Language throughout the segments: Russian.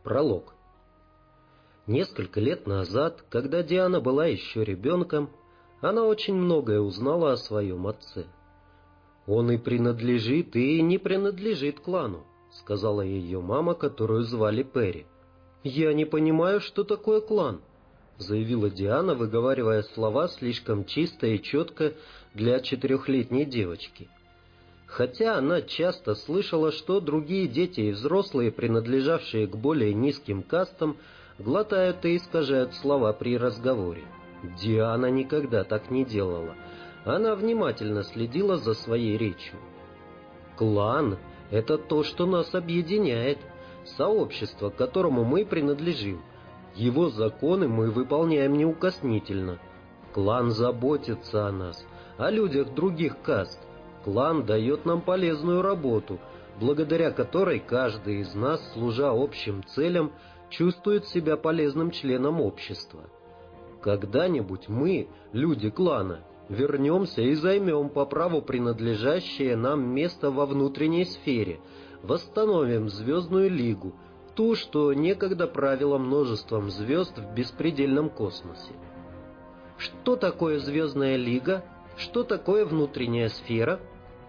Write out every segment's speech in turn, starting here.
Пролог. Несколько лет назад, когда Диана была еще ребенком, она очень многое узнала о своем отце. «Он и принадлежит, и не принадлежит клану», — сказала ее мама, которую звали Перри. «Я не понимаю, что такое клан», — заявила Диана, выговаривая слова слишком чисто и четко для 4-летней девочки. Хотя она часто слышала, что другие дети и взрослые, принадлежавшие к более низким кастам, глотают и искажают слова при разговоре. Диана никогда так не делала. Она внимательно следила за своей речью. «Клан — это то, что нас объединяет, сообщество, к которому мы принадлежим. Его законы мы выполняем неукоснительно. Клан заботится о нас, о людях других каст. Клан дает нам полезную работу, благодаря которой каждый из нас, служа общим целям, чувствует себя полезным членом общества. Когда-нибудь мы, люди клана, вернемся и займем по праву принадлежащее нам место во внутренней сфере, восстановим Звездную Лигу, ту, что некогда правила множеством звезд в беспредельном космосе». «Что такое Звездная Лига? Что такое внутренняя сфера?»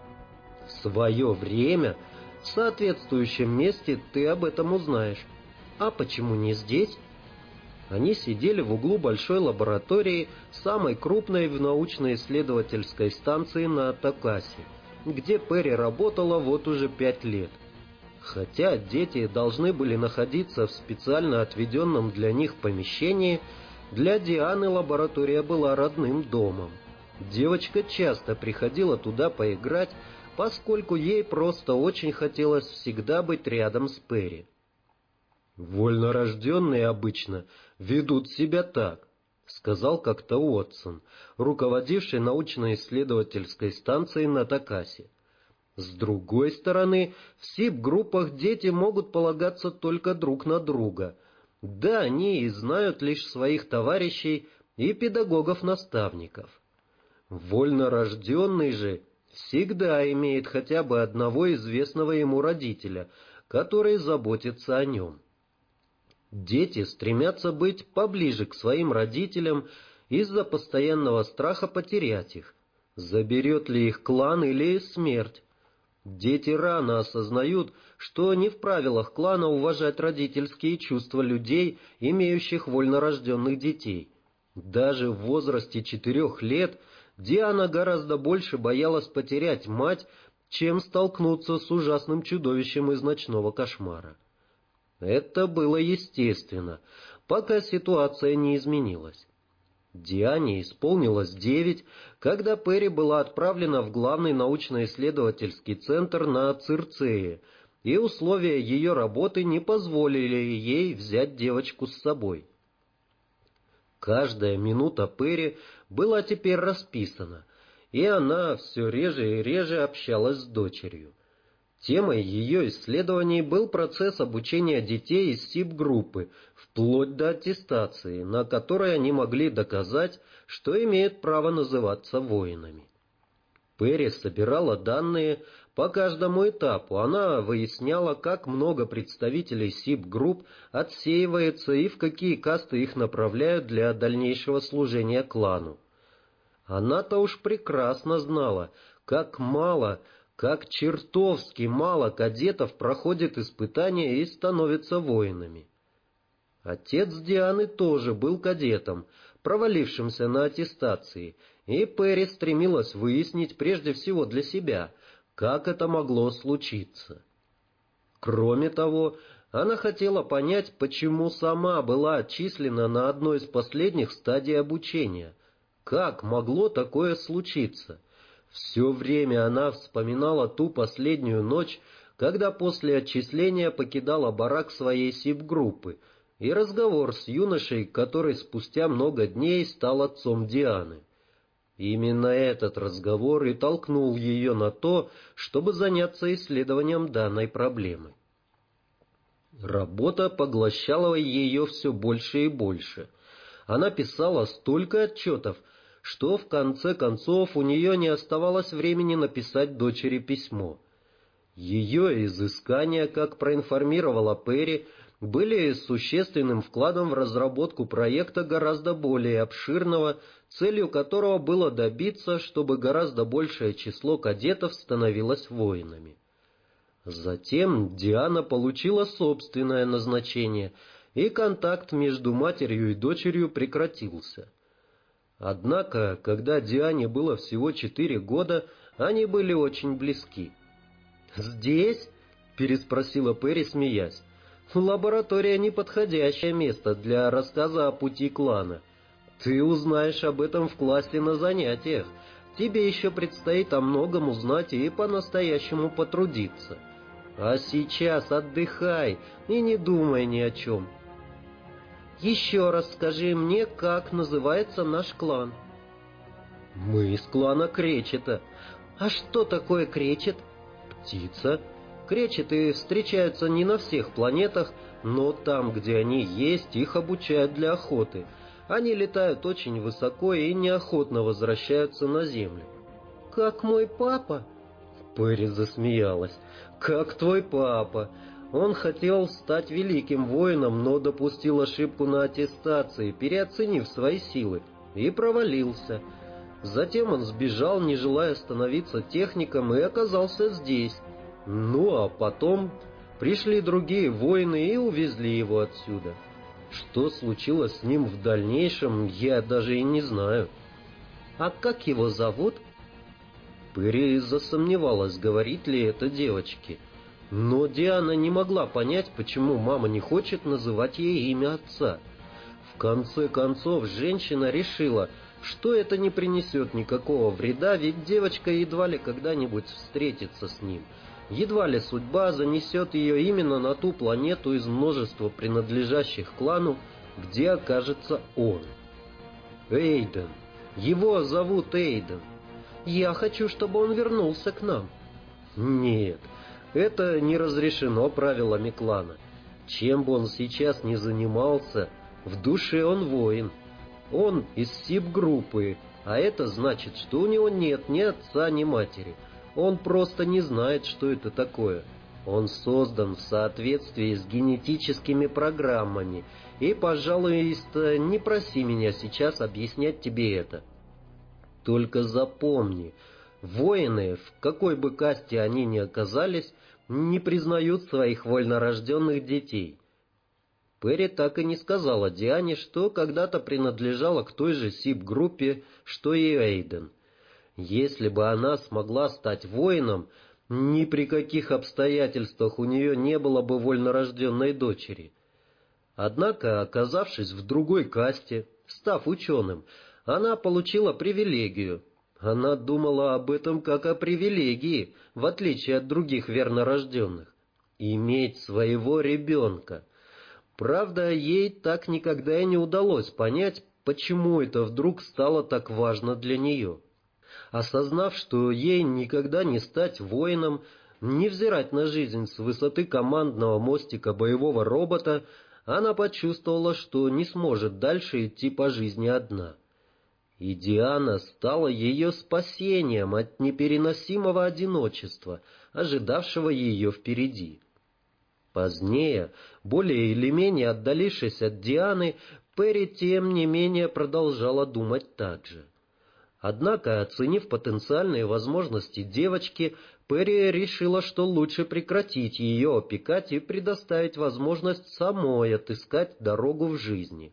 «В свое время, в соответствующем месте ты об этом узнаешь. А почему не здесь?» Они сидели в углу большой лаборатории, самой крупной в научно-исследовательской станции на Такасе, где Перри работала вот уже 5 лет. Хотя дети должны были находиться в специально отведенном для них помещении, для Дианы лаборатория была родным домом. Девочка часто приходила туда поиграть, поскольку ей просто очень хотелось всегда быть рядом с Перри. «Вольнорожденные обычно ведут себя так», — сказал как-то Уотсон, руководивший научно-исследовательской станцией на Такасе. «С другой стороны, в СИП-группах дети могут полагаться только друг на друга. Да, они и знают лишь своих товарищей и педагогов-наставников. Вольнорожденный же всегда имеет хотя бы одного известного ему родителя, который заботится о нем. Дети стремятся быть поближе к своим родителям из-за постоянного страха потерять их. Заберет ли их клан или смерть? Дети рано осознают, что не в правилах клана уважать родительские чувства людей, имеющих вольнорожденных детей. Даже в возрасте 4 лет Диана гораздо больше боялась потерять мать, чем столкнуться с ужасным чудовищем из ночного кошмара. Это было естественно, пока ситуация не изменилась. Диане исполнилось 9, когда Перри была отправлена в главный научно-исследовательский центр на Цирцее, и условия ее работы не позволили ей взять девочку с собой. Каждая минута Перри была теперь расписана, и она все реже и реже общалась с дочерью. Темой ее исследований был процесс обучения детей из СИП-группы, вплоть до аттестации, на которой они могли доказать, что имеют право называться воинами. Перри собирала данные по каждому этапу. Она выясняла, как много представителей СИП-групп отсеивается и в какие касты их направляют для дальнейшего служения клану. Она-то уж прекрасно знала, как чертовски мало кадетов проходит испытания и становятся воинами. Отец Дианы тоже был кадетом, провалившимся на аттестации, и Перри стремилась выяснить прежде всего для себя, как это могло случиться. Кроме того, она хотела понять, почему сама была отчислена на одной из последних стадий обучения. Как могло такое случиться? Все время она вспоминала ту последнюю ночь, когда после отчисления покидала барак своей СИП-группы, и разговор с юношей, который спустя много дней стал отцом Дианы. Именно этот разговор и толкнул ее на то, чтобы заняться исследованием данной проблемы. Работа поглощала ее все больше и больше. Она писала столько отчетов, что в конце концов у нее не оставалось времени написать дочери письмо. Ее изыскания, как проинформировала Перри, были существенным вкладом в разработку проекта гораздо более обширного, целью которого было добиться, чтобы гораздо большее число кадетов становилось воинами. Затем Диана получила собственное назначение, и контакт между матерью и дочерью прекратился. Однако, когда Диане было всего 4 года, они были очень близки. «Здесь?» — переспросила Перри, смеясь. «Лаборатория — неподходящее место для рассказа о пути клана. Ты узнаешь об этом в классе на занятиях. Тебе еще предстоит о многом узнать и по-настоящему потрудиться. А сейчас отдыхай и не думай ни о чем. Еще раз скажи мне, как называется наш клан». «Мы из клана Кречета». «А что такое Кречет?» «Птица. Кречеты встречаются не на всех планетах, но там, где они есть, их обучают для охоты. Они летают очень высоко и неохотно возвращаются на Землю». «Как мой папа?» Перри засмеялась. «Как твой папа. Он хотел стать великим воином, но допустил ошибку на аттестации, переоценив свои силы, и провалился. Затем он сбежал, не желая становиться техником, и оказался здесь. Ну а потом пришли другие воины и увезли его отсюда. Что случилось с ним в дальнейшем, я даже и не знаю». «А как его зовут?» Перри засомневалась, говорит ли это девочке. Но Диана не могла понять, почему мама не хочет называть ей имя отца. В конце концов, женщина решила, что это не принесет никакого вреда, ведь девочка едва ли когда-нибудь встретится с ним. Едва ли судьба занесет ее именно на ту планету из множества принадлежащих клану, где окажется он. Эйден. Его зовут Эйден. Я хочу, чтобы он вернулся к нам. Нет, это не разрешено правилами клана. Чем бы он сейчас ни занимался, в душе он воин. Он из СИП-группы, а это значит, что у него нет ни отца, ни матери. Он просто не знает, что это такое. Он создан в соответствии с генетическими программами. И, пожалуйста, не проси меня сейчас объяснять тебе это. Только запомни, воины, в какой бы касте они ни оказались, не признают своих вольнорожденных детей. Перри так и не сказала Диане, что когда-то принадлежала к той же СИП-группе, что и Эйден. Если бы она смогла стать воином, ни при каких обстоятельствах у нее не было бы вольнорожденной дочери. Однако, оказавшись в другой касте, став ученым, она получила привилегию. Она думала об этом как о привилегии, в отличие от других вернорожденных. Иметь своего ребенка. Правда, ей так никогда и не удалось понять, почему это вдруг стало так важно для нее. Осознав, что ей никогда не стать воином, не взирать на жизнь с высоты командного мостика боевого робота, она почувствовала, что не сможет дальше идти по жизни одна. И Диана стала ее спасением от непереносимого одиночества, ожидавшего ее впереди. Позднее, более или менее отдалившись от Дианы, Перри тем не менее продолжала думать так же. Однако, оценив потенциальные возможности девочки, Перри решила, что лучше прекратить ее опекать и предоставить возможность самой отыскать дорогу в жизни.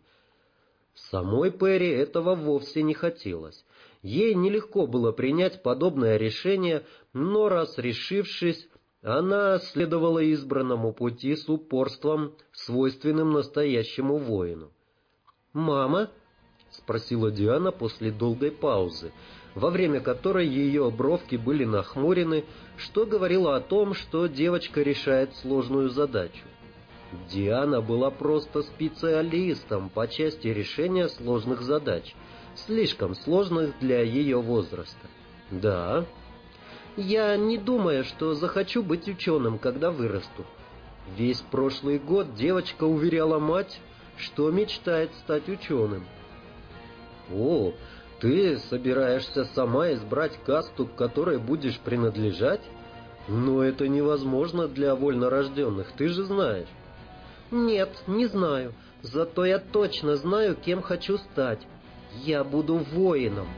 Самой Перри этого вовсе не хотелось. Ей нелегко было принять подобное решение, но раз решившись, она следовала избранному пути с упорством, свойственным настоящему воину. «Мама?» — спросила Диана после долгой паузы, во время которой ее бровки были нахмурены, что говорило о том, что девочка решает сложную задачу. Диана была просто специалистом по части решения сложных задач, слишком сложных для ее возраста. «Да». «Я не думаю, что захочу быть ученым, когда вырасту». Весь прошлый год девочка уверяла мать, что мечтает стать ученым. «О, ты собираешься сама избрать касту, к которой будешь принадлежать? Но это невозможно для вольнорожденных, ты же знаешь». Нет, не знаю. Зато я точно знаю, кем хочу стать. Я буду воином.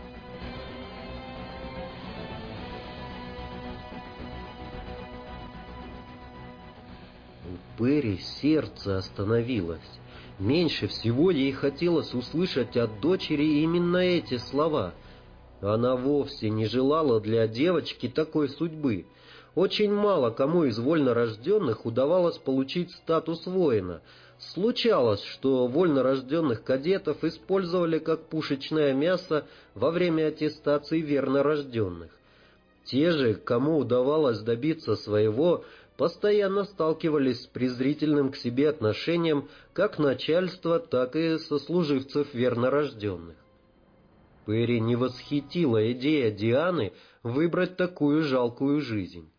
У Перри сердце остановилось. Меньше всего ей хотелось услышать от дочери именно эти слова. Она вовсе не желала для девочки такой судьбы. Очень мало кому из вольнорожденных удавалось получить статус воина. Случалось, что вольнорожденных кадетов использовали как пушечное мясо во время аттестации вернорожденных. Те же, кому удавалось добиться своего, постоянно сталкивались с презрительным к себе отношением как начальства, так и сослуживцев вернорожденных. Перри не восхитила идея Дианы выбрать такую жалкую жизнь.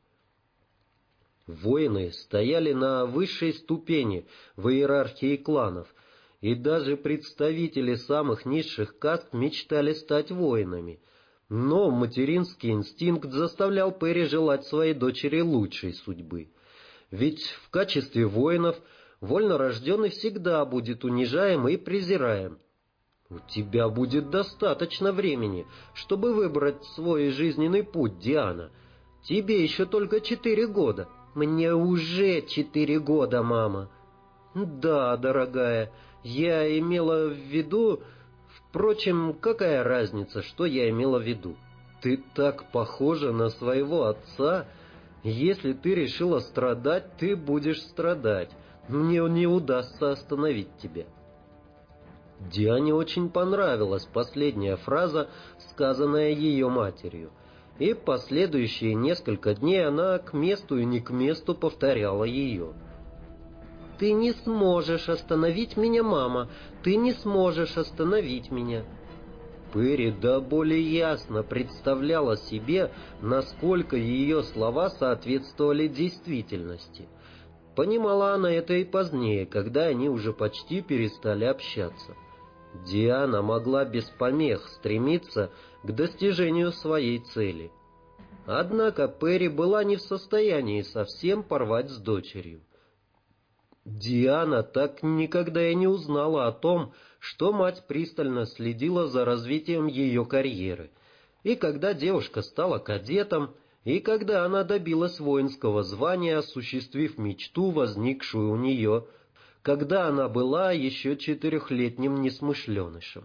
Воины стояли на высшей ступени в иерархии кланов, и даже представители самых низших каст мечтали стать воинами. Но материнский инстинкт заставлял Перри желать своей дочери лучшей судьбы. Ведь в качестве воинов вольнорожденный всегда будет унижаем и презираем. «У тебя будет достаточно времени, чтобы выбрать свой жизненный путь, Диана. Тебе еще только 4 года». «Мне уже 4 года, мама». «Да, дорогая, я имела в виду... Впрочем, какая разница, что я имела в виду? Ты так похожа на своего отца. Если ты решила страдать, ты будешь страдать. Мне не удастся остановить тебя». Диане очень понравилась последняя фраза, сказанная ее матерью, и последующие несколько дней она к месту и не к месту повторяла ее. «Ты не сможешь остановить меня, мама, ты не сможешь остановить меня». Перри до боли ясно представляла себе, насколько ее слова соответствовали действительности. Понимала она это и позднее, когда они уже почти перестали общаться. Диана могла без помех стремиться к достижению своей цели. Однако Перри была не в состоянии совсем порвать с дочерью. Диана так никогда и не узнала о том, что мать пристально следила за развитием ее карьеры. И когда девушка стала кадетом, и когда она добилась воинского звания, осуществив мечту, возникшую у нее, когда она была еще 4-летним несмышленышем.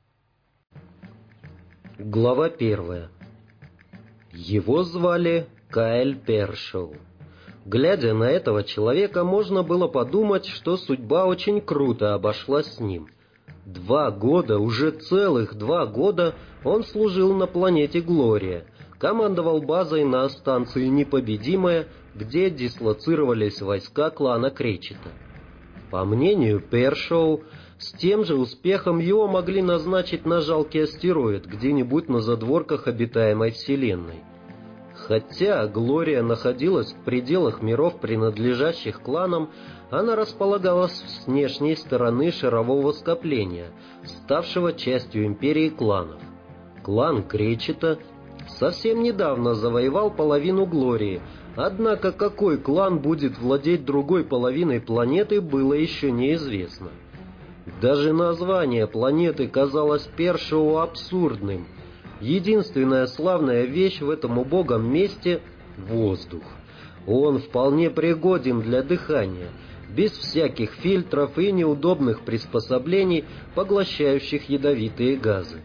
Глава 1. Его звали Каэль Першоу. Глядя на этого человека, можно было подумать, что судьба очень круто обошлась с ним. 2 года, уже целых 2 года, он служил на планете Глория, командовал базой на станции Непобедимая, где дислоцировались войска клана Кречета. По мнению Першоу, с тем же успехом его могли назначить на жалкий астероид где-нибудь на задворках обитаемой Вселенной. Хотя Глория находилась в пределах миров, принадлежащих кланам, она располагалась с внешней стороны шарового скопления, ставшего частью империи кланов. Клан Кречета совсем недавно завоевал половину Глории, однако какой клан будет владеть другой половиной планеты, было еще неизвестно. Даже название планеты казалось Першоу абсурдным. Единственная славная вещь в этом убогом месте — воздух. Он вполне пригоден для дыхания, без всяких фильтров и неудобных приспособлений, поглощающих ядовитые газы.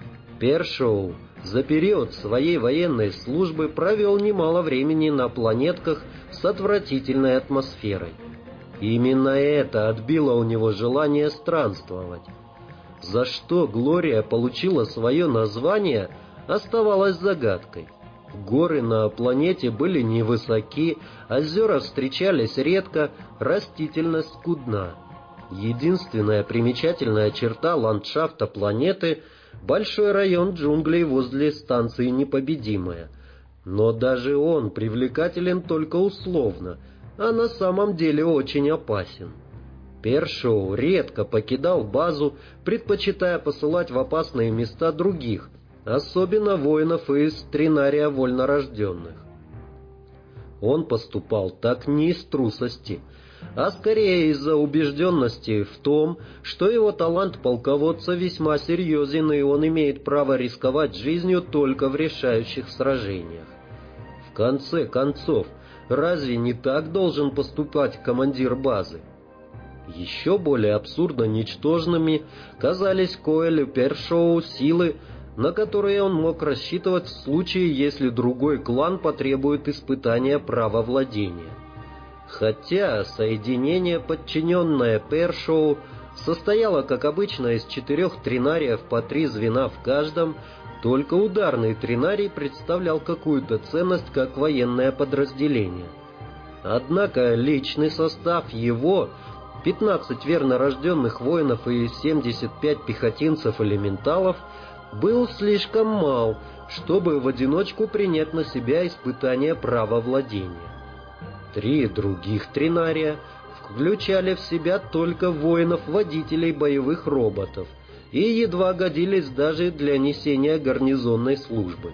Першоу за период своей военной службы провел немало времени на планетках с отвратительной атмосферой. Именно это отбило у него желание странствовать. За что Глория получила свое название, оставалось загадкой. Горы на планете были невысоки, озера встречались редко, растительность скудна. Единственная примечательная черта ландшафта планеты — большой район джунглей возле станции Непобедимая. Но даже он привлекателен только условно, а на самом деле очень опасен. Першоу редко покидал базу, предпочитая посылать в опасные места других, особенно воинов из тринария вольнорожденных. Он поступал так не из трусости. а скорее из-за убежденности в том, что его талант полководца весьма серьезен, и он имеет право рисковать жизнью только в решающих сражениях. В конце концов, разве не так должен поступать командир базы? Еще более абсурдно ничтожными казались Коэлю Першоу силы, на которые он мог рассчитывать в случае, если другой клан потребует испытания права владения. Хотя соединение, подчиненное Першоу, состояло, как обычно, из 4 тринариев по 3 звена в каждом, только ударный тринарий представлял какую-то ценность как военное подразделение. Однако личный состав его, 15 верно рожденных воинов и 75 пехотинцев-элементалов, был слишком мал, чтобы в одиночку принять на себя испытание права владения. 3 других тринария включали в себя только воинов-водителей боевых роботов и едва годились даже для несения гарнизонной службы.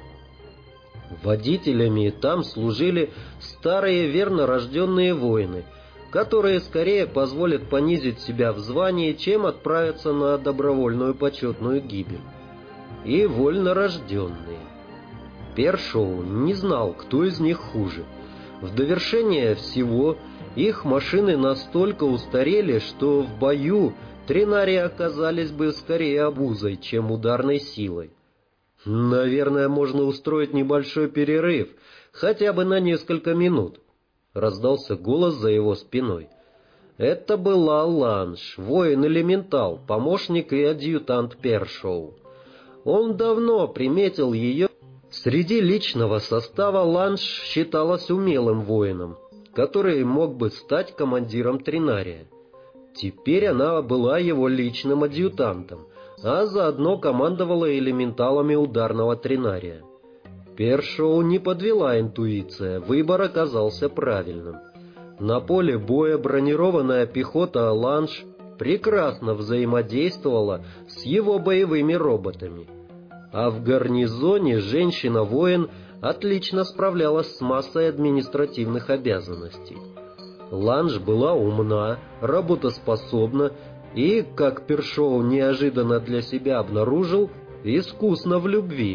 Водителями там служили старые верно рожденные воины, которые скорее позволят понизить себя в звании, чем отправиться на добровольную почетную гибель. И вольнорожденные. Першоу не знал, кто из них хуже. В довершение всего, их машины настолько устарели, что в бою тринарии оказались бы скорее обузой, чем ударной силой. «Наверное, можно устроить небольшой перерыв, хотя бы на несколько минут», — раздался голос за его спиной. Это была Ланж, воин-элементал, помощник и адъютант Першоу. Он давно приметил ее. Среди личного состава Ланж считалась умелым воином, который мог бы стать командиром тринария. Теперь она была его личным адъютантом, а заодно командовала элементалами ударного тринария. Першоу не подвела интуиция, выбор оказался правильным. На поле боя бронированная пехота Ланж прекрасно взаимодействовала с его боевыми роботами. А в гарнизоне женщина-воин отлично справлялась с массой административных обязанностей. Ланж была умна, работоспособна и, как Першоу неожиданно для себя обнаружил, искусна в любви.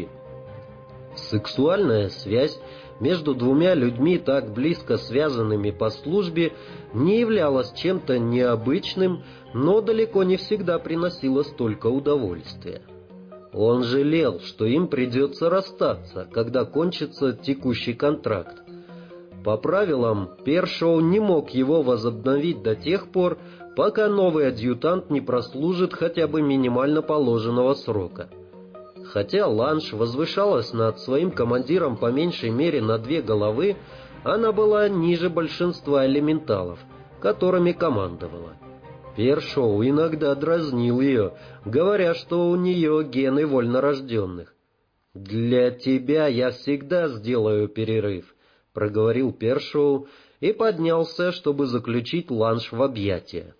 Сексуальная связь между двумя людьми, так близко связанными по службе, не являлась чем-то необычным, но далеко не всегда приносила столько удовольствия. Он жалел, что им придется расстаться, когда кончится текущий контракт. По правилам, Першоу не мог его возобновить до тех пор, пока новый адъютант не прослужит хотя бы минимально положенного срока. Хотя Ланж возвышалась над своим командиром по меньшей мере на 2 головы, она была ниже большинства элементалов, которыми командовала. Першоу иногда дразнил ее, говоря, что у нее гены вольнорожденных. «Для тебя я всегда сделаю перерыв», — проговорил Першоу и поднялся, чтобы заключить Ланж в объятия.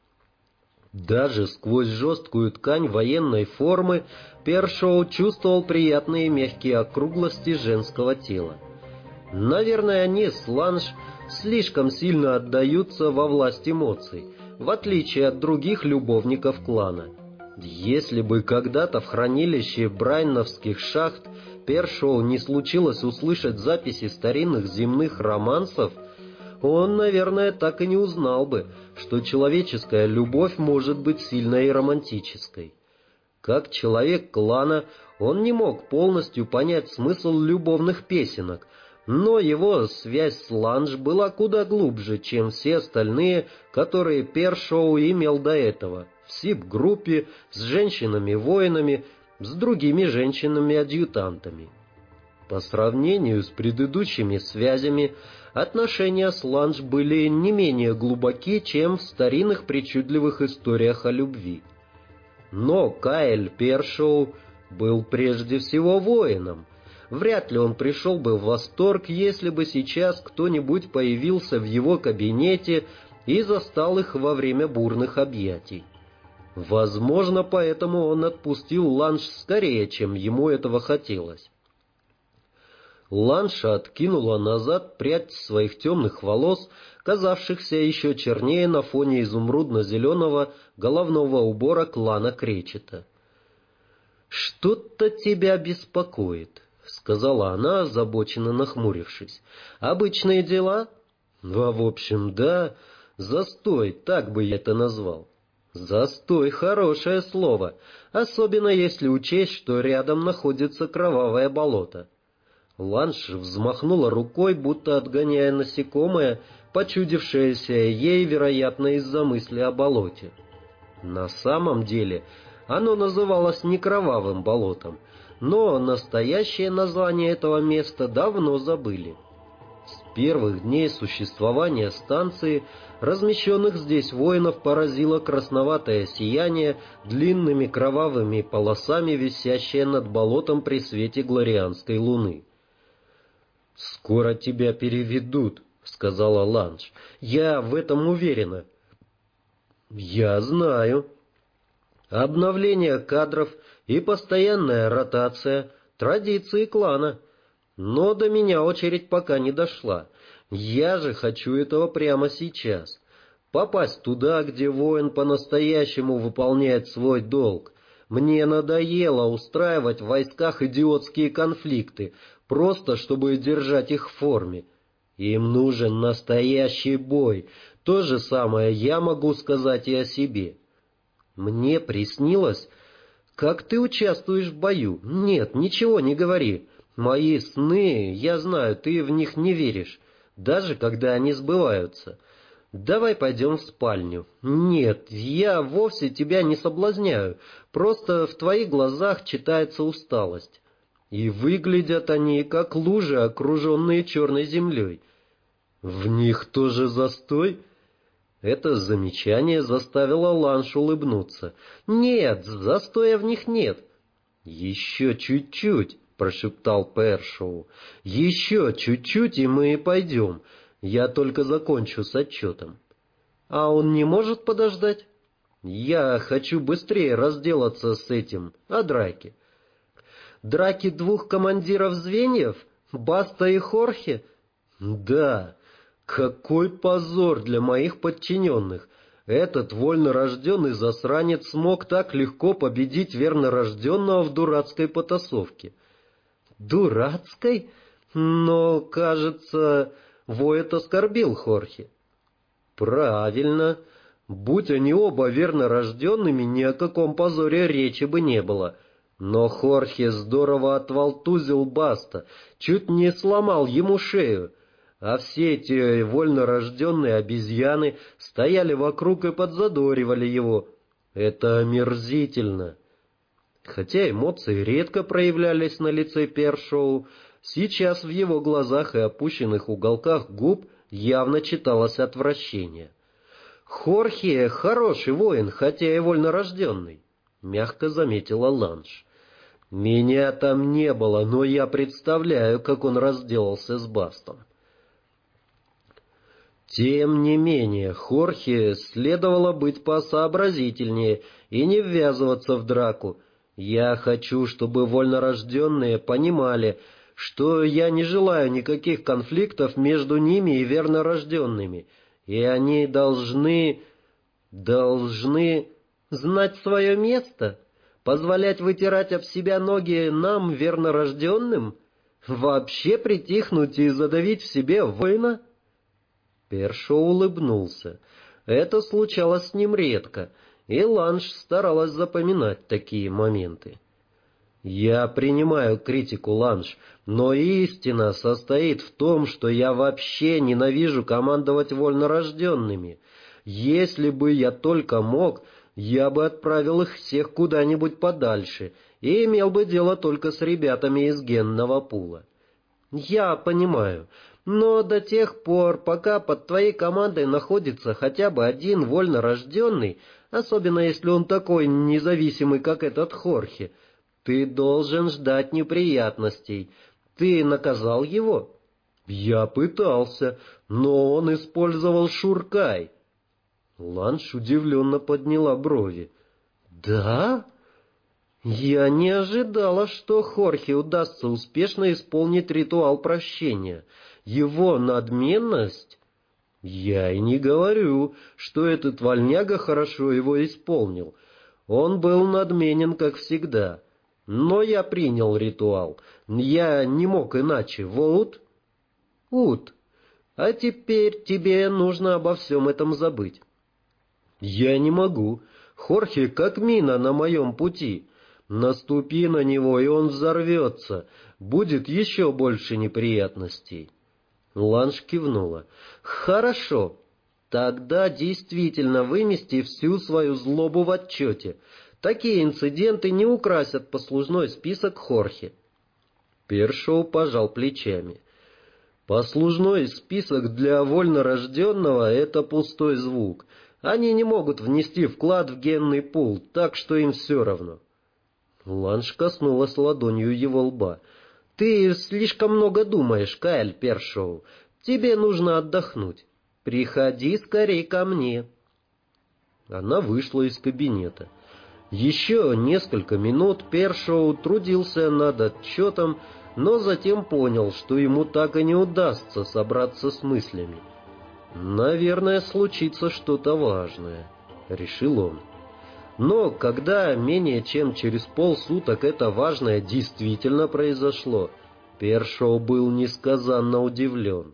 Даже сквозь жесткую ткань военной формы Першоу чувствовал приятные мягкие округлости женского тела. Наверное, они с Ланж слишком сильно отдаются во власть эмоций, в отличие от других любовников клана. Если бы когда-то в хранилище брайновских шахт Першоу не случилось услышать записи старинных земных романсов, он, наверное, так и не узнал бы, что человеческая любовь может быть сильной и романтической. Как человек клана, он не мог полностью понять смысл любовных песенок, но его связь с Ланж была куда глубже, чем все остальные, которые Першоу имел до этого, в СИП-группе, с женщинами-воинами, с другими женщинами-адъютантами. По сравнению с предыдущими связями, отношения с Ланж были не менее глубоки, чем в старинных причудливых историях о любви. Но Каэль Першоу был прежде всего воином. Вряд ли он пришел бы в восторг, если бы сейчас кто-нибудь появился в его кабинете и застал их во время бурных объятий. Возможно, поэтому он отпустил Ланж скорее, чем ему этого хотелось. Ланж откинула назад прядь своих темных волос, казавшихся еще чернее на фоне изумрудно-зеленого головного убора клана Кречета. «Что-то тебя беспокоит», — сказала она, озабоченно нахмурившись. «Обычные дела?» В общем, да. Застой, так бы я это назвал». «Застой — хорошее слово, особенно если учесть, что рядом находится кровавое болото». Ланш взмахнула рукой, будто отгоняя насекомое, почудившееся ей, вероятно, из-за мысли о болоте. На самом деле оно называлось не кровавым болотом, но настоящее название этого места давно забыли. С первых дней существования станции размещенных здесь воинов поразило красноватое сияние, длинными кровавыми полосами висящее над болотом при свете глорианской луны. «Скоро тебя переведут», — сказала Ланш. «Я в этом уверена». «Я знаю». Обновление кадров и постоянная ротация — традиции клана. Но до меня очередь пока не дошла. Я же хочу этого прямо сейчас. Попасть туда, где воин по-настоящему выполняет свой долг. Мне надоело устраивать в войсках идиотские конфликты, просто чтобы держать их в форме. Им нужен настоящий бой. То же самое я могу сказать и о себе. Мне приснилось, как ты участвуешь в бою. Нет, ничего не говори. Мои сны, я знаю, ты в них не веришь, даже когда они сбываются. Давай пойдем в спальню. Нет, я вовсе тебя не соблазняю, просто в твоих глазах читается усталость. И выглядят они, как лужи, окруженные черной землей. В них тоже застой? Это замечание заставило Ланш улыбнуться. Нет, застоя в них нет. Еще чуть-чуть, прошептал Першоу. Еще чуть-чуть, и мы пойдем. Я только закончу с отчетом. А он не может подождать? Я хочу быстрее разделаться с этим, о драке. Драки двух командиров звеньев? Баста и Хорхе? Да. Какой позор для моих подчиненных! Этот вольнорожденный засранец смог так легко победить вернорожденного в дурацкой потасовке. Дурацкой? Но, кажется, Воет оскорбил Хорхе. Правильно. Будь они оба вернорожденными, ни о каком позоре речи бы не было. Но Хорхе здорово отвалтузил Баста, чуть не сломал ему шею. А все эти вольнорожденные обезьяны стояли вокруг и подзадоривали его. Это омерзительно. Хотя эмоции редко проявлялись на лице Першоу, сейчас в его глазах и опущенных уголках губ явно читалось отвращение. «Хорхе — хороший воин, хотя и вольнорожденный», — мягко заметила Ланш. «Меня там не было, но я представляю, как он разделался с Бастом». Тем не менее, Хорхе следовало быть посообразительнее и не ввязываться в драку. Я хочу, чтобы вольнорожденные понимали, что я не желаю никаких конфликтов между ними и вернорожденными, и они должны знать свое место, позволять вытирать об себя ноги нам, вернорожденным, вообще притихнуть и задавить в себе воина. Першоу улыбнулся. Это случалось с ним редко, и Ланш старалась запоминать такие моменты. «Я принимаю критику, Ланш, но истина состоит в том, что я вообще ненавижу командовать вольнорожденными. Если бы я только мог, я бы отправил их всех куда-нибудь подальше и имел бы дело только с ребятами из генного пула. Я понимаю». Но до тех пор, пока под твоей командой находится хотя бы один вольнорожденный, особенно если он такой независимый, как этот Хорхе, ты должен ждать неприятностей. Ты наказал его? Я пытался, но он использовал Шуркай. Ланш удивленно подняла брови. Да? Я не ожидала, что Хорхе удастся успешно исполнить ритуал прощения. Его надменность? Я и не говорю, что этот вольняга хорошо его исполнил. Он был надменен, как всегда. Но я принял ритуал. Я не мог иначе. Вот. Ут. А теперь тебе нужно обо всем этом забыть. Я не могу. Хорхе как мина на моем пути. Наступи на него, и он взорвется. Будет еще больше неприятностей. Ланж кивнула. Хорошо. Тогда действительно вымести всю свою злобу в отчете. Такие инциденты не украсят послужной список Хорхе. Першоу пожал плечами. Послужной список для вольнорожденного — это пустой звук. Они не могут внести вклад в генный пул, так что им все равно. Ланж коснулась ладонью его лба. «Ты слишком много думаешь, Кайл Першоу. Тебе нужно отдохнуть. Приходи скорей ко мне». Она вышла из кабинета. Еще несколько минут Першоу трудился над отчетом, но затем понял, что ему так и не удастся собраться с мыслями. «Наверное, случится что-то важное», — решил он. Но когда менее чем через полсуток это важное действительно произошло, Першоу был несказанно удивлен.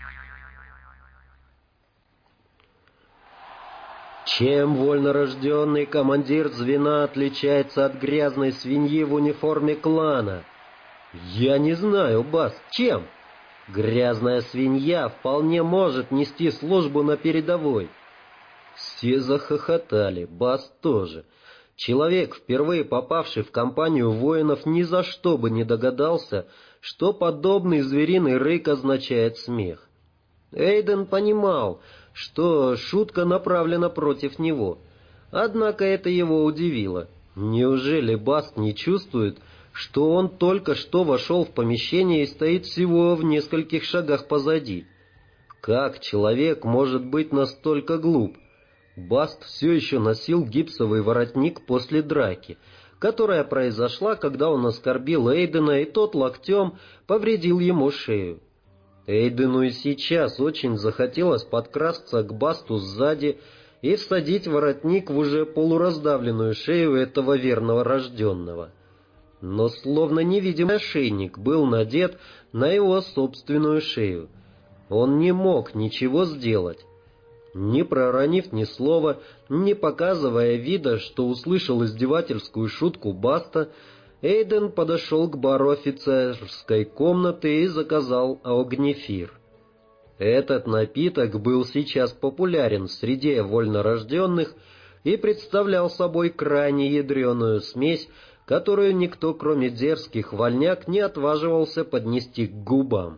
Чем вольнорожденный командир звена отличается от грязной свиньи в униформе клана? Я не знаю, Бас, чем? Грязная свинья вполне может нести службу на передовой. Все захохотали, Бас тоже. Человек, впервые попавший в компанию воинов, ни за что бы не догадался, что подобный звериный рык означает смех. Эйден понимал, что шутка направлена против него. Однако это его удивило. Неужели Баст не чувствует, что он только что вошел в помещение и стоит всего в нескольких шагах позади? Как человек может быть настолько глуп? Баст все еще носил гипсовый воротник после драки, которая произошла, когда он оскорбил Эйдена, и тот локтем повредил ему шею. Эйдену и сейчас очень захотелось подкрасться к Басту сзади и всадить воротник в уже полураздавленную шею этого верного рожденного. Но словно невидимый ошейник был надет на его собственную шею. Он не мог ничего сделать. Не проронив ни слова, не показывая вида, что услышал издевательскую шутку Баста, Эйден подошел к бару офицерской комнаты и заказал огнефир. Этот напиток был сейчас популярен среди вольнорожденных и представлял собой крайне ядреную смесь, которую никто, кроме дерзких вольняк, не отваживался поднести к губам.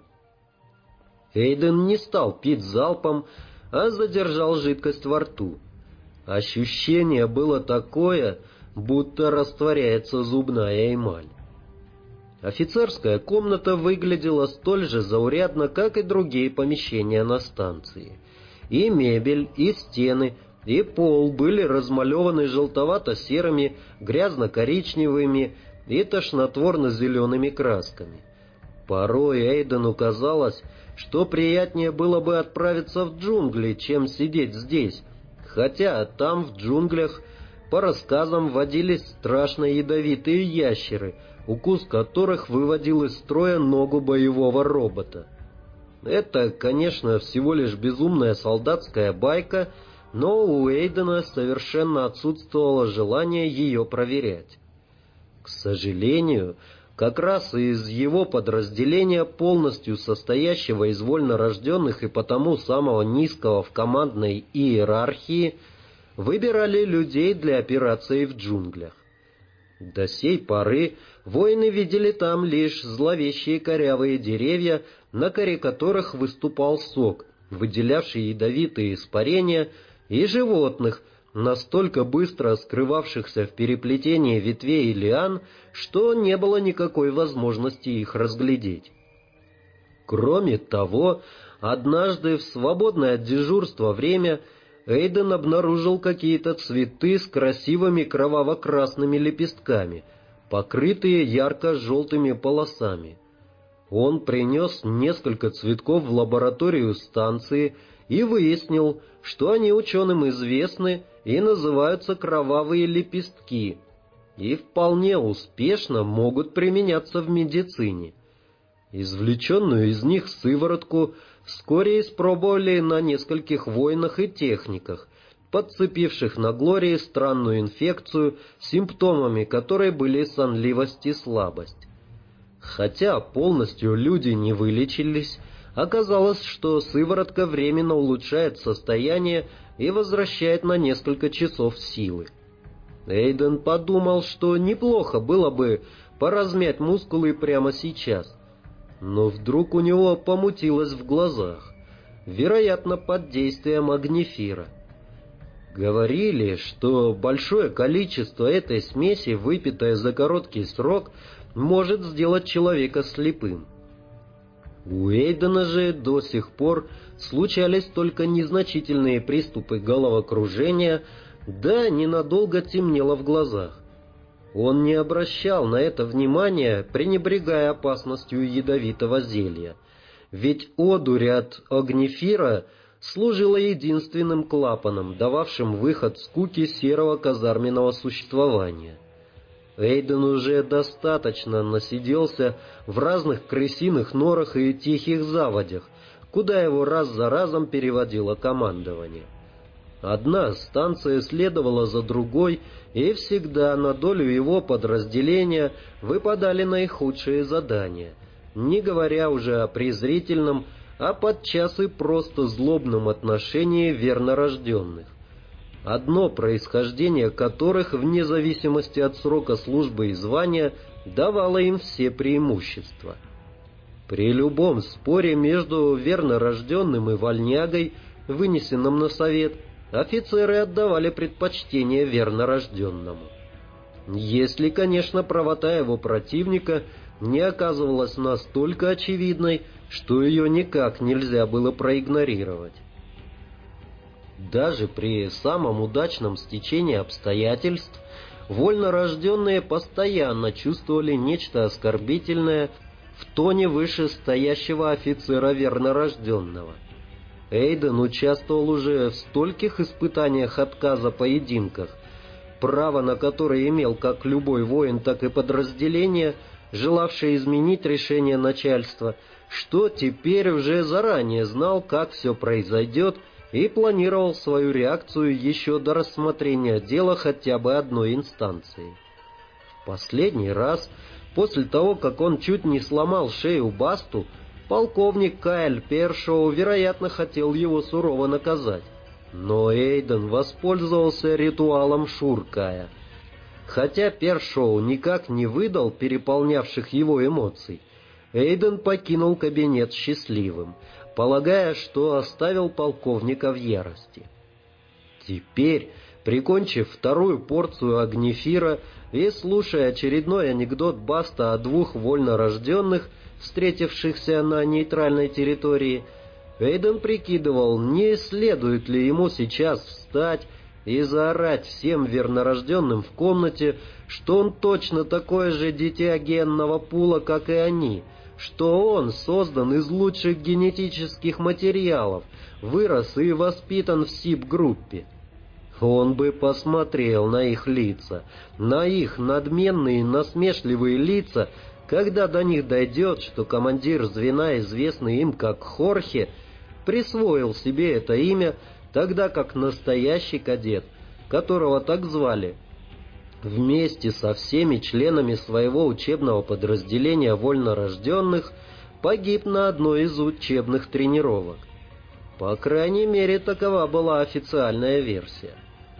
Эйден не стал пить залпом, а задержал жидкость во рту. Ощущение было такое, будто растворяется зубная эмаль. Офицерская комната выглядела столь же заурядно, как и другие помещения на станции. И мебель, и стены, и пол были размалеваны желтовато-серыми, грязно-коричневыми и тошнотворно-зелеными красками. Порой Эйдену казалось, что приятнее было бы отправиться в джунгли, чем сидеть здесь, хотя там, в джунглях, по рассказам, водились страшно ядовитые ящеры, укус которых выводил из строя ногу боевого робота. Это, конечно, всего лишь безумная солдатская байка, но у Эйдена совершенно отсутствовало желание ее проверять. К сожалению, как раз из его подразделения, полностью состоящего из вольнорожденных и потому самого низкого в командной иерархии, выбирали людей для операций в джунглях. До сей поры воины видели там лишь зловещие корявые деревья, на коре которых выступал сок, выделявший ядовитые испарения, и животных, настолько быстро скрывавшихся в переплетении ветвей и лиан, что не было никакой возможности их разглядеть. Кроме того, однажды в свободное от дежурства время Эйден обнаружил какие-то цветы с красивыми кроваво-красными лепестками, покрытые ярко-желтыми полосами. Он принес несколько цветков в лабораторию станции и выяснил, что они ученым известны и называются кровавые лепестки, и вполне успешно могут применяться в медицине. Извлеченную из них сыворотку вскоре испробовали на нескольких воинах и техниках, подцепивших на Глории странную инфекцию, симптомами которой были сонливость и слабость. Хотя полностью люди не вылечились, оказалось, что сыворотка временно улучшает состояние и возвращает на несколько часов силы. Эйден подумал, что неплохо было бы поразмять мускулы прямо сейчас, но вдруг у него помутилось в глазах, вероятно, под действием агнифира. Говорили, что большое количество этой смеси, выпитое за короткий срок, может сделать человека слепым. У Эйдена же до сих пор случались только незначительные приступы головокружения, да ненадолго темнело в глазах. Он не обращал на это внимания, пренебрегая опасностью ядовитого зелья, ведь одурь от огнифира служила единственным клапаном, дававшим выход скуки серого казарменного существования. Эйден уже достаточно насиделся в разных крысиных норах и тихих заводях, куда его раз за разом переводило командование. Одна станция следовала за другой, и всегда на долю его подразделения выпадали наихудшие задания, не говоря уже о презрительном, а подчас и просто злобном отношении вернорожденных, одно происхождение которых, вне зависимости от срока службы и звания, давало им все преимущества. При любом споре между вернорожденным и вольнягой, вынесенным на совет, офицеры отдавали предпочтение вернорожденному. Если, конечно, правота его противника не оказывалась настолько очевидной, что ее никак нельзя было проигнорировать. Даже при самом удачном стечении обстоятельств вольнорожденные постоянно чувствовали нечто оскорбительное в тоне вышестоящего офицера вернорожденного. Эйден участвовал уже в стольких испытаниях отказа поединках, право на которое имел как любой воин, так и подразделение, желавшее изменить решение начальства, что теперь уже заранее знал, как все произойдет, и планировал свою реакцию еще до рассмотрения дела хотя бы одной инстанции. В последний раз, после того, как он чуть не сломал шею Басту, полковник Кайл Першоу, вероятно, хотел его сурово наказать. Но Эйден воспользовался ритуалом Шуркая. Хотя Першоу никак не выдал переполнявших его эмоций, Эйден покинул кабинет счастливым, полагая, что оставил полковника в ярости. Теперь, прикончив вторую порцию огнифира и слушая очередной анекдот Баста о двух вольнорожденных, встретившихся на нейтральной территории, Эйден прикидывал, не следует ли ему сейчас встать и заорать всем вернорожденным в комнате, что он точно такое же дитя генного пула, как и они, что он создан из лучших генетических материалов, вырос и воспитан в СИП-группе. Он бы посмотрел на их лица, на их надменные насмешливые лица, когда до них дойдет, что командир звена, известный им как Хорхе, присвоил себе это имя, тогда как настоящий кадет, которого так звали, вместе со всеми членами своего учебного подразделения вольнорожденных, погиб на одной из учебных тренировок. По крайней мере, такова была официальная версия.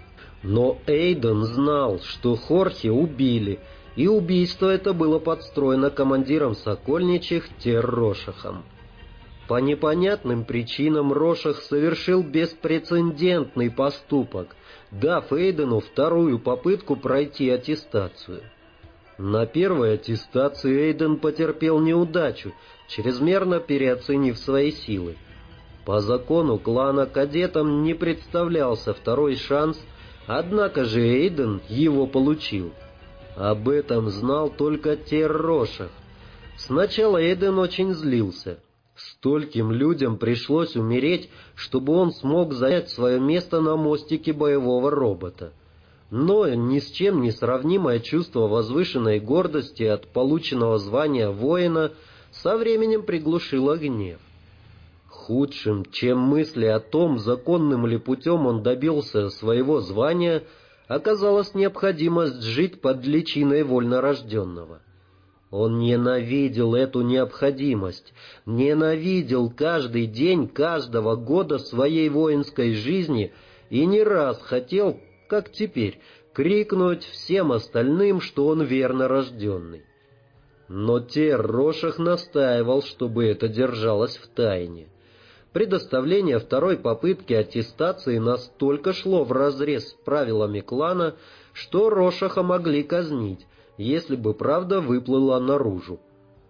Но Эйден знал, что Хорхе убили, и убийство это было подстроено командиром Сокольничьих Рошахом. По непонятным причинам Рошах совершил беспрецедентный поступок, дав Эйдену вторую попытку пройти аттестацию. На первой аттестации Эйден потерпел неудачу, чрезмерно переоценив свои силы. По закону клана кадетам не представлялся второй шанс, однако же Эйден его получил. Об этом знал только Рошах. Сначала Эйден очень злился. Стольким людям пришлось умереть, чтобы он смог занять свое место на мостике боевого робота. Но ни с чем не сравнимое чувство возвышенной гордости от полученного звания воина со временем приглушило гнев. Худшим, чем мысли о том, законным ли путем он добился своего звания, оказалась необходимость жить под личиной вольнорожденного. Он ненавидел эту необходимость, ненавидел каждый день каждого года своей воинской жизни и не раз хотел, как теперь, крикнуть всем остальным, что он верно рожденный. Но Тер-Рошах настаивал, чтобы это держалось в тайне. Предоставление второй попытки аттестации настолько шло вразрез с правилами клана, что Рошаха могли казнить, если бы правда выплыла наружу.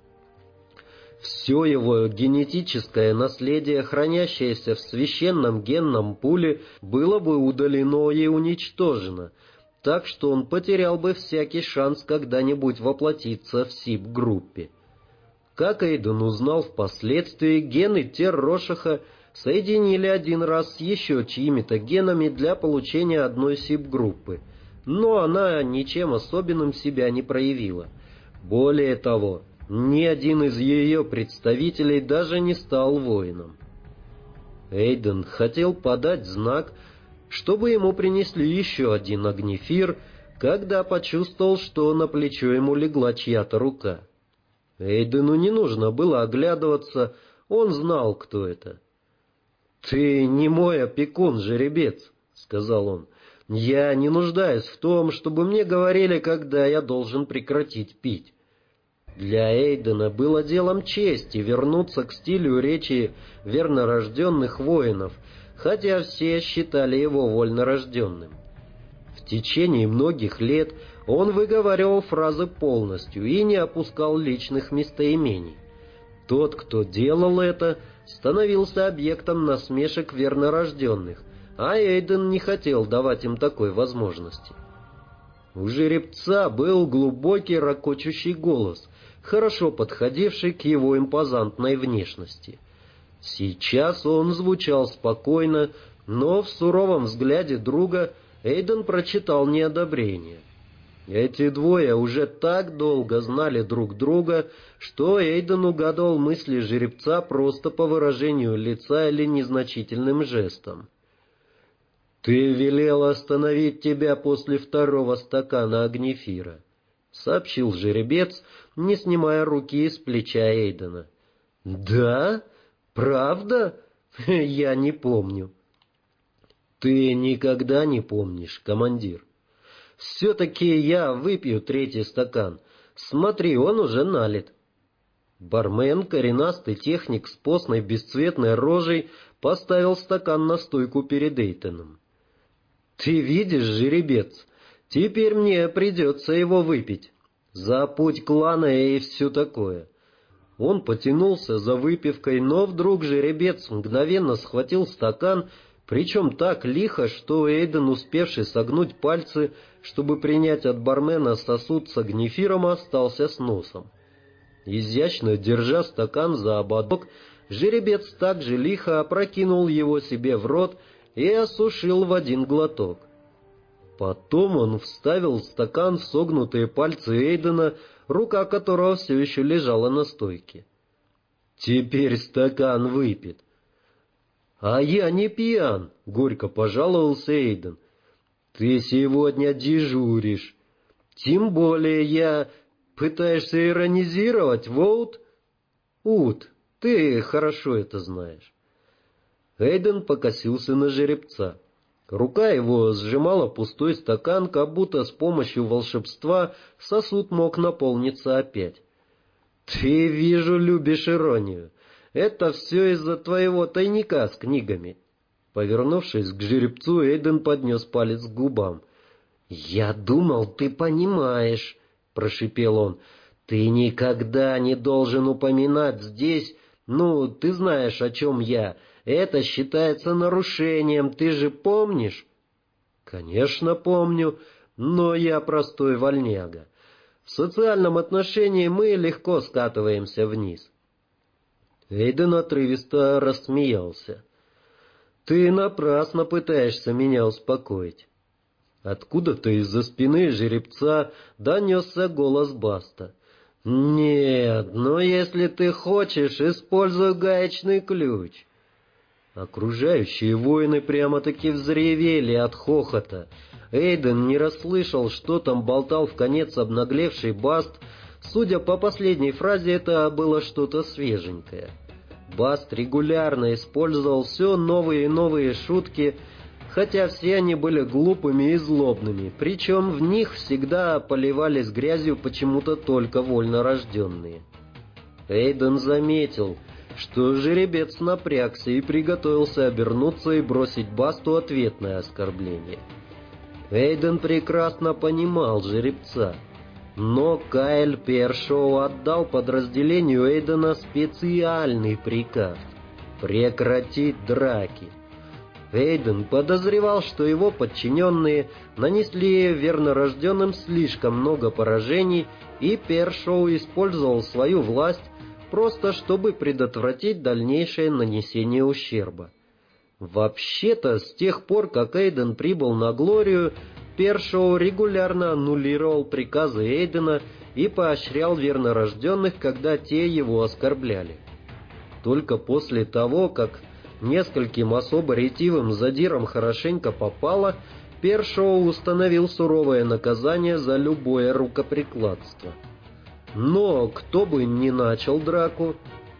Все его генетическое наследие, хранящееся в священном генном пуле, было бы удалено и уничтожено, так что он потерял бы всякий шанс когда-нибудь воплотиться в СИП-группе. Как Эйден узнал впоследствии, гены Тер-Рошаха соединили один раз с еще чьими-то генами для получения одной СИП-группы, но она ничем особенным себя не проявила. Более того, ни один из ее представителей даже не стал воином. Эйден хотел подать знак, чтобы ему принесли еще один огнефир, когда почувствовал, что на плечо ему легла чья-то рука. Эйдену не нужно было оглядываться, он знал, кто это. «Ты не мой опекун, жеребец», — сказал он. «Я не нуждаюсь в том, чтобы мне говорили, когда я должен прекратить пить». Для Эйдена было делом чести вернуться к стилю речи вернорожденных воинов, хотя все считали его вольнорожденным. В течение многих лет он выговаривал фразы полностью и не опускал личных местоимений. Тот, кто делал это, становился объектом насмешек вернорожденных, а Эйден не хотел давать им такой возможности. У жеребца был глубокий ракочущий голос, хорошо подходивший к его импозантной внешности. Сейчас он звучал спокойно, но в суровом взгляде друга Эйден прочитал неодобрение. Эти двое уже так долго знали друг друга, что Эйден угадывал мысли жеребца просто по выражению лица или незначительным жестом. «Ты велел остановить тебя после второго стакана огнефира», — сообщил жеребец, не снимая руки из плеча Эйдена. «Да? Правда? Я не помню». «Ты никогда не помнишь, командир. Все-таки я выпью третий стакан. Смотри, он уже налит». Бармен, коренастый техник с постной бесцветной рожей, поставил стакан на стойку перед Эйденом. «Ты видишь, жеребец, теперь мне придется его выпить. За путь клана и все такое». Он потянулся за выпивкой, но вдруг жеребец мгновенно схватил стакан, причем так лихо, что Эйден, успевший согнуть пальцы, чтобы принять от бармена сосуд с огнефиром, остался с носом. Изящно держа стакан за ободок, жеребец также лихо опрокинул его себе в рот и осушил в один глоток. Потом он вставил стакан в согнутые пальцы Эйдена, рука которого все еще лежала на стойке. «Теперь стакан выпит». «А я не пьян», — горько пожаловался Эйден. «Ты сегодня дежуришь. Тем более я... Пытаешься иронизировать, Воут?» «Ут, ты хорошо это знаешь». Эйден покосился на жеребца. Рука его сжимала пустой стакан, как будто с помощью волшебства сосуд мог наполниться опять. «Ты, вижу, любишь иронию. Это все из-за твоего тайника с книгами». Повернувшись к жеребцу, Эйден поднес палец к губам. «Я думал, ты понимаешь», — прошипел он. «Ты никогда не должен упоминать здесь... Ну, ты знаешь, о чем я. Это считается нарушением, ты же помнишь?» «Конечно помню, но я простой вольняга. В социальном отношении мы легко скатываемся вниз». Эйден отрывисто рассмеялся. «Ты напрасно пытаешься меня успокоить». Откуда-то из-за спины жеребца донесся голос Баста. «Нет, но если ты хочешь, используй гаечный ключ». Окружающие воины прямо-таки взревели от хохота. Эйден не расслышал, что там болтал вконец обнаглевший Баст. Судя по последней фразе, это было что-то свеженькое. Баст регулярно использовал все новые и новые шутки, хотя все они были глупыми и злобными, причем в них всегда поливались грязью почему-то только вольнорожденные. Эйден заметил, что жеребец напрягся и приготовился обернуться и бросить Басту ответное оскорбление. Эйден прекрасно понимал жеребца, но Каэль Першоу отдал подразделению Эйдена специальный приказ — прекратить драки. Эйден подозревал, что его подчиненные нанесли вернорожденным слишком много поражений, и Першоу использовал свою власть просто чтобы предотвратить дальнейшее нанесение ущерба. Вообще-то, с тех пор, как Эйден прибыл на Глорию, Першоу регулярно аннулировал приказы Эйдена и поощрял вернорожденных, когда те его оскорбляли. Только после того, как нескольким особо ретивым задирам хорошенько попало, Першоу установил суровое наказание за любое рукоприкладство. Но кто бы ни начал драку,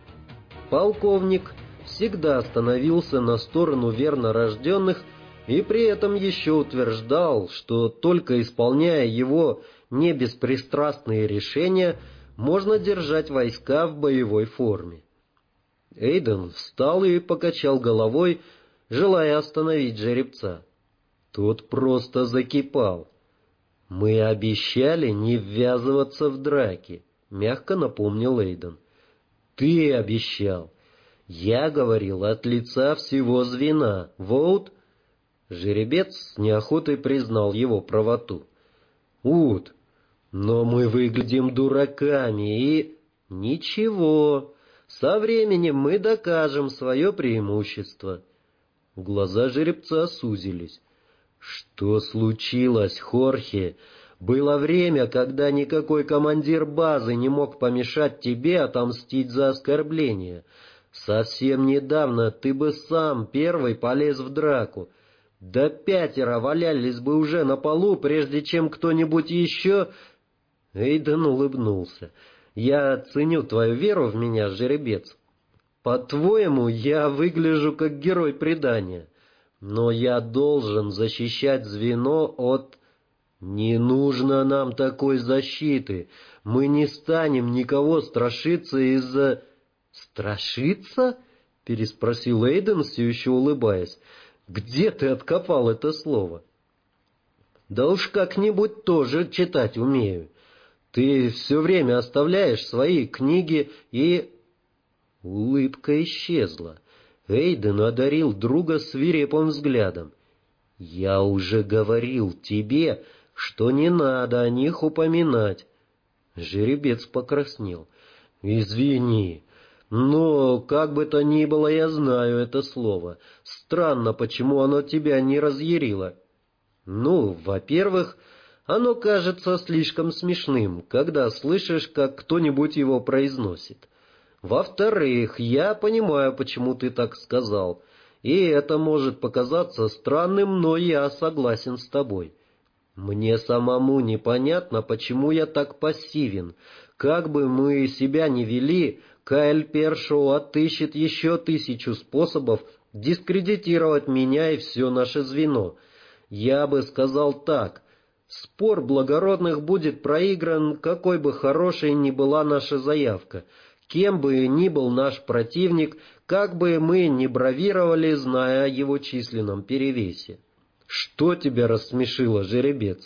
полковник всегда становился на сторону вернорожденных и при этом еще утверждал, что только исполняя его небеспристрастные решения, можно держать войска в боевой форме. Эйден встал и покачал головой, желая остановить жеребца. Тот просто закипал. «Мы обещали не ввязываться в драки», — мягко напомнил Эйден. «Ты обещал. Я говорил от лица всего звена. Воут?» Жеребец с неохотой признал его правоту. «Ут, но мы выглядим дураками и...» «Ничего, со временем мы докажем свое преимущество». Глаза жеребца сузились. «Что случилось, Хорхе? Было время, когда никакой командир базы не мог помешать тебе отомстить за оскорбление. Совсем недавно ты бы сам первый полез в драку. Да 5 валялись бы уже на полу, прежде чем кто-нибудь еще...» Эйден улыбнулся. «Я ценю твою веру в меня, жеребец. По-твоему, я выгляжу как герой предания. Но я должен защищать звено от... Не нужно нам такой защиты. Мы не станем никого страшиться из-за... «Страшиться?» — переспросил Эйден, все еще улыбаясь. «Где ты откопал это слово?» «Да уж как-нибудь тоже читать умею. Ты все время оставляешь свои книги и...» Улыбка исчезла. Эйден одарил друга свирепым взглядом. «Я уже говорил тебе, что не надо о них упоминать». Жеребец покраснел. «Извини, но как бы то ни было, я знаю это слово. Странно, почему оно тебя не разъярило». «Ну, во-первых, оно кажется слишком смешным, когда слышишь, как кто-нибудь его произносит. Во-вторых, я понимаю, почему ты так сказал, и это может показаться странным, но я согласен с тобой. Мне самому непонятно, почему я так пассивен. Как бы мы себя ни вели, Каэль Першоу отыщет еще 1000 способов дискредитировать меня и все наше звено. Я бы сказал так: спор благородных будет проигран, какой бы хорошей ни была наша заявка. Кем бы ни был наш противник, как бы мы ни бравировали, зная о его численном перевесе. Что тебя рассмешило, жеребец?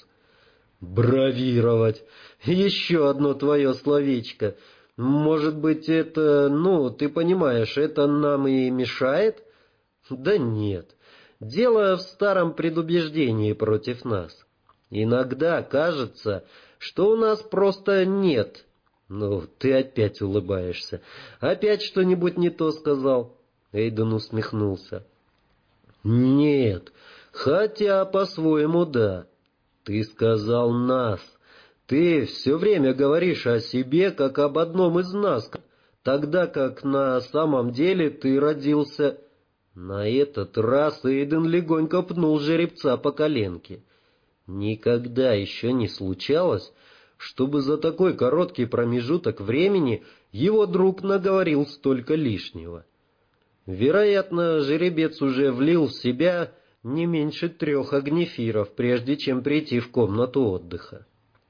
Бравировать. Еще одно твое словечко. Может быть, это, ты понимаешь, это нам и мешает? Да нет. Дело в старом предубеждении против нас. Иногда кажется, что у нас просто нет «Ну, ты опять улыбаешься. Опять что-нибудь не то сказал?» Эйден усмехнулся. «Нет, хотя по-своему да. Ты сказал «нас». Ты все время говоришь о себе, как об одном из нас, тогда как на самом деле ты родился...» На этот раз Эйден легонько пнул жеребца по коленке. Никогда еще не случалось, чтобы за такой короткий промежуток времени его друг наговорил столько лишнего. Вероятно, жеребец уже влил в себя не меньше 3 огнефиров, прежде чем прийти в комнату отдыха.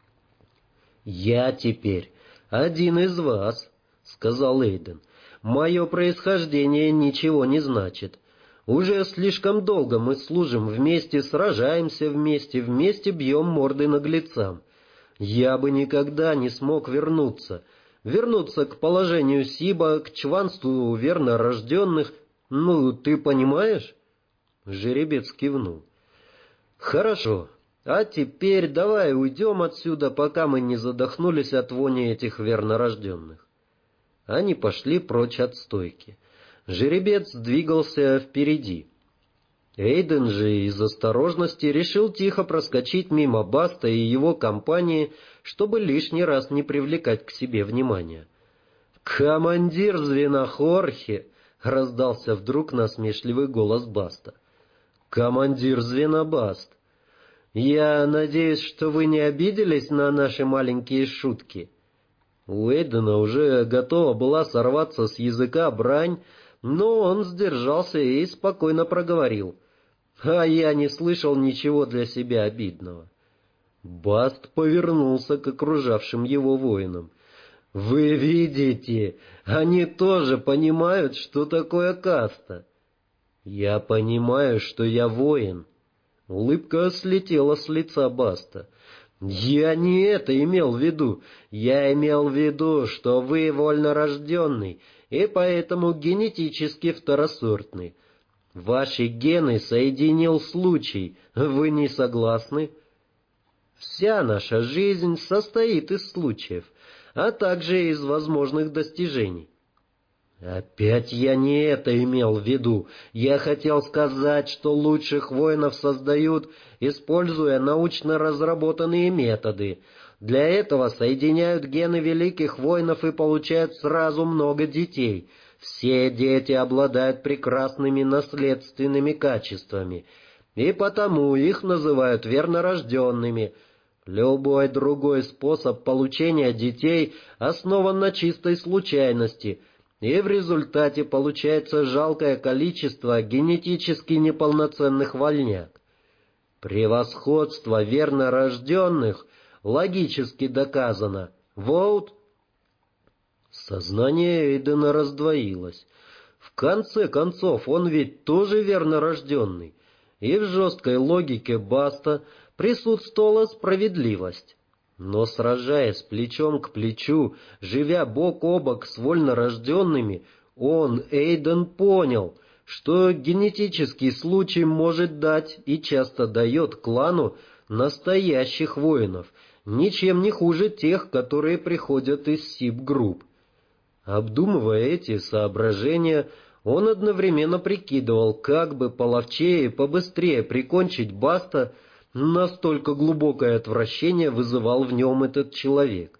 «Я теперь один из вас», — сказал Эйден. «Мое происхождение ничего не значит. Уже слишком долго мы служим вместе, сражаемся вместе бьем морды наглецам. Я бы никогда не смог вернуться к положению Сиба, к чванству верно рожденных. Ну, ты понимаешь?» Жеребец кивнул. «Хорошо. А теперь давай уйдем отсюда, пока мы не задохнулись от вони этих вернорожденных». Они пошли прочь от стойки. Жеребец двигался впереди. Эйден же из осторожности решил тихо проскочить мимо Баста и его компании, чтобы лишний раз не привлекать к себе внимания. «Командир звена Хорхе!» — раздался вдруг насмешливый голос Баста. «Командир звена Баст! Я надеюсь, что вы не обиделись на наши маленькие шутки?» У Эйдена уже готова была сорваться с языка брань, но он сдержался и спокойно проговорил. «А я не слышал ничего для себя обидного». Баст повернулся к окружавшим его воинам. «Вы видите, они тоже понимают, что такое каста». «Я понимаю, что я воин». Улыбка слетела с лица Баста. «Я не это имел в виду. Я имел в виду, что вы вольнорожденный и поэтому генетически второсортный. Ваши гены соединил случай. Вы не согласны?» «Вся наша жизнь состоит из случаев, а также из возможных достижений». «Опять я не это имел в виду. Я хотел сказать, что лучших воинов создают, используя научно разработанные методы. Для этого соединяют гены великих воинов и получают сразу много детей. Все дети обладают прекрасными наследственными качествами, и потому их называют вернорожденными. Любой другой способ получения детей основан на чистой случайности, и в результате получается жалкое количество генетически неполноценных вольняк. Превосходство вернорожденных логически доказано. Вот. Сознание Эйдена раздвоилось. В конце концов, он ведь тоже вернорожденный, и в жесткой логике Баста присутствовала справедливость. Но сражаясь плечом к плечу, живя бок о бок с вольнорожденными, он, Эйден, понял, что генетический случай может дать и часто дает клану настоящих воинов, ничем не хуже тех, которые приходят из СИП-групп. Обдумывая эти соображения, он одновременно прикидывал, как бы половчее и побыстрее прикончить Баста. Настолько глубокое отвращение вызывал в нем этот человек.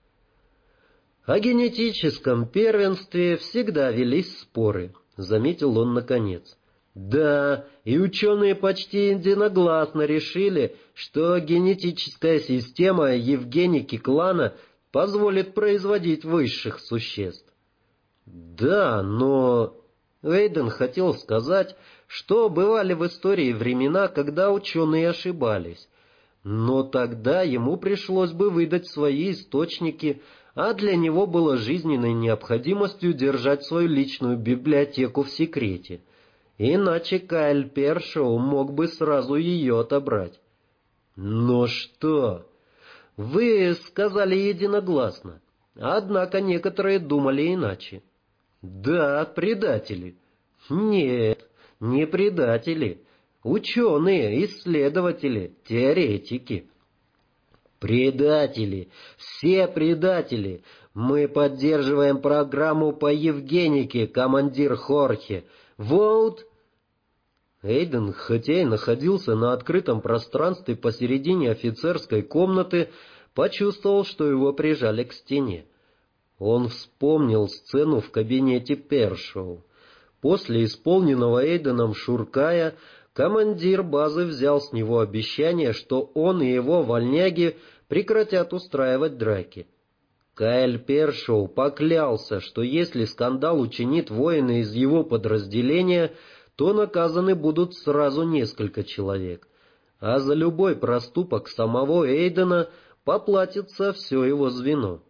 О генетическом первенстве всегда велись споры, заметил он наконец. Да, и ученые почти единогласно решили, что генетическая система евгеники клана позволит производить высших существ. Да, но... Эйден хотел сказать, что бывали в истории времена, когда ученые ошибались. Но тогда ему пришлось бы выдать свои источники, а для него было жизненной необходимостью держать свою личную библиотеку в секрете. Иначе Кайл Першоу мог бы сразу ее отобрать. Но что? Вы сказали единогласно, однако некоторые думали иначе. Да, предатели. Нет, не предатели. Ученые, исследователи, теоретики. «Предатели! Все предатели! Мы поддерживаем программу по Евгенике, командир Хорхе! Воут!» Эйден, хотя и находился на открытом пространстве посередине офицерской комнаты, почувствовал, что его прижали к стене. Он вспомнил сцену в кабинете Першоу. После исполненного Эйденом Шуркая командир базы взял с него обещание, что он и его вольняги прекратят устраивать драки. Кайл Першоу поклялся, что если скандал учинит воины из его подразделения, то наказаны будут сразу несколько человек, а за любой проступок самого Эйдена поплатится все его звено.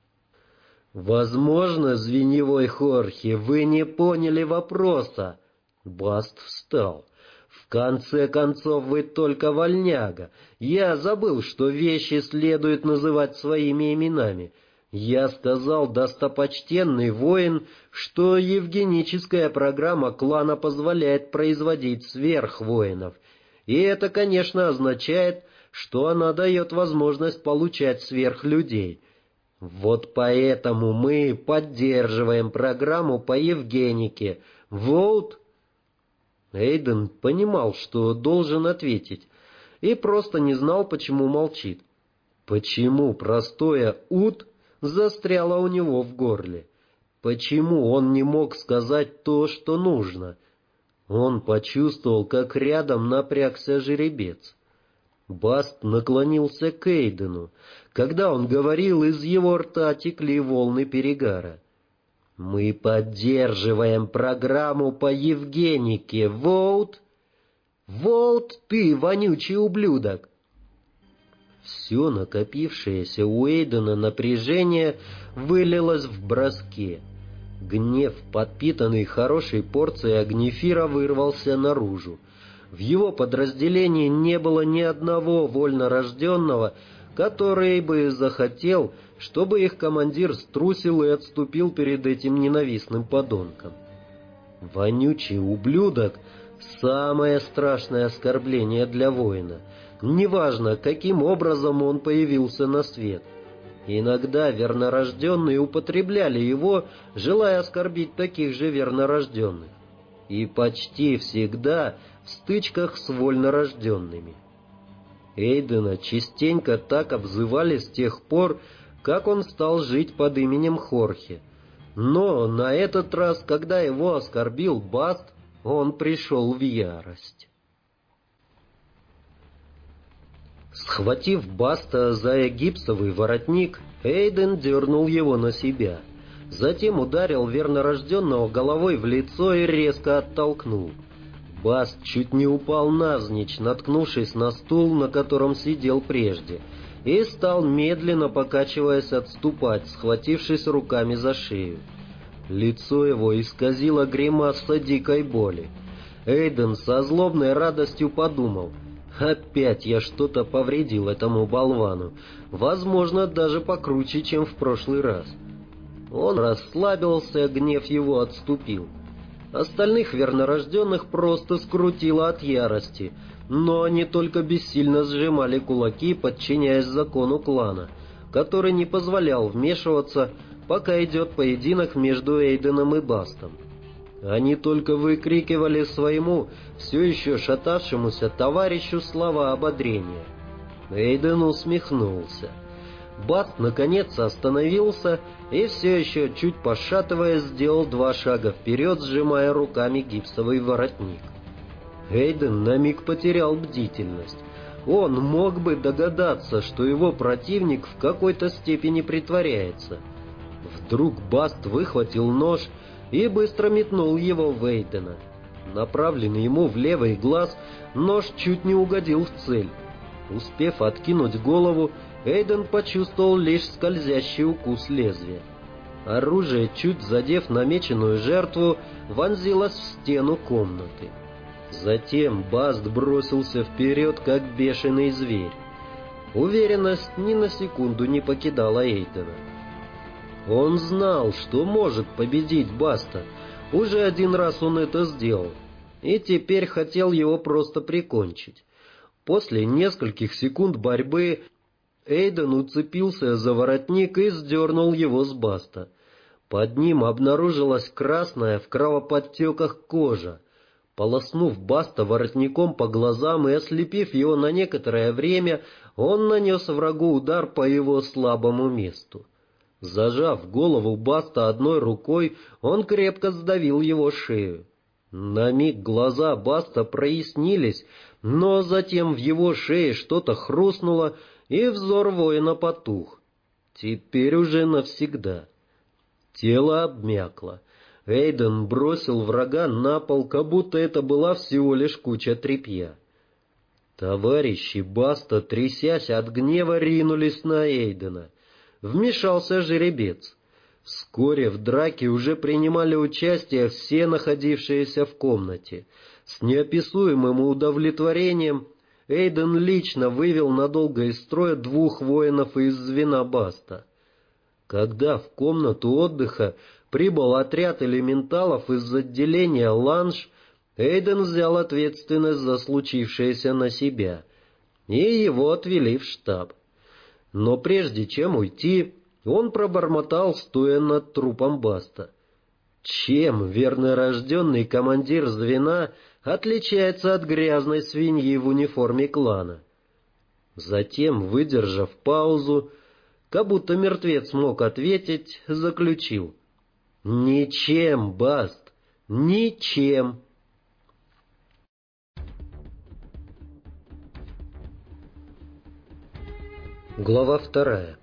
«Возможно, звеньевой Хорхе, вы не поняли вопроса». Баст встал. «В конце концов, вы только вольняга. Я забыл, что вещи следует называть своими именами. Я сказал, достопочтенный воин, что евгеническая программа клана позволяет производить сверхвоинов. И это, конечно, означает, что она дает возможность получать сверхлюдей. Вот поэтому мы поддерживаем программу по Евгенике. Вот». Эйден понимал, что должен ответить, и просто не знал, почему молчит. Почему простое «ут» застряло у него в горле? Почему он не мог сказать то, что нужно? Он почувствовал, как рядом напрягся жеребец. Баст наклонился к Эйдену. Когда он говорил, из его рта текли волны перегара. «Мы поддерживаем программу по Евгенике, Воут!» «Воут, ты, вонючий ублюдок!» Все накопившееся у Эйдена напряжение вылилось в броске. Гнев, подпитанный хорошей порцией огнефира, вырвался наружу. В его подразделении не было ни одного вольнорожденного, который бы захотел, чтобы их командир струсил и отступил перед этим ненавистным подонком. Вонючий ублюдок — самое страшное оскорбление для воина. Неважно, каким образом он появился на свет. Иногда вернорожденные употребляли его, желая оскорбить таких же вернорожденных. И почти всегда в стычках с вольнорожденными. Эйдена частенько так обзывали с тех пор, как он стал жить под именем Хорхе. Но на этот раз, когда его оскорбил Баст, он пришел в ярость. Схватив Баста за гипсовый воротник, Эйден дернул его на себя. Затем ударил вернорожденного головой в лицо и резко оттолкнул. Баст чуть не упал навзничь, наткнувшись на стул, на котором сидел прежде, и стал, медленно покачиваясь, отступать, схватившись руками за шею. Лицо его исказило гримаса дикой боли. Эйден со злобной радостью подумал: «Опять я что-то повредил этому болвану, возможно, даже покруче, чем в прошлый раз». Он расслабился, гнев его отступил. Остальных вернорожденных просто скрутило от ярости, но они только бессильно сжимали кулаки, подчиняясь закону клана, который не позволял вмешиваться, пока идет поединок между Эйденом и Бастом. Они только выкрикивали своему, все еще шатавшемуся товарищу слова ободрения. Эйден усмехнулся. Баст наконец остановился и, все еще чуть пошатываясь, сделал 2 шага вперед, сжимая руками гипсовый воротник. Эйден на миг потерял бдительность. Он мог бы догадаться, что его противник в какой-то степени притворяется. Вдруг Баст выхватил нож и быстро метнул его в Эйдена. Направленный ему в левый глаз, нож чуть не угодил в цель. Успев откинуть голову, Эйден почувствовал лишь скользящий укус лезвия. Оружие, чуть задев намеченную жертву, вонзилось в стену комнаты. Затем Баст бросился вперед, как бешеный зверь. Уверенность ни на секунду не покидала Эйдена. Он знал, что может победить Баста. Уже 1 раз он это сделал, и теперь хотел его просто прикончить. После нескольких секунд борьбы Эйден уцепился за воротник и сдернул его с Баста. Под ним обнаружилась красная в кровоподтеках кожа. Полоснув Баста воротником по глазам и ослепив его на некоторое время, он нанес врагу удар по его слабому месту. Зажав голову Баста одной рукой, он крепко сдавил его шею. На миг глаза Баста прояснились, но затем в его шее что-то хрустнуло, и взор воина потух. Теперь уже навсегда. Тело обмякло. Эйден бросил врага на пол, как будто это была всего лишь куча тряпья. Товарищи Баста, трясясь от гнева, ринулись на Эйдена. Вмешался жеребец. Вскоре в драке уже принимали участие все находившиеся в комнате. С неописуемым удовлетворением Эйден лично вывел надолго из строя 2 воинов из звена Баста. Когда в комнату отдыха прибыл отряд элементалов из отделения «Ланж», Эйден взял ответственность за случившееся на себя, и его отвели в штаб. Но прежде чем уйти, он пробормотал, стоя над трупом Баста: «Чем вернорожденный командир звена отличается от грязной свиньи в униформе клана?» Затем, выдержав паузу, как будто мертвец мог ответить, заключил: «Ничем, Баст, ничем». Глава 2.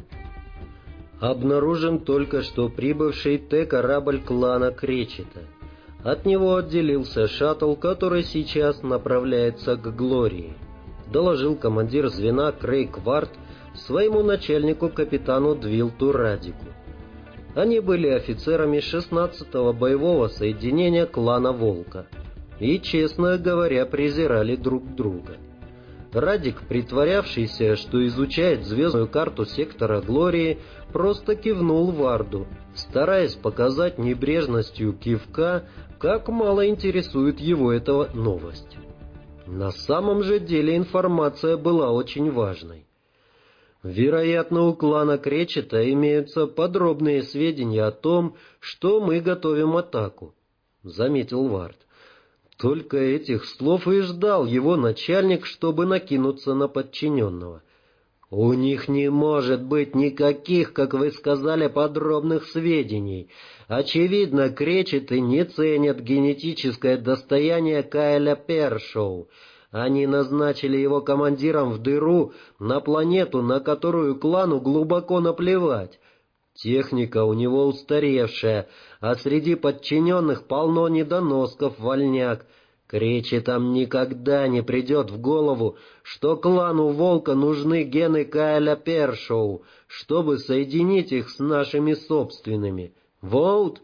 Обнаружен только что прибывший Т-корабль клана Кречета. От него отделился шаттл, который сейчас направляется к Глории, доложил командир звена Крейг Вард своему начальнику капитану Двилту Радику. Они были офицерами 16-го боевого соединения клана Волка и, честно говоря, презирали друг друга. Радик, притворявшийся, что изучает звездную карту сектора Глории, просто кивнул Варду, стараясь показать небрежностью кивка, как мало интересует его эта новость. На самом же деле информация была очень важной. «Вероятно, у клана Кречета имеются подробные сведения о том, что мы готовим атаку», — заметил Вард. Только этих слов и ждал его начальник, чтобы накинуться на подчиненного. «У них не может быть никаких, как вы сказали, подробных сведений. Очевидно, Кречеты не ценят генетическое достояние Кайля Першоу. Они назначили его командиром в дыру, на планету, на которую клану глубоко наплевать. Техника у него устаревшая, а среди подчиненных полно недоносков-вольняк. Кречетам никогда не придет в голову, что клану Волка нужны гены Кайля Першоу, чтобы соединить их с нашими собственными. Воут?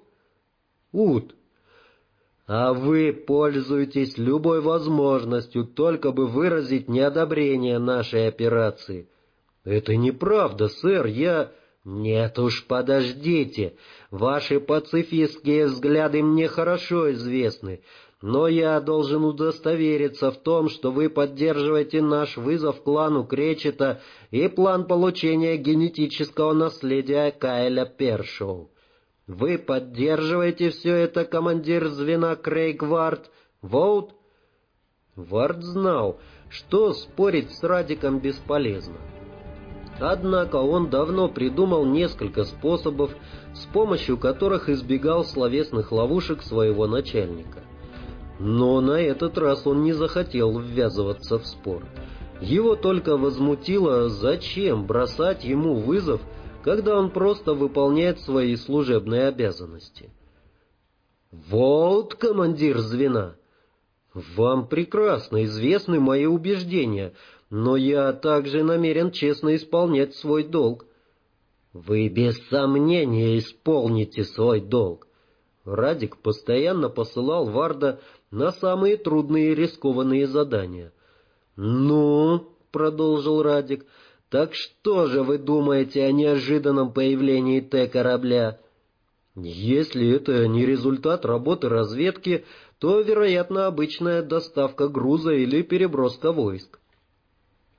Ут. А вы пользуетесь любой возможностью, только бы выразить неодобрение нашей операции. Это неправда, сэр, я... Нет уж, подождите. Ваши пацифистские взгляды мне хорошо известны, но я должен удостовериться в том, что вы поддерживаете наш вызов клану Кречета и план получения генетического наследия Кайля Першоу. Вы поддерживаете все это, командир звена Крейг Вард? Воут?» Вард знал, что спорить с Радиком бесполезно. Однако он давно придумал несколько способов, с помощью которых избегал словесных ловушек своего начальника. Но на этот раз он не захотел ввязываться в спор. Его только возмутило, зачем бросать ему вызов, когда он просто выполняет свои служебные обязанности. «Вот, командир звена, вам прекрасно известны мои убеждения, но я также намерен честно исполнять свой долг». «Вы без сомнения исполните свой долг». Радик постоянно посылал Варда на самые трудные и рискованные задания. «Ну, — продолжил Радик, — так что же вы думаете о неожиданном появлении Т-корабля?» «Если это не результат работы разведки, то, вероятно, обычная доставка груза или переброска войск».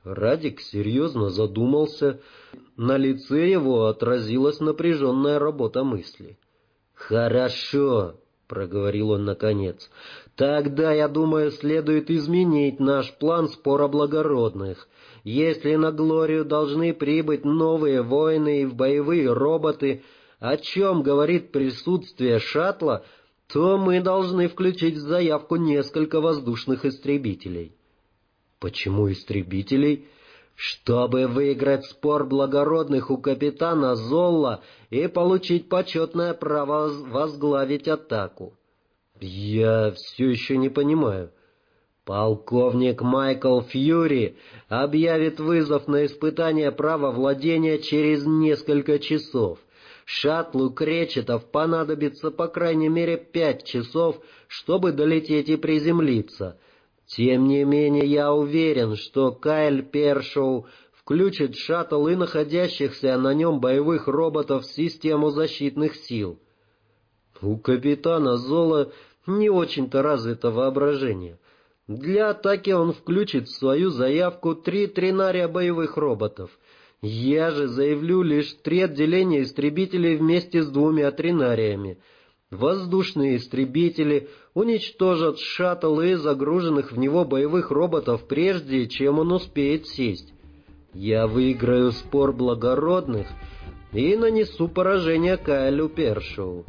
Радик серьезно задумался. На лице его отразилась напряженная работа мысли. «Хорошо», — проговорил он наконец. «Тогда, я думаю, следует изменить наш план спора благородных. Если на Глорию должны прибыть новые воины и боевые роботы, о чем говорит присутствие шаттла, то мы должны включить в заявку несколько воздушных истребителей». «Почему истребителей?» «Чтобы выиграть спор благородных у капитана Золла и получить почетное право возглавить атаку». «Я все еще не понимаю». «Полковник Майкл Фьюри объявит вызов на испытание права владения через несколько часов. Шаттлу Кречетов понадобится по крайней мере 5 часов, чтобы долететь и приземлиться. Тем не менее, я уверен, что Кайл Першоу включит шаттл и находящихся на нем боевых роботов в систему защитных сил». У капитана Зола не очень-то развито воображение. Для атаки он включит в свою заявку 3 тринария боевых роботов. Я же заявлю лишь 3 отделения истребителей вместе с 2 тринариями. Воздушные истребители уничтожат шаттл и загруженных в него боевых роботов прежде, чем он успеет сесть. Я выиграю спор благородных и нанесу поражение Кайлу Першоу.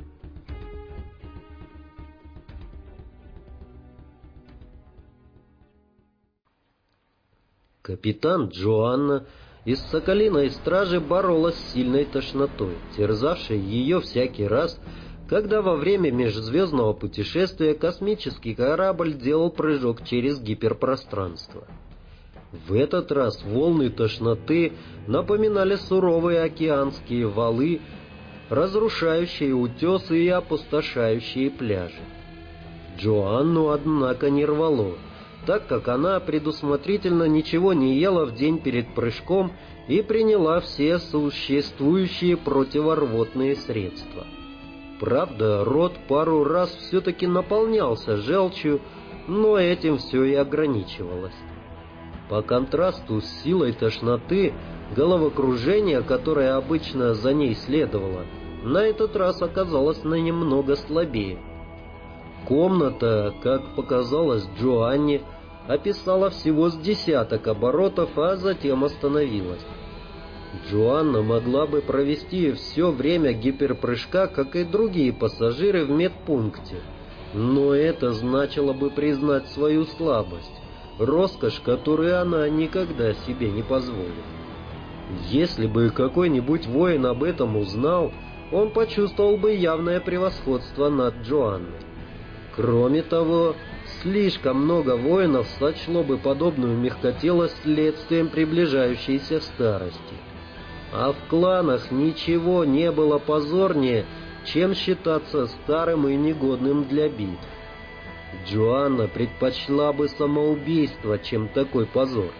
Капитан Джоанна из Соколиной стражи боролась с сильной тошнотой, терзавшей ее всякий раз, когда во время межзвездного путешествия космический корабль делал прыжок через гиперпространство. В этот раз волны тошноты напоминали суровые океанские валы, разрушающие утесы и опустошающие пляжи. Джоанну, однако, не рвало, так как она предусмотрительно ничего не ела в день перед прыжком и приняла все существующие противорвотные средства. Правда, рот пару раз все-таки наполнялся желчью, но этим все и ограничивалось. По контрасту с силой тошноты, головокружение, которое обычно за ней следовало, на этот раз оказалось немного слабее. Комната, как показалось Джоанне, описала всего с 10 оборотов, а затем остановилась. Джоанна могла бы провести все время гиперпрыжка, как и другие пассажиры в медпункте, но это значило бы признать свою слабость, роскошь, которую она никогда себе не позволит. Если бы какой-нибудь воин об этом узнал, он почувствовал бы явное превосходство над Джоанной. Кроме того, слишком много воинов сочло бы подобную мягкотелость следствием приближающейся старости. А в кланах ничего не было позорнее, чем считаться старым и негодным для битв. Джоанна предпочла бы самоубийство, чем такой позор.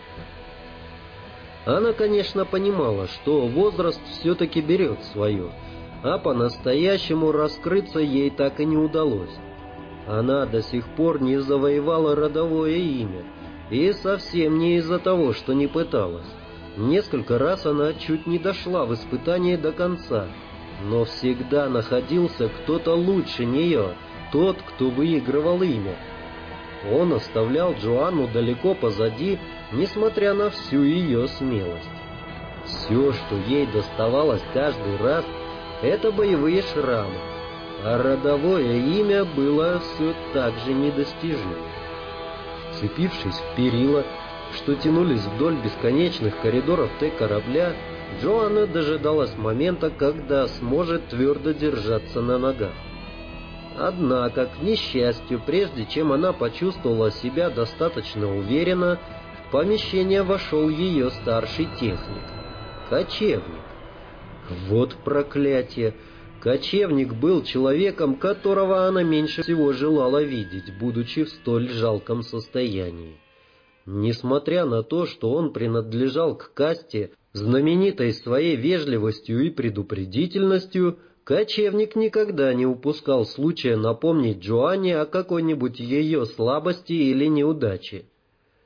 Она, конечно, понимала, что возраст все-таки берет свое, а по-настоящему раскрыться ей так и не удалось. Она до сих пор не завоевала родовое имя, и совсем не из-за того, что не пыталась. Несколько раз она чуть не дошла в испытании до конца, но всегда находился кто-то лучше нее, тот, кто выигрывал имя. Он оставлял Джоанну далеко позади, несмотря на всю ее смелость. Все, что ей доставалось каждый раз, это боевые шрамы, а родовое имя было все так же недостижимо. Вцепившись в перила, что тянулись вдоль бесконечных коридоров Т-корабля, Джоанна дожидалась момента, когда сможет твердо держаться на ногах. Однако, к несчастью, прежде чем она почувствовала себя достаточно уверенно, в помещение вошел ее старший техник — кочевник. Вот проклятие! Кочевник был человеком, которого она меньше всего желала видеть, будучи в столь жалком состоянии. Несмотря на то, что он принадлежал к касте, знаменитой своей вежливостью и предупредительностью, кочевник никогда не упускал случая напомнить Джоанне о какой-нибудь ее слабости или неудаче.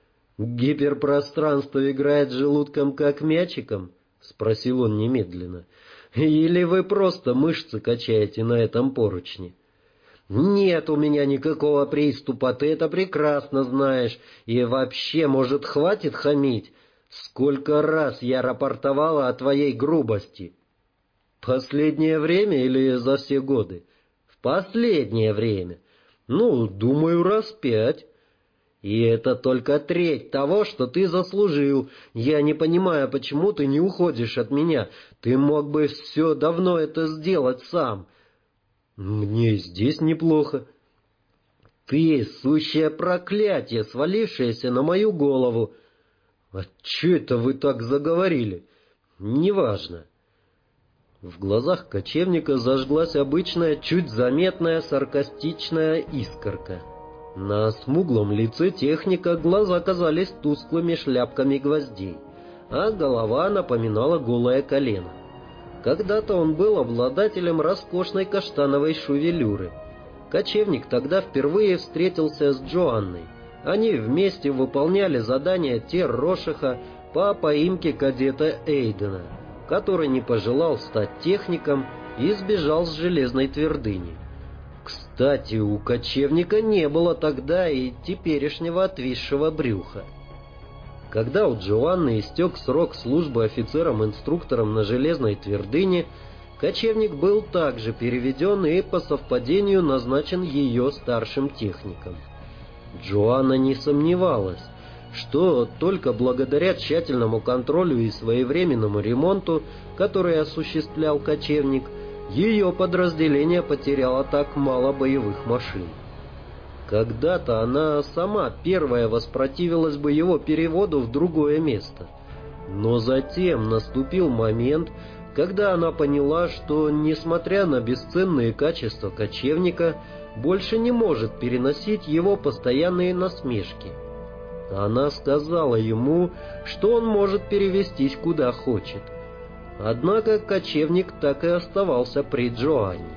«Гиперпространство играет желудком как мячиком?» — спросил он немедленно. «Или вы просто мышцы качаете на этом поручне?» «Нет у меня никакого приступа, ты это прекрасно знаешь. И вообще, может, хватит хамить? Сколько раз я рапортовала о твоей грубости?» «Последнее время или за все годы?» «В последнее время. Ну, думаю, раз 5. И это только треть того, что ты заслужил. Я не понимаю, почему ты не уходишь от меня. Ты мог бы все давно это сделать сам». «Мне здесь неплохо». «Ты — сущее проклятие, свалившееся на мою голову». «А че это вы так заговорили?» «Неважно». В глазах кочевника зажглась обычная, чуть заметная саркастичная искорка. На смуглом лице техника глаза казались тусклыми шляпками гвоздей, а голова напоминала голое колено. Когда-то он был обладателем роскошной каштановой шевелюры. Кочевник тогда впервые встретился с Джоанной. Они вместе выполняли задание Тер-Рошиха по поимке кадета Эйдена, который не пожелал стать техником и сбежал с железной твердыни. Кстати, у кочевника не было тогда и теперешнего отвисшего брюха. Когда у Джоанны истек срок службы офицером-инструктором на железной твердыне, кочевник был также переведен и по совпадению назначен ее старшим техником. Джоанна не сомневалась, что только благодаря тщательному контролю и своевременному ремонту, который осуществлял кочевник, ее подразделение потеряло так мало боевых машин. Когда-то она сама первая воспротивилась бы его переводу в другое место. Но затем наступил момент, когда она поняла, что, несмотря на бесценные качества кочевника, больше не может переносить его постоянные насмешки. Она сказала ему, что он может перевестись куда хочет. Однако кочевник так и оставался при Джоанне.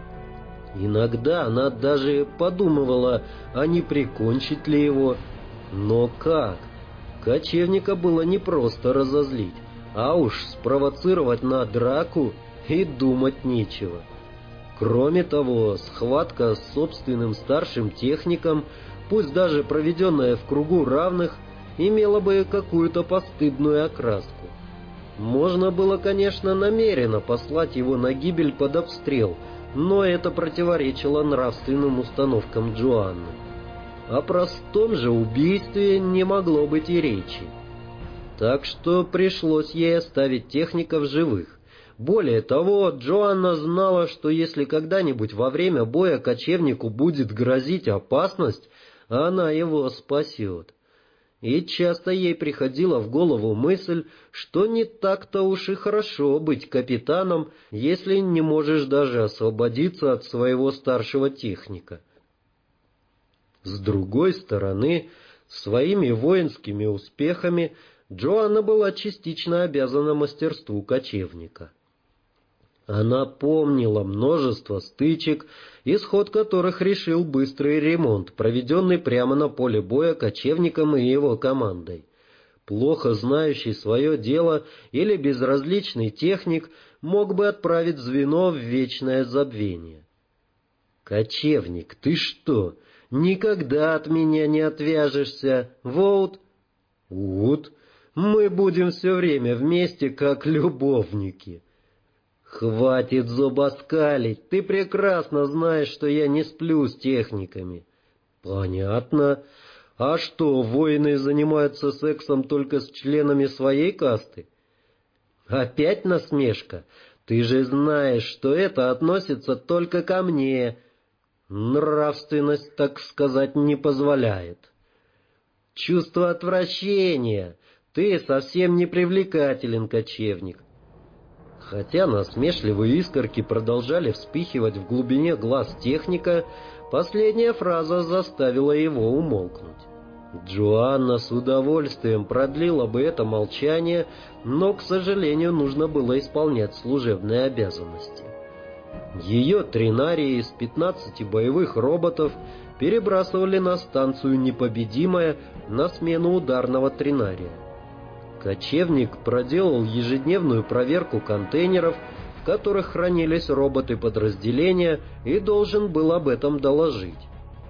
Иногда она даже подумывала, а не прикончить ли его. Но как? Кочевника было не просто разозлить, а уж спровоцировать на драку и думать нечего. Кроме того, схватка с собственным старшим техником, пусть даже проведенная в кругу равных, имела бы какую-то постыдную окраску. Можно было, конечно, намеренно послать его на гибель под обстрел, но это противоречило нравственным установкам Джоанны. О простом же убийстве не могло быть и речи. Так что пришлось ей оставить техников живых. Более того, Джоанна знала, что если когда-нибудь во время боя кочевнику будет грозить опасность, она его спасет. И часто ей приходила в голову мысль, что не так-то уж и хорошо быть капитаном, если не можешь даже освободиться от своего старшего техника. С другой стороны, своими воинскими успехами Джоанна была частично обязана мастерству кочевника. Она помнила множество стычек, исход которых решил быстрый ремонт, проведенный прямо на поле боя кочевником и его командой. Плохо знающий свое дело или безразличный техник мог бы отправить звено в вечное забвение. «Кочевник, ты что, никогда от меня не отвяжешься, Воут?» «Вуд, мы будем все время вместе, как любовники». «Хватит зубоскалить, ты прекрасно знаешь, что я не сплю с техниками». «Понятно. А что, воины занимаются сексом только с членами своей касты?» «Опять насмешка? Ты же знаешь, что это относится только ко мне. Нравственность, так сказать, не позволяет». «Чувство отвращения. Ты совсем не привлекателен, кочевник». Хотя насмешливые искорки продолжали вспыхивать в глубине глаз техника, последняя фраза заставила его умолкнуть. Джоанна с удовольствием продлила бы это молчание, но, к сожалению, нужно было исполнять служебные обязанности. Ее тринарии из 15 боевых роботов перебрасывали на станцию «Непобедимая» на смену ударного тринария. Кочевник проделал ежедневную проверку контейнеров, в которых хранились роботы подразделения, и должен был об этом доложить.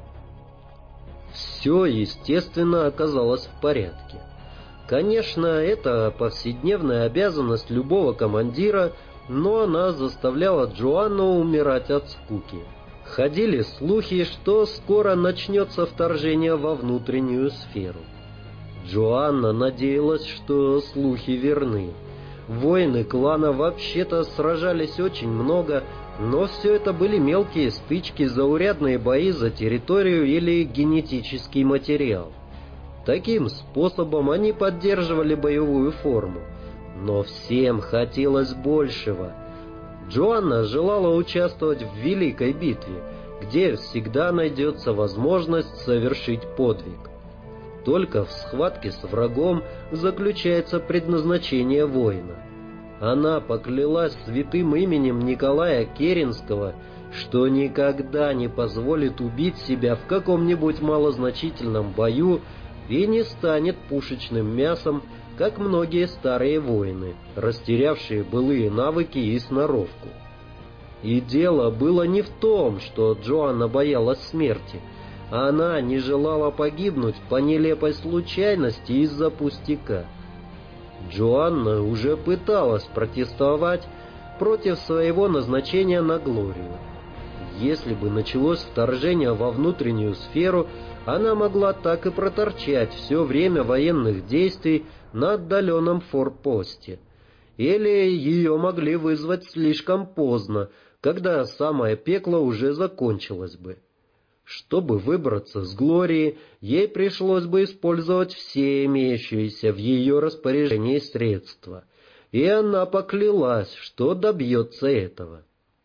Все, естественно, оказалось в порядке. Конечно, это повседневная обязанность любого командира, но она заставляла Джоанну умирать от скуки. Ходили слухи, что скоро начнется вторжение во внутреннюю сферу. Джоанна надеялась, что слухи верны. Воины клана вообще-то сражались очень много, но все это были мелкие стычки, заурядные бои за территорию или генетический материал. Таким способом они поддерживали боевую форму. Но всем хотелось большего. Джоанна желала участвовать в великой битве, где всегда найдется возможность совершить подвиг. Только в схватке с врагом заключается предназначение воина. Она поклялась святым именем Николая Керенского, что никогда не позволит убить себя в каком-нибудь малозначительном бою и не станет пушечным мясом, как многие старые воины, растерявшие былые навыки и сноровку. И дело было не в том, что Джоанна боялась смерти. Она не желала погибнуть по нелепой случайности из-за пустяка. Джоанна уже пыталась протестовать против своего назначения на Глорию. Если бы началось вторжение во внутреннюю сферу, она могла так и проторчать все время военных действий на отдаленном форпосте. Или ее могли вызвать слишком поздно, когда самое пекло уже закончилось бы. Чтобы выбраться с Глории, ей пришлось бы использовать все имеющиеся в ее распоряжении средства, и она поклялась, что добьется этого.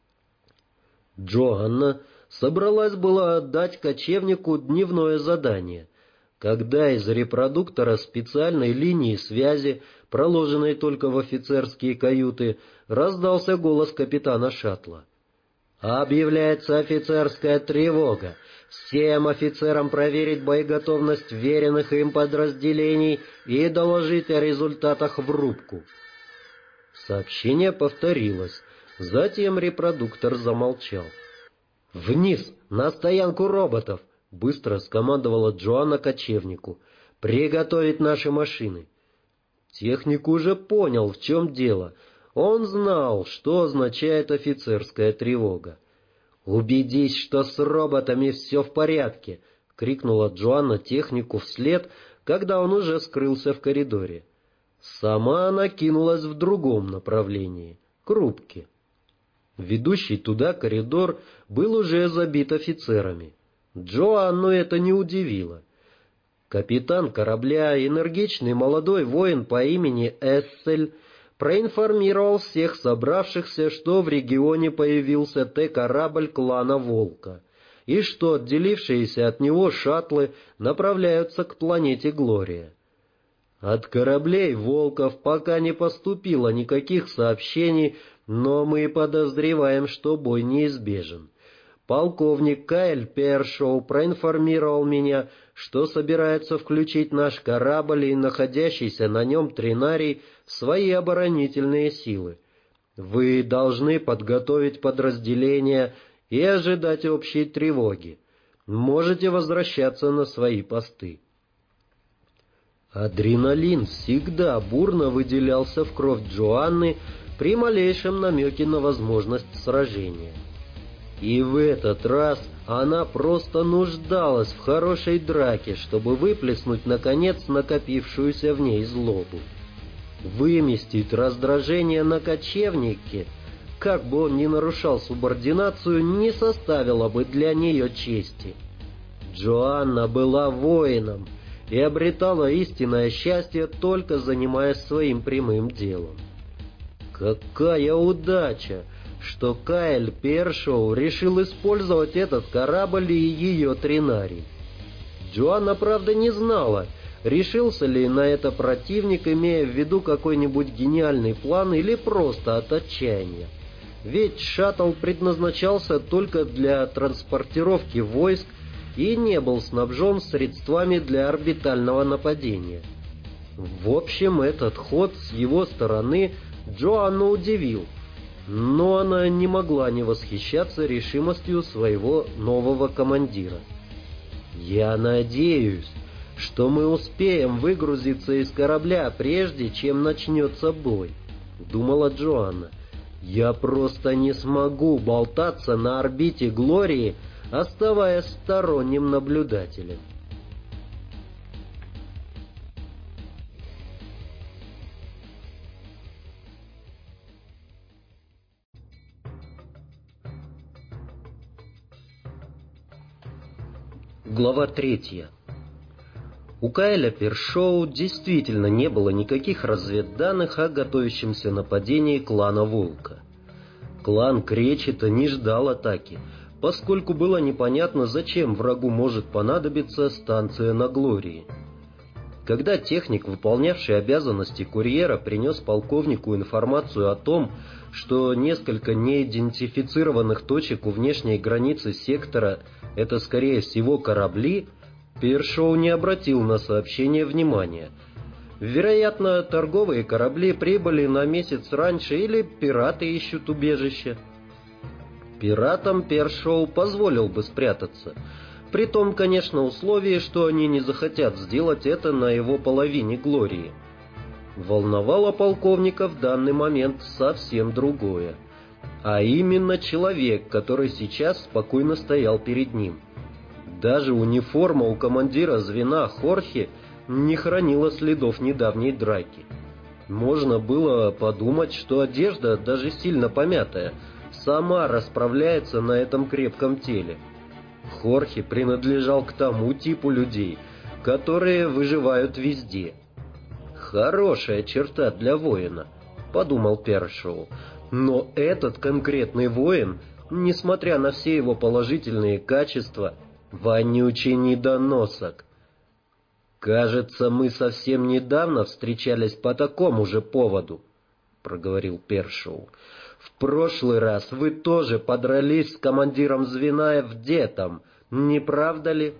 Джоанна собралась была отдать кочевнику дневное задание, когда из репродуктора специальной линии связи, проложенной только в офицерские каюты, раздался голос капитана шаттла. «Объявляется офицерская тревога. Всем офицерам проверить боеготовность веренных им подразделений и доложить о результатах в рубку». Сообщение повторилось. Затем репродуктор замолчал. «Вниз, на стоянку роботов!» — быстро скомандовала Джоанна кочевнику. «Приготовить наши машины!» Техник уже понял, в чем дело. Он знал, что означает офицерская тревога. «Убедись, что с роботами все в порядке!» — крикнула Джоанна технику вслед, когда он уже скрылся в коридоре. Сама она кинулась в другом направлении — к рубке. Ведущий туда коридор был уже забит офицерами. Джоанну это не удивило. Капитан корабля, энергичный молодой воин по имени Эссель, проинформировал всех собравшихся, что в регионе появился Т-корабль клана Волка, и что отделившиеся от него шаттлы направляются к планете Глория. От кораблей Волков пока не поступило никаких сообщений, но мы подозреваем, что бой неизбежен. Полковник Кайл Першоу проинформировал меня, что собирается включить наш корабль и находящийся на нем тринарий в свои оборонительные силы. Вы должны подготовить подразделения и ожидать общей тревоги. Можете возвращаться на свои посты. Адреналин всегда бурно выделялся в кровь Джоанны при малейшем намеке на возможность сражения. И в этот раз она просто нуждалась в хорошей драке, чтобы выплеснуть, наконец, накопившуюся в ней злобу. Выместить раздражение на кочевнике, как бы он ни нарушал субординацию, не составило бы для нее чести. Джоанна была воином и обретала истинное счастье, только занимаясь своим прямым делом. Какая удача, что Кайл Першоу решил использовать этот корабль и ее тринарий. Джоанна, правда, не знала, решился ли на это противник, имея в виду какой-нибудь гениальный план или просто от отчаяния. Ведь шаттл предназначался только для транспортировки войск, и не был снабжен средствами для орбитального нападения. В общем, этот ход с его стороны Джоанну удивил, но она не могла не восхищаться решимостью своего нового командира. «Я надеюсь, что мы успеем выгрузиться из корабля, прежде чем начнется бой», — думала Джоанна. «Я просто не смогу болтаться на орбите Глории, оставаясь сторонним наблюдателем». Глава 3. У Кайля Першоу действительно не было никаких разведданных о готовящемся нападении клана Волка. Клан Кречета не ждал атаки, поскольку было непонятно, зачем врагу может понадобиться станция на Глории. Когда техник, выполнявший обязанности курьера, принес полковнику информацию о том, что несколько неидентифицированных точек у внешней границы сектора — это, скорее всего, корабли, Першоу не обратил на сообщение внимания. Вероятно, торговые корабли прибыли на месяц раньше или пираты ищут убежище. Пиратам Першоу позволил бы спрятаться, при том, конечно, условии, что они не захотят сделать это на его половине Глории. Волновало полковника в данный момент совсем другое, а именно человек, который сейчас спокойно стоял перед ним. Даже униформа у командира звена Хорхе не хранила следов недавней драки. Можно было подумать, что одежда, даже сильно помятая, сама расправляется на этом крепком теле. Хорхе принадлежал к тому типу людей, которые выживают везде. «Хорошая черта для воина», — подумал Першоу. Но этот конкретный воин, несмотря на все его положительные качества, вонючий недоносок. «Кажется, мы совсем недавно встречались по такому же поводу», — проговорил Першоу. «В прошлый раз вы тоже подрались с командиром звена Эвдетом, не правда ли?»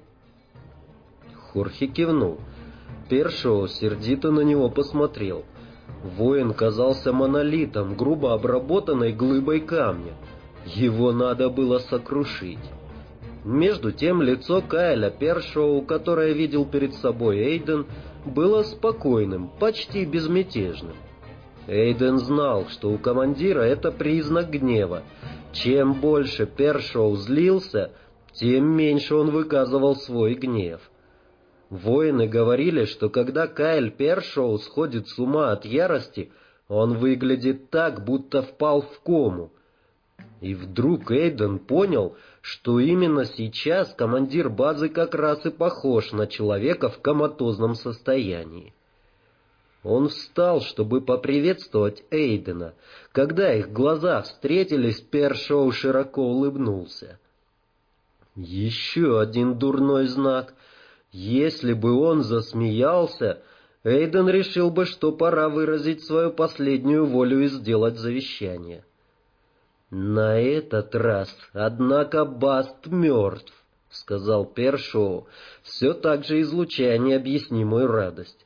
Хорхе кивнул. Першоу сердито на него посмотрел. Воин казался монолитом, грубо обработанной глыбой камня. Его надо было сокрушить. Между тем лицо Кайля Першоу, которое видел перед собой Эйден, было спокойным, почти безмятежным. Эйден знал, что у командира это признак гнева. Чем больше Першоу злился, тем меньше он выказывал свой гнев. Воины говорили, что когда Кайл Першоу сходит с ума от ярости, он выглядит так, будто впал в кому. И вдруг Эйден понял, что именно сейчас командир базы как раз и похож на человека в коматозном состоянии. Он встал, чтобы поприветствовать Эйдена. Когда их глаза встретились, Першоу широко улыбнулся. Еще один дурной знак. Если бы он засмеялся, Эйден решил бы, что пора выразить свою последнюю волю и сделать завещание. «На этот раз, однако, Баст мертв», — сказал Першоу, все так же излучая необъяснимую радость.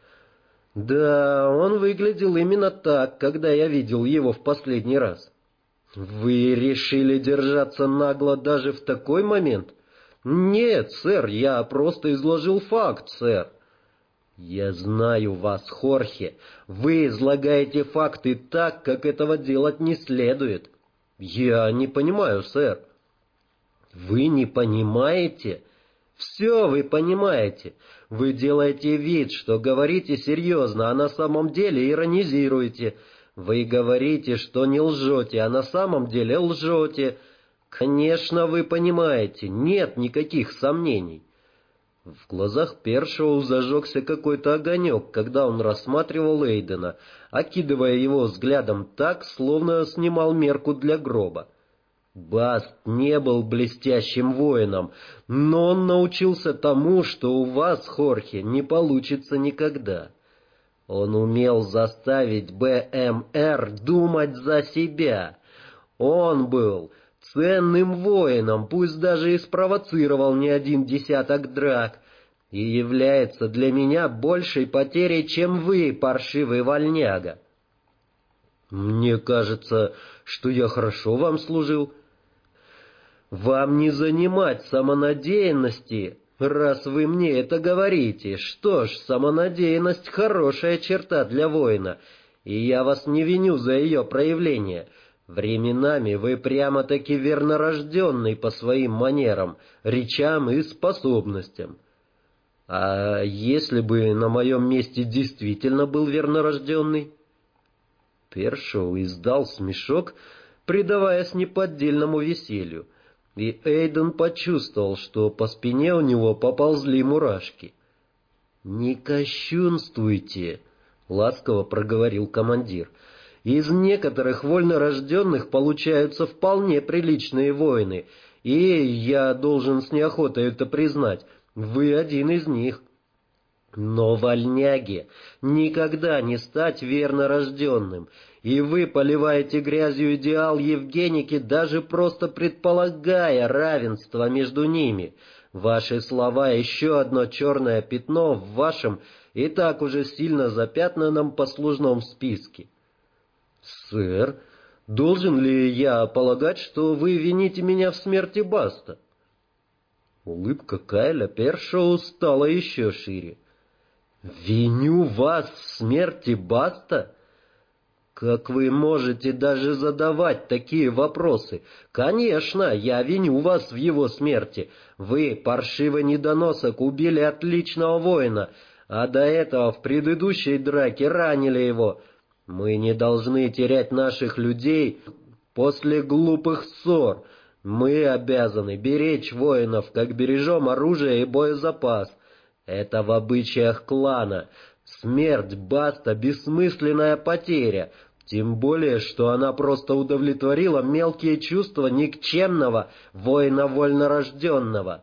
«Да, он выглядел именно так, когда я видел его в последний раз». «Вы решили держаться нагло даже в такой момент?» «Нет, сэр, я просто изложил факт, сэр». «Я знаю вас, Хорхе. Вы излагаете факты так, как этого делать не следует». «Я не понимаю, сэр». «Вы не понимаете? Все вы понимаете. Вы делаете вид, что говорите серьезно, а на самом деле иронизируете. Вы говорите, что не лжете, а на самом деле лжете. Конечно, вы понимаете, нет никаких сомнений». В глазах Першоу зажегся какой-то огонек, когда он рассматривал Эйдена, окидывая его взглядом так, словно снимал мерку для гроба. Баст не был блестящим воином, но он научился тому, что у вас, Хорхе, не получится никогда. Он умел заставить БМР думать за себя. Он был ценным воином, пусть даже и спровоцировал не один десяток драк, и является для меня большей потерей, чем вы, паршивый вольняга. Мне кажется, что я хорошо вам служил. Вам не занимать самонадеянности, раз вы мне это говорите. Что ж, самонадеянность — хорошая черта для воина, и я вас не виню за ее проявление. Временами вы прямо-таки вернорожденный по своим манерам, речам и способностям. А если бы на моем месте действительно был вернорожденный? Першоу издал смешок, предаваясь неподдельному веселью, и Эйден почувствовал, что по спине у него поползли мурашки. «Не кощунствуйте», — ласково проговорил командир. «Из некоторых вольнорожденных получаются вполне приличные воины, и, я должен с неохотой это признать, вы один из них. Но вольняге никогда не стать вернорожденным, и вы поливаете грязью идеал Евгеники, даже просто предполагая равенство между ними. Ваши слова — еще одно черное пятно в вашем и так уже сильно запятнанном послужном списке». «Сэр, должен ли я полагать, что вы вините меня в смерти Баста?» Улыбка Кайля Першоу стала еще шире. «Виню вас в смерти Баста? Как вы можете даже задавать такие вопросы? Конечно, я виню вас в его смерти. Вы, паршивый недоносок, убили отличного воина, а до этого в предыдущей драке ранили его. Мы не должны терять наших людей после глупых ссор. Мы обязаны беречь воинов, как бережем оружие и боезапас. Это в обычаях клана. Смерть Баста — бессмысленная потеря, тем более, что она просто удовлетворила мелкие чувства никчемного воина вольнорожденного».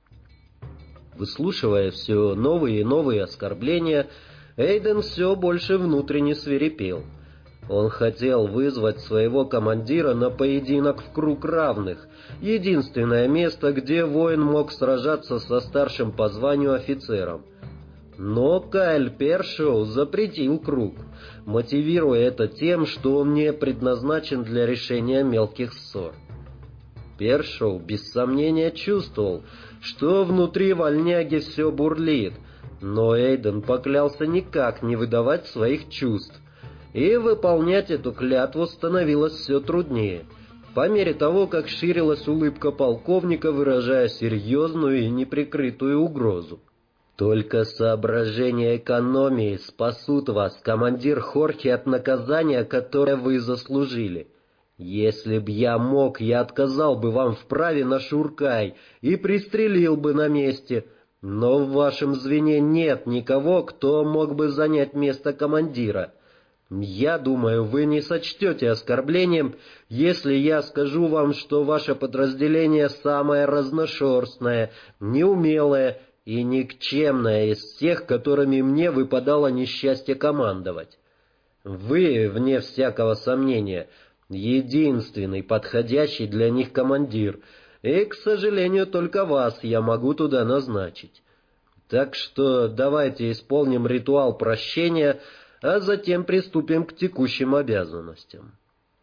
Выслушивая все новые и новые оскорбления, Эйден все больше внутренне свирепел. Он хотел вызвать своего командира на поединок в круг равных, единственное место, где воин мог сражаться со старшим по званию офицером. Но Кайл Першоу запретил круг, мотивируя это тем, что он не предназначен для решения мелких ссор. Першоу без сомнения чувствовал, что внутри вольняги все бурлит, но Эйден поклялся никак не выдавать своих чувств, и выполнять эту клятву становилось все труднее, по мере того, как ширилась улыбка полковника, выражая серьезную и неприкрытую угрозу. «Только соображения экономии спасут вас, командир Хорхи, от наказания, которое вы заслужили. Если б я мог, я отказал бы вам в праве на Шуркай и пристрелил бы на месте, но в вашем звене нет никого, кто мог бы занять место командира. Я думаю, вы не сочтете оскорблением, если я скажу вам, что ваше подразделение самое разношерстное, неумелое и никчемное из всех, которыми мне выпадало несчастье командовать. Вы, вне всякого сомнения, единственный подходящий для них командир, и, к сожалению, только вас я могу туда назначить. Так что давайте исполним ритуал прощения, а затем приступим к текущим обязанностям».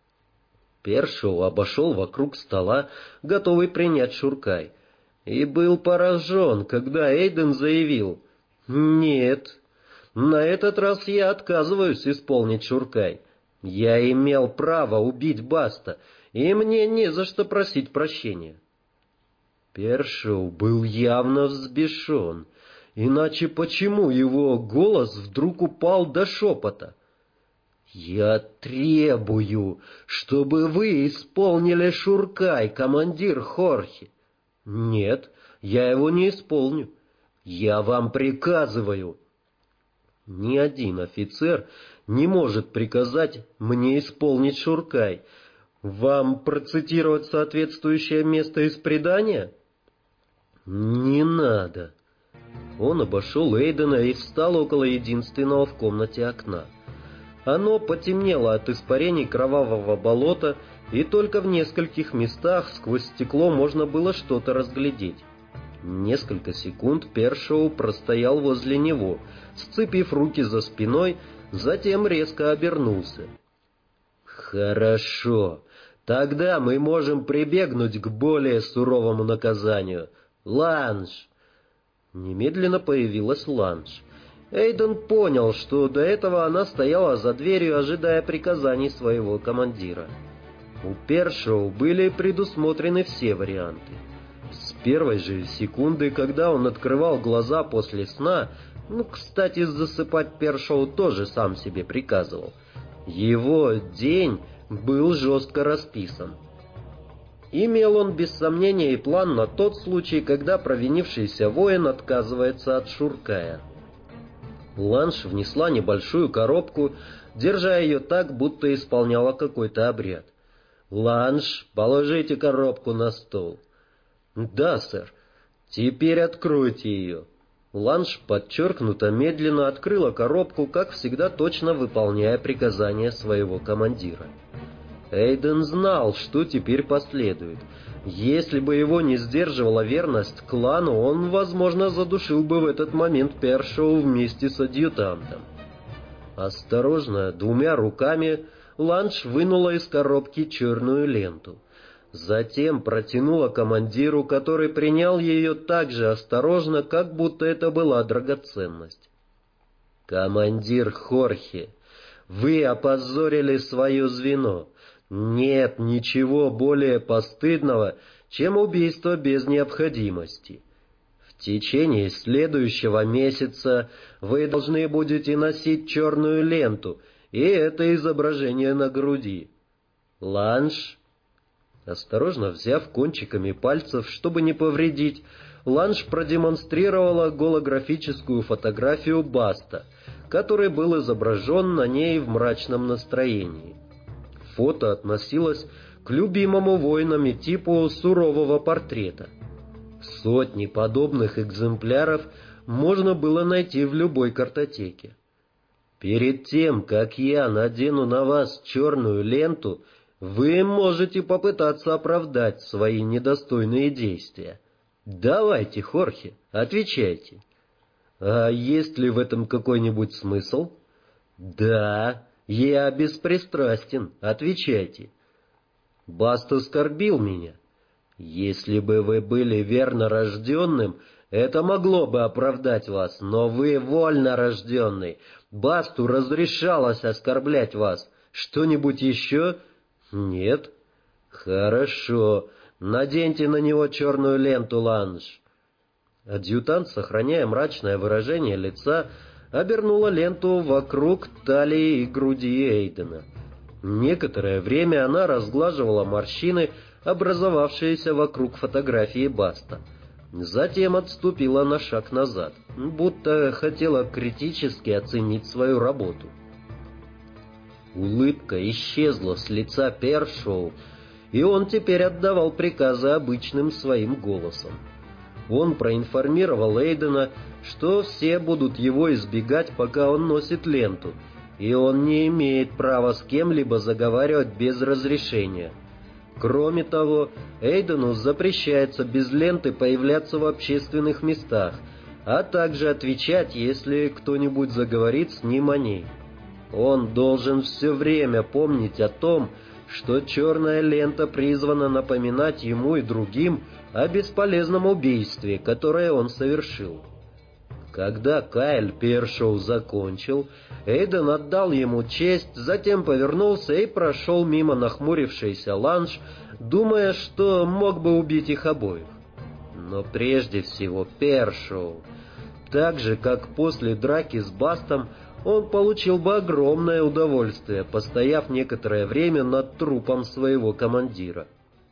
Першоу обошел вокруг стола, готовый принять Шуркай, и был поражен, когда Эйден заявил: «Нет, на этот раз я отказываюсь исполнить Шуркай. Я имел право убить Баста, и мне не за что просить прощения». Першоу был явно взбешен, иначе почему его голос вдруг упал до шепота? «Я требую, чтобы вы исполнили Шуркай, командир Хорхи». «Нет, я его не исполню. Я вам приказываю». Ни один офицер не может приказать мне исполнить Шуркай. Вам процитировать соответствующее место из предания? Не надо. Он обошел Эйдена и встал около единственного в комнате окна. Оно потемнело от испарений кровавого болота, и только в нескольких местах сквозь стекло можно было что-то разглядеть. Несколько секунд Першоу простоял возле него, сцепив руки за спиной, затем резко обернулся. «Хорошо. Тогда мы можем прибегнуть к более суровому наказанию. Ланж!» Немедленно появилась Ланж. Эйден понял, что до этого она стояла за дверью, ожидая приказаний своего командира. У Першоу были предусмотрены все варианты. С первой же секунды, когда он открывал глаза после сна, кстати, засыпать Першоу тоже сам себе приказывал, его день был жестко расписан. Имел он без сомнения и план на тот случай, когда провинившийся воин отказывается от Шуркая. Ланж внесла небольшую коробку, держа ее так, будто исполняла какой-то обряд. «Ланж, положите коробку на стол». «Да, сэр. Теперь откройте ее». Ланж подчеркнуто медленно открыла коробку, как всегда точно выполняя приказания своего командира. Эйден знал, что теперь последует. Если бы его не сдерживала верность клану, он, возможно, задушил бы в этот момент Першоу вместе с адъютантом. Осторожно, двумя руками, Ланж вынула из коробки черную ленту. Затем протянула командиру, который принял ее так же осторожно, как будто это была драгоценность. «Командир Хорхе, вы опозорили свое звено. Нет ничего более постыдного, чем убийство без необходимости. В течение следующего месяца вы должны будете носить черную ленту, и это изображение на груди. Ланж...» Осторожно взяв кончиками пальцев, чтобы не повредить, Ланж продемонстрировала голографическую фотографию Баста, который был изображен на ней в мрачном настроении. Фото относилось к любимому воинами типу сурового портрета. Сотни подобных экземпляров можно было найти в любой картотеке. «Перед тем, как я надену на вас черную ленту, вы можете попытаться оправдать свои недостойные действия. Давайте, Хорхе, отвечайте. А есть ли в этом какой-нибудь смысл? Да, я беспристрастен, отвечайте. Баст оскорбил меня. Если бы вы были верно рожденным, это могло бы оправдать вас, но вы вольно рожденный. Басту разрешалось оскорблять вас. Что-нибудь еще? Нет? Хорошо. Наденьте на него черную ленту, Ланж. Адъютант, сохраняя мрачное выражение лица, обернула ленту вокруг талии и груди Эйдена. Некоторое время она разглаживала морщины, образовавшиеся вокруг фотографии Баста. Затем отступила на шаг назад, будто хотела критически оценить свою работу. Улыбка исчезла с лица Першоу, и он теперь отдавал приказы обычным своим голосом. Он проинформировал Эйдена, что все будут его избегать, пока он носит ленту, и он не имеет права с кем-либо заговаривать без разрешения. Кроме того, Эйдену запрещается без ленты появляться в общественных местах, а также отвечать, если кто-нибудь заговорит с ним о ней. Он должен все время помнить о том, что черная лента призвана напоминать ему и другим о бесполезном убийстве, которое он совершил. Когда Кайл Першоу закончил, Эйден отдал ему честь, затем повернулся и прошел мимо нахмурившейся Ланж, думая, что мог бы убить их обоих. Но прежде всего Першоу. Так же, как после драки с Бастом, он получил бы огромное удовольствие, постояв некоторое время над трупом своего командира.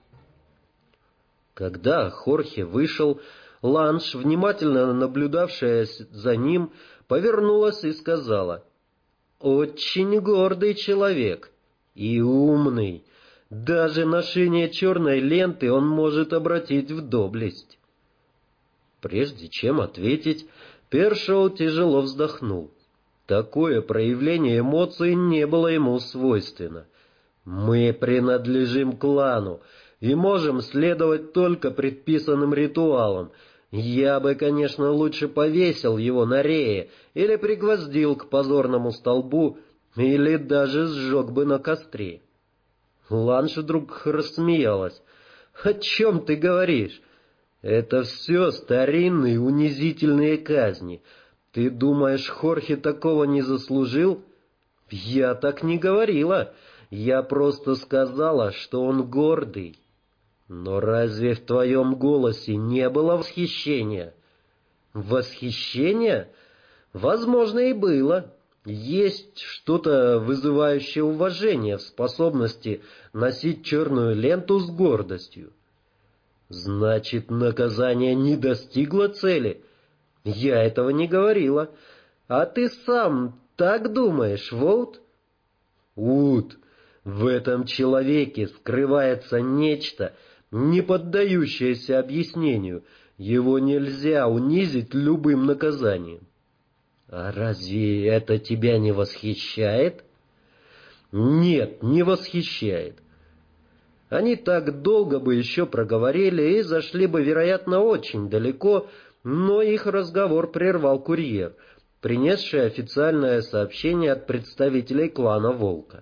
Когда Хорхе вышел, Ланж, внимательно наблюдавшая за ним, повернулась и сказала: «Очень гордый человек и умный. Даже ношение черной ленты он может обратить в доблесть». Прежде чем ответить, Першоу тяжело вздохнул. Такое проявление эмоций не было ему свойственно. «Мы принадлежим клану и можем следовать только предписанным ритуалам. Я бы, конечно, лучше повесил его на рее или пригвоздил к позорному столбу, или даже сжег бы на костре». Ланж вдруг рассмеялась. «О чем ты говоришь? Это все старинные унизительные казни. Ты думаешь, Хорхе такого не заслужил?» «Я так не говорила. Я просто сказала, что он гордый». «Но разве в твоем голосе не было восхищения?» «Восхищение? Возможно, и было. Есть что-то вызывающее уважение в способности носить черную ленту с гордостью». «Значит, наказание не достигло цели?» «Я этого не говорила. А ты сам так думаешь, Воут?» «Ут, в этом человеке скрывается нечто, не поддающееся объяснению. Его нельзя унизить любым наказанием». «А разве это тебя не восхищает?» «Нет, не восхищает». Они так долго бы еще проговорили и зашли бы, вероятно, очень далеко, но их разговор прервал курьер, принесший официальное сообщение от представителей клана Волка.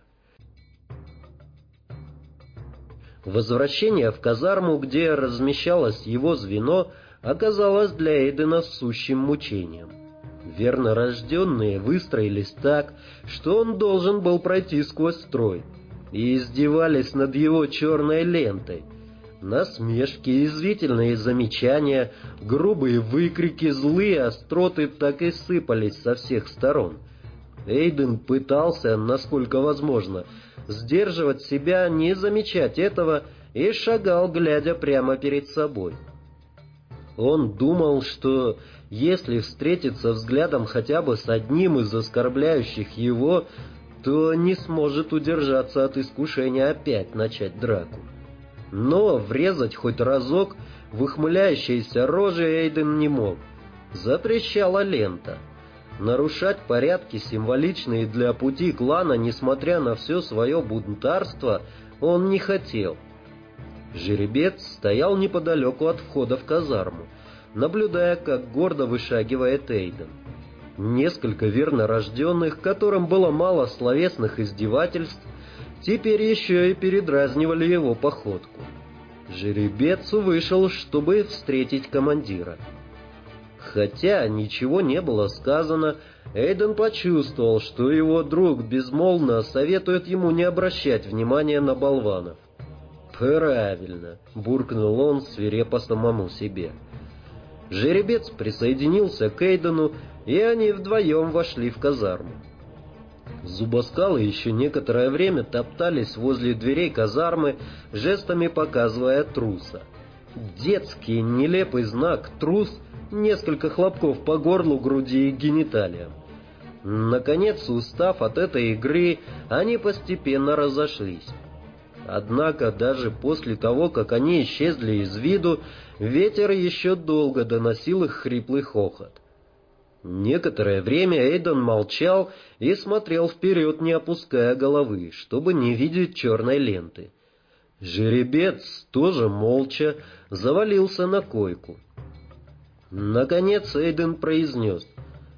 Возвращение в казарму, где размещалось его звено, оказалось для Эйдена сущим мучением. Верно рожденные выстроились так, что он должен был пройти сквозь строй, и издевались над его черной лентой. Насмешки, извительные замечания, грубые выкрики, злые остроты так и сыпались со всех сторон. Эйден пытался, насколько возможно, сдерживать себя, не замечать этого, и шагал, глядя прямо перед собой. Он думал, что если встретиться взглядом хотя бы с одним из оскорбляющих его, то не сможет удержаться от искушения опять начать драку. Но врезать хоть разок в ухмыляющиеся рожи Эйден не мог. Запрещала лента. Нарушать порядки, символичные для пути клана, несмотря на все свое бунтарство, он не хотел. Жеребец стоял неподалеку от входа в казарму, наблюдая, как гордо вышагивает Эйден. Несколько вернорожденных, которым было мало словесных издевательств, теперь еще и передразнивали его походку. Жеребец вышел, чтобы встретить командира. Хотя ничего не было сказано, Эйден почувствовал, что его друг безмолвно советует ему не обращать внимания на болванов. «Правильно», — буркнул он свирепо самому себе. Жеребец присоединился к Эйдену, и они вдвоем вошли в казарму. Зубоскалы еще некоторое время топтались возле дверей казармы, жестами показывая труса. Детский нелепый знак «трус», несколько хлопков по горлу, груди и гениталиям. Наконец, устав от этой игры, они постепенно разошлись. Однако даже после того, как они исчезли из виду, ветер еще долго доносил их хриплый хохот. Некоторое время Эйден молчал и смотрел вперед, не опуская головы, чтобы не видеть черной ленты. Жеребец тоже молча завалился на койку. Наконец Эйден произнес: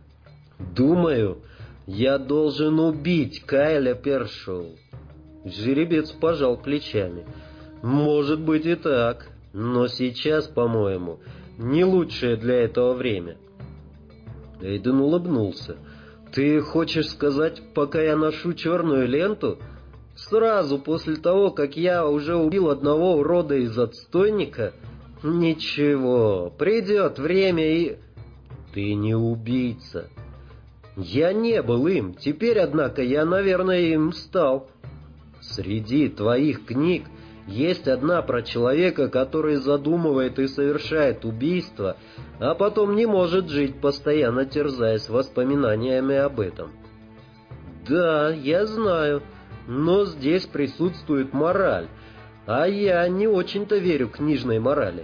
«Думаю, я должен убить Кайля Першоу». Жеребец пожал плечами. «Может быть и так, но сейчас, по-моему, не лучшее для этого время». Эйден улыбнулся. «Ты хочешь сказать, пока я ношу черную ленту? Сразу после того, как я уже убил одного урода из отстойника? Ничего, придет время и...» «Ты не убийца». «Я не был им, теперь, однако, я, наверное, им стал». «Среди твоих книг есть одна про человека, который задумывает и совершает убийство, а потом не может жить, постоянно терзаясь воспоминаниями об этом». «Да, я знаю, но здесь присутствует мораль, а я не очень-то верю книжной морали.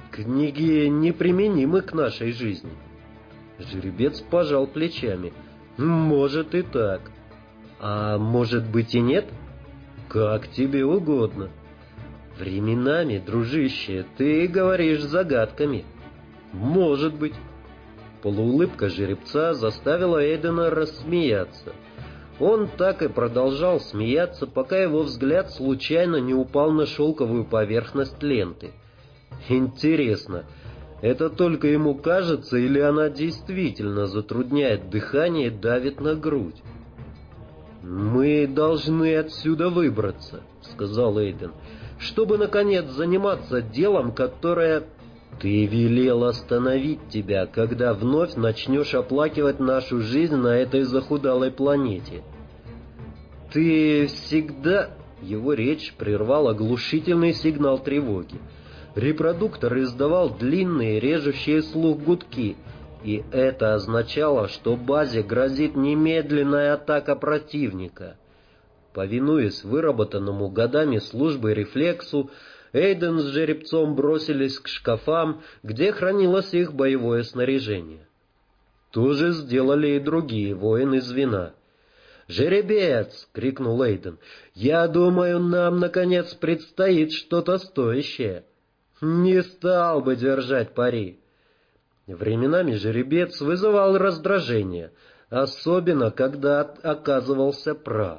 Книги неприменимы к нашей жизни». Жеребец пожал плечами. Может и так. А может быть и нет? Как тебе угодно. Временами, дружище, ты говоришь загадками. Может быть. Полуулыбка жеребца заставила Эйдена рассмеяться. Он так и продолжал смеяться, пока его взгляд случайно не упал на шелковую поверхность ленты. Интересно, это только ему кажется, или она действительно затрудняет дыхание и давит на грудь? «Мы должны отсюда выбраться», — сказал Эйден, — «чтобы, наконец, заниматься делом, которое...» «Ты велел остановить тебя, когда вновь начнешь оплакивать нашу жизнь на этой захудалой планете. Ты всегда...» Его речь прервал оглушительный сигнал тревоги. Репродуктор издавал длинные, режущие слух гудки, и это означало, что базе грозит немедленная атака противника. Повинуясь выработанному годами службы рефлексу, Эйден с жеребцом бросились к шкафам, где хранилось их боевое снаряжение. То же сделали и другие воины звена. «Жеребец!» — крикнул Эйден. «Я думаю, нам, наконец, предстоит что-то стоящее». «Не стал бы держать пари». Временами жеребец вызывал раздражение, особенно когда оказывался прав.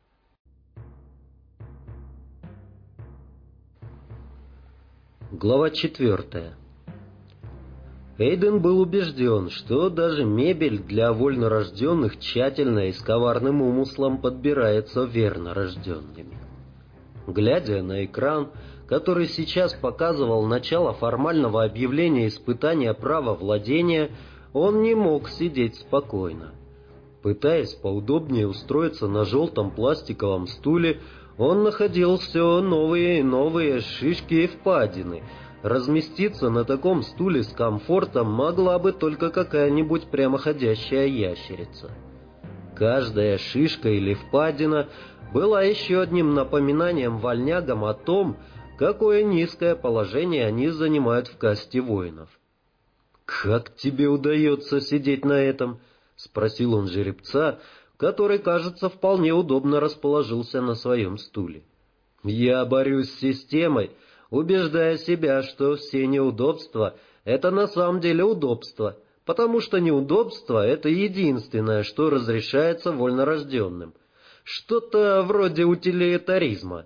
Глава 4. Эйден был убежден, что даже мебель для вольнорожденных тщательно и с коварным умыслом подбирается вернорожденными. Глядя на экран, который сейчас показывал начало формального объявления испытания права владения, он не мог сидеть спокойно. Пытаясь поудобнее устроиться на желтом пластиковом стуле, он находил все новые и новые шишки и впадины. Разместиться на таком стуле с комфортом могла бы только какая-нибудь прямоходящая ящерица. Каждая шишка или впадина была еще одним напоминанием вольнягам о том, какое низкое положение они занимают в касте воинов. «Как тебе удается сидеть на этом?» — спросил он жеребца, который, кажется, вполне удобно расположился на своем стуле. «Я борюсь с системой, убеждая себя, что все неудобства — это на самом деле удобства, потому что неудобство — это единственное, что разрешается вольнорожденным. Что-то вроде утилитаризма».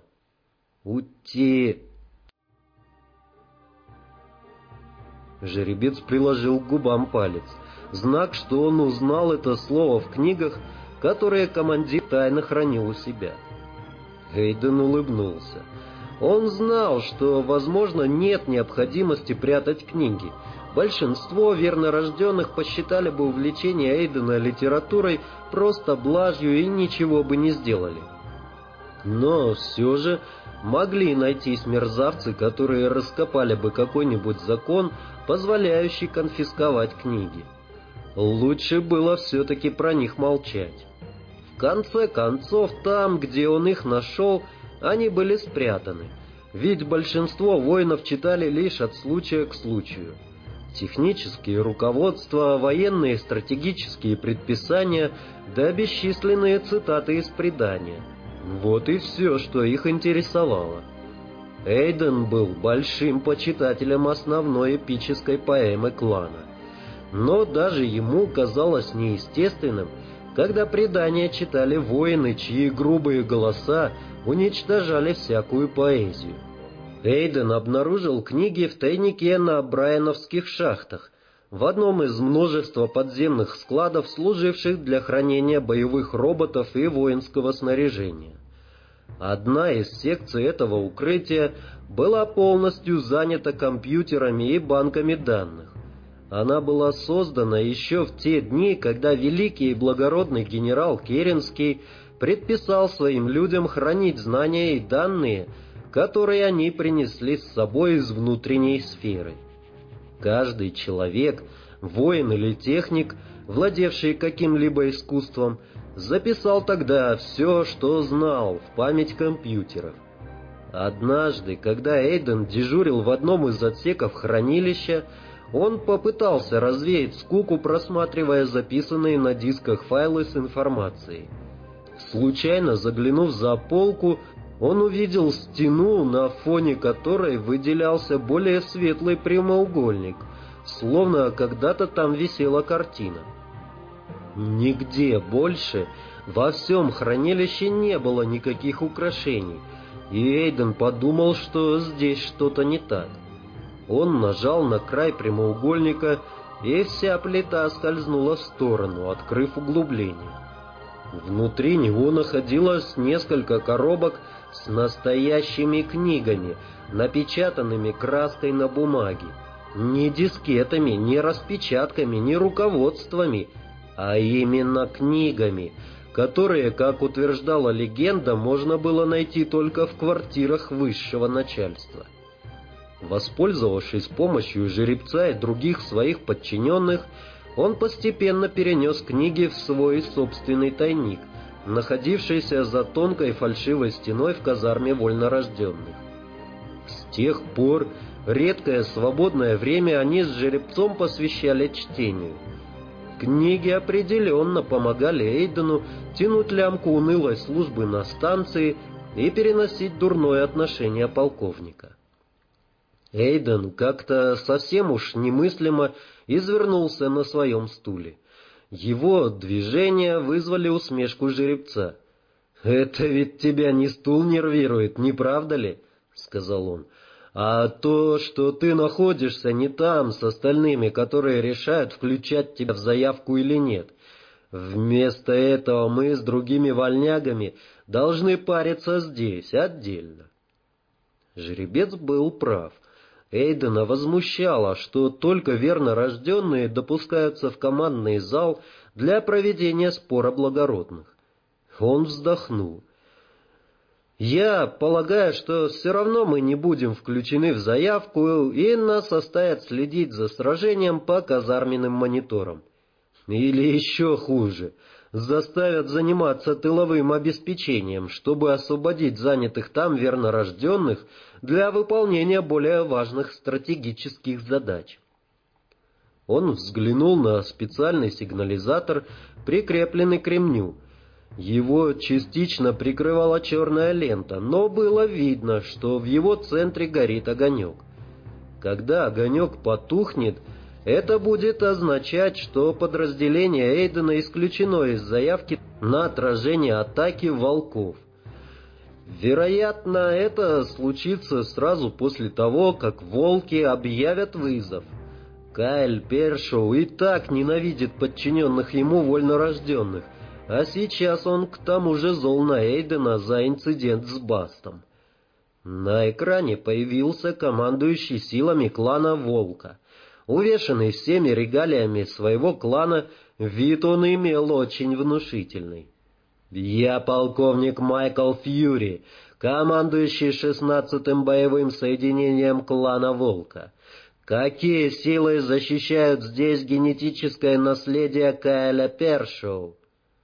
Жеребец приложил к губам палец. Знак, что он узнал это слово в книгах, которые командир тайно хранил у себя. Эйден улыбнулся. Он знал, что, возможно, нет необходимости прятать книги. Большинство вернорожденных посчитали бы увлечение Эйдена литературой просто блажью и ничего бы не сделали. Но все же могли найтись мерзавцы, которые раскопали бы какой-нибудь закон, позволяющий конфисковать книги. Лучше было все-таки про них молчать. В конце концов, там, где он их нашел, они были спрятаны, ведь большинство воинов читали лишь от случая к случаю. Технические руководства, военные стратегические предписания, да бесчисленные цитаты из предания. Вот и все, что их интересовало. Эйден был большим почитателем основной эпической поэмы клана. Но даже ему казалось неестественным, когда предания читали воины, чьи грубые голоса уничтожали всякую поэзию. Эйден обнаружил книги в тайнике на Брайановских шахтах, в одном из множества подземных складов, служивших для хранения боевых роботов и воинского снаряжения. Одна из секций этого укрытия была полностью занята компьютерами и банками данных. Она была создана еще в те дни, когда великий и благородный генерал Керенский предписал своим людям хранить знания и данные, которые они принесли с собой из внутренней сферы. Каждый человек, воин или техник, владевший каким-либо искусством, записал тогда все, что знал, в память компьютеров. Однажды, когда Эйден дежурил в одном из отсеков хранилища, Он попытался развеять скуку, просматривая записанные на дисках файлы с информацией. Случайно заглянув за полку, он увидел стену, на фоне которой выделялся более светлый прямоугольник, словно когда-то там висела картина. Нигде больше во всем хранилище не было никаких украшений, и Эйден подумал, что здесь что-то не так. Он нажал на край прямоугольника, и вся плита скользнула в сторону, открыв углубление. Внутри него находилось несколько коробок с настоящими книгами, напечатанными краской на бумаге. Не дискетами, не распечатками, не руководствами, а именно книгами, которые, как утверждала легенда, можно было найти только в квартирах высшего начальства. Воспользовавшись помощью жеребца и других своих подчиненных, он постепенно перенес книги в свой собственный тайник, находившийся за тонкой фальшивой стеной в казарме вольнорожденных. С тех пор редкое свободное время они с жеребцом посвящали чтению. Книги определенно помогали Эйдену тянуть лямку унылой службы на станции и переносить дурное отношение полковника. Эйден как-то совсем уж немыслимо извернулся на своем стуле. Его движения вызвали усмешку жеребца. «Это ведь тебя не стул нервирует, не правда ли?» — сказал он. «А то, что ты находишься не там с остальными, которые решают, включать тебя в заявку или нет. Вместо этого мы с другими вольнягами должны париться здесь, отдельно». Жеребец был прав. Эйдена возмущало, что только верно рожденные допускаются в командный зал для проведения спора благородных. Он вздохнул. «Я полагаю, что все равно мы не будем включены в заявку, и нас оставят следить за сражением по казарменным мониторам. Или еще хуже, заставят заниматься тыловым обеспечением, чтобы освободить занятых там вернорожденных для выполнения более важных стратегических задач». Он взглянул на специальный сигнализатор, прикрепленный к ремню. Его частично прикрывала черная лента, но было видно, что в его центре горит огонек. Когда огонек потухнет, это будет означать, что подразделение Эйдена исключено из заявки на отражение атаки волков. Вероятно, это случится сразу после того, как волки объявят вызов. Кайл Першоу и так ненавидит подчиненных ему вольнорожденных, а сейчас он к тому же зол на Эйдена за инцидент с Бастом. На экране появился командующий силами клана Волка. Увешанный всеми регалиями своего клана, вид он имел очень внушительный. «Я полковник Майкл Фьюри, командующий 16-м боевым соединением клана Волка. Какие силы защищают здесь генетическое наследие Кайля Першоу?»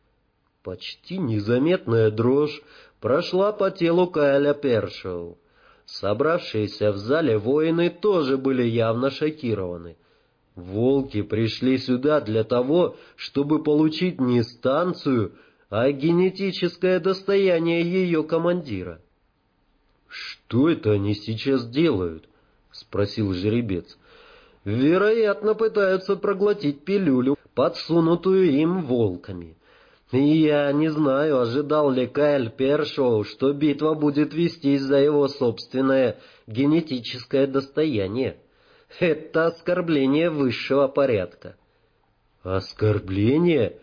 Почти незаметная дрожь прошла по телу Кайля Першоу. Собравшиеся в зале воины тоже были явно шокированы. Волки пришли сюда для того, чтобы получить не станцию, а генетическое достояние ее командира. «Что это они сейчас делают?» — спросил жеребец. «Вероятно, пытаются проглотить пилюлю, подсунутую им волками. Я не знаю, ожидал ли Кайл Першоу, что битва будет вестись за его собственное генетическое достояние. Это оскорбление высшего порядка». «Оскорбление?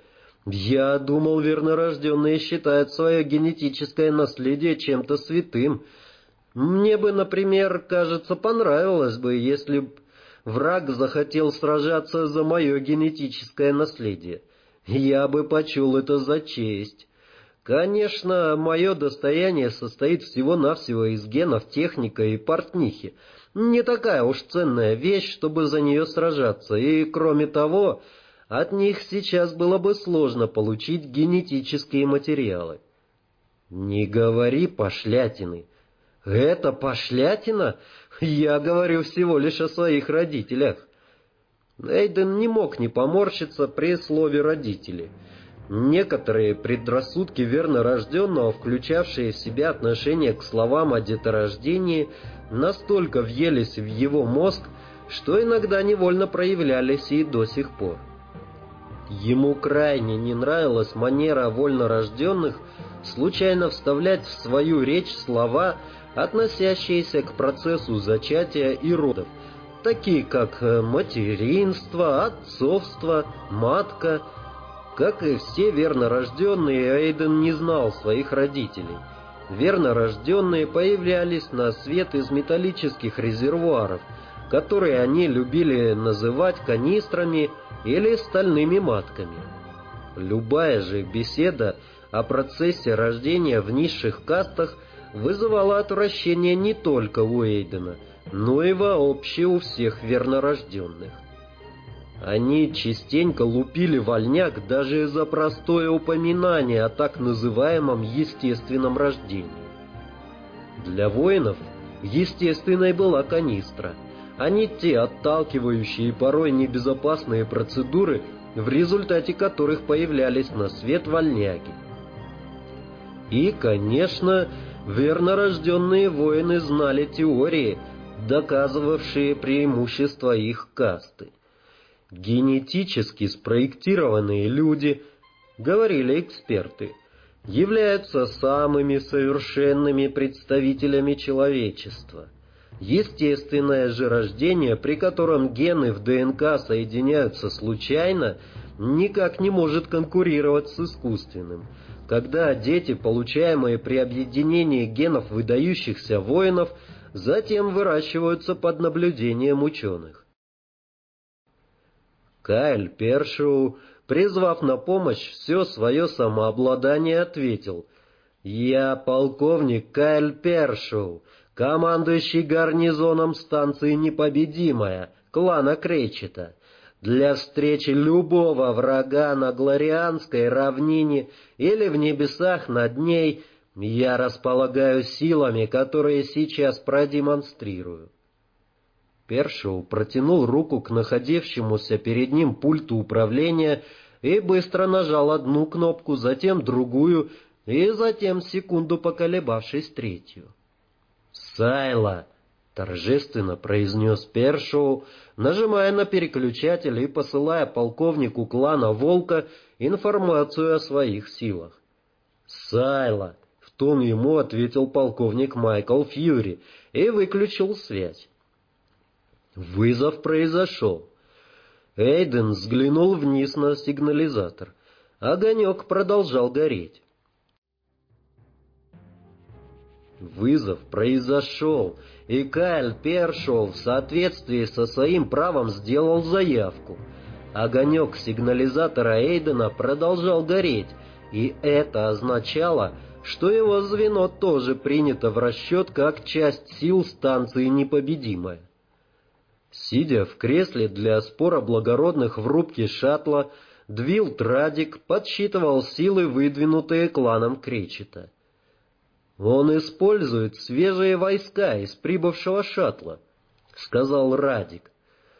Я думал, вернорожденные считают свое генетическое наследие чем-то святым. Мне бы, например, кажется, понравилось бы, если б враг захотел сражаться за мое генетическое наследие. Я бы почел это за честь. Конечно, мое достояние состоит всего-навсего из генов техника и портнихи. Не такая уж ценная вещь, чтобы за нее сражаться, и, кроме того, от них сейчас было бы сложно получить генетические материалы». «Не говори пошлятины». «Это пошлятина? Я говорю всего лишь о своих родителях». Эйден не мог не поморщиться при слове «родители». Некоторые предрассудки вернорожденного, включавшие в себя отношение к словам о деторождении, настолько въелись в его мозг, что иногда невольно проявлялись и до сих пор. Ему крайне не нравилась манера вольнорожденных случайно вставлять в свою речь слова, относящиеся к процессу зачатия и родов, такие как материнство, отцовство, матка. Как и все вернорожденные, Эйден не знал своих родителей. Вернорожденные появлялись на свет из металлических резервуаров, которые они любили называть канистрами или стальными матками. Любая же беседа о процессе рождения в низших кастах вызывала отвращение не только у Эйдена, но и вообще у всех вернорожденных. Они частенько лупили вольняк даже за простое упоминание о так называемом естественном рождении. Для воинов естественной была канистра, а не те отталкивающие и порой небезопасные процедуры, в результате которых появлялись на свет вольняки. И, конечно, вернорожденные воины знали теории, доказывавшие преимущество их касты. Генетически спроектированные люди, говорили эксперты, являются самыми совершенными представителями человечества. Естественное же рождение, при котором гены в ДНК соединяются случайно, никак не может конкурировать с искусственным, когда дети, получаемые при объединении генов выдающихся воинов, затем выращиваются под наблюдением ученых. Кайл Першоу, призвав на помощь все свое самообладание, ответил: «Я полковник Кайл Першоу, командующий гарнизоном станции «Непобедимая» клана Кречета. Для встречи любого врага на Глорианской равнине или в небесах над ней я располагаю силами, которые сейчас продемонстрирую». Першоу протянул руку к находившемуся перед ним пульту управления и быстро нажал одну кнопку, затем другую, и затем, секунду поколебавшись, третью. «Сайло!» — торжественно произнес Першоу, нажимая на переключатель и посылая полковнику клана Волка информацию о своих силах. «Сайло!» — в тон ему ответил полковник Майкл Фьюри и выключил связь. Вызов произошел. Эйден взглянул вниз на сигнализатор. Огонек продолжал гореть. Вызов произошел, и Кайл Першоу в соответствии со своим правом сделал заявку. Огонек сигнализатора Эйдена продолжал гореть, и это означало, что его звено тоже принято в расчет как часть сил станции «Непобедимая». Сидя в кресле для спора благородных в рубке шаттла, Двилд Радик подсчитывал силы, выдвинутые кланом Кречета. «Он использует свежие войска из прибывшего шаттла», — сказал Радик.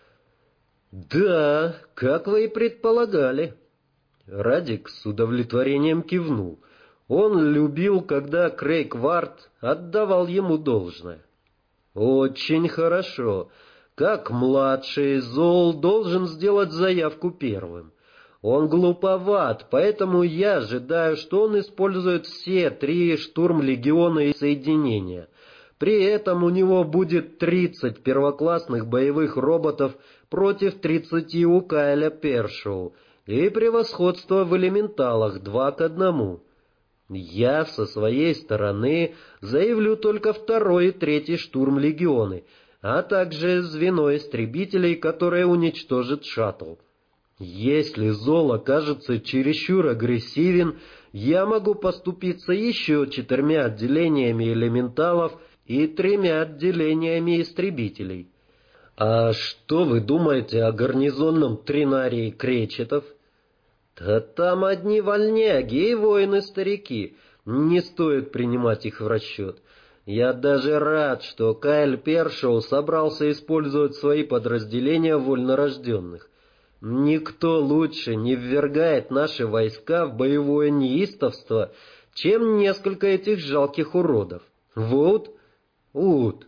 «Да, как вы и предполагали». Радик с удовлетворением кивнул. Он любил, когда Крейг Вард отдавал ему должное. «Очень хорошо. Как младший, Зол должен сделать заявку первым. Он глуповат, поэтому я ожидаю, что он использует все 3 штурм-легиона и соединения. При этом у него будет 30 первоклассных боевых роботов против 30 у Кайля Першоу и превосходство в элементалах 2-1. Я со своей стороны заявлю только 2 и 3 штурм-легионы, а также звено истребителей, которое уничтожит шаттл. Если Зол окажется чересчур агрессивен, я могу поступиться еще 4 отделениями элементалов и 3 отделениями истребителей. А что вы думаете о гарнизонном тринарии Кречетов? Да там одни вольняги и воины-старики, не стоит принимать их в расчет. Я даже рад, что Кайл Першоу собрался использовать свои подразделения вольнорожденных. Никто лучше не ввергает наши войска в боевое неистовство, чем несколько этих жалких уродов. Вот, вот.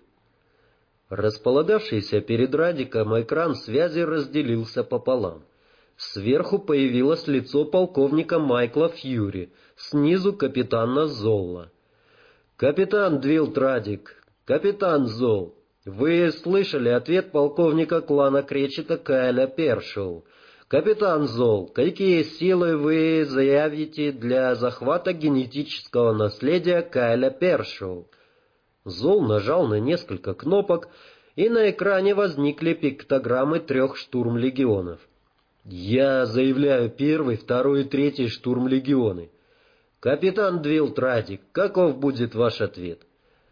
Располагавшийся перед Радиком экран связи разделился пополам. Сверху появилось лицо полковника Майкла Фьюри, снизу капитана Золла. «Капитан Двилт Радик, капитан Золл, вы слышали ответ полковника клана Кречета Кайля Першоу. Капитан Золл, какие силы вы заявите для захвата генетического наследия Кайля Першоу?» Золл нажал на несколько кнопок, и на экране возникли пиктограммы 3 штурм-легионов. «Я заявляю 1-й, 2-й и 3-й штурм-легионы. Капитан Двилт Радик, каков будет ваш ответ?»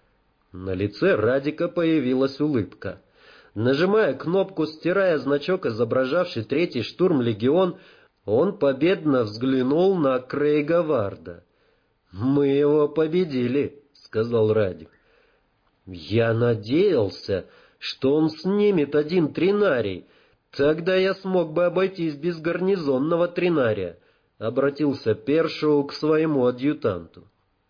На лице Радика появилась улыбка. Нажимая кнопку, стирая значок, изображавший 3-й штурм-легион, он победно взглянул на Крейга Варда. «Мы его победили», — сказал Радик. «Я надеялся, что он снимет 1 тринарий. Тогда я смог бы обойтись без гарнизонного тринария», — обратился Першоу к своему адъютанту.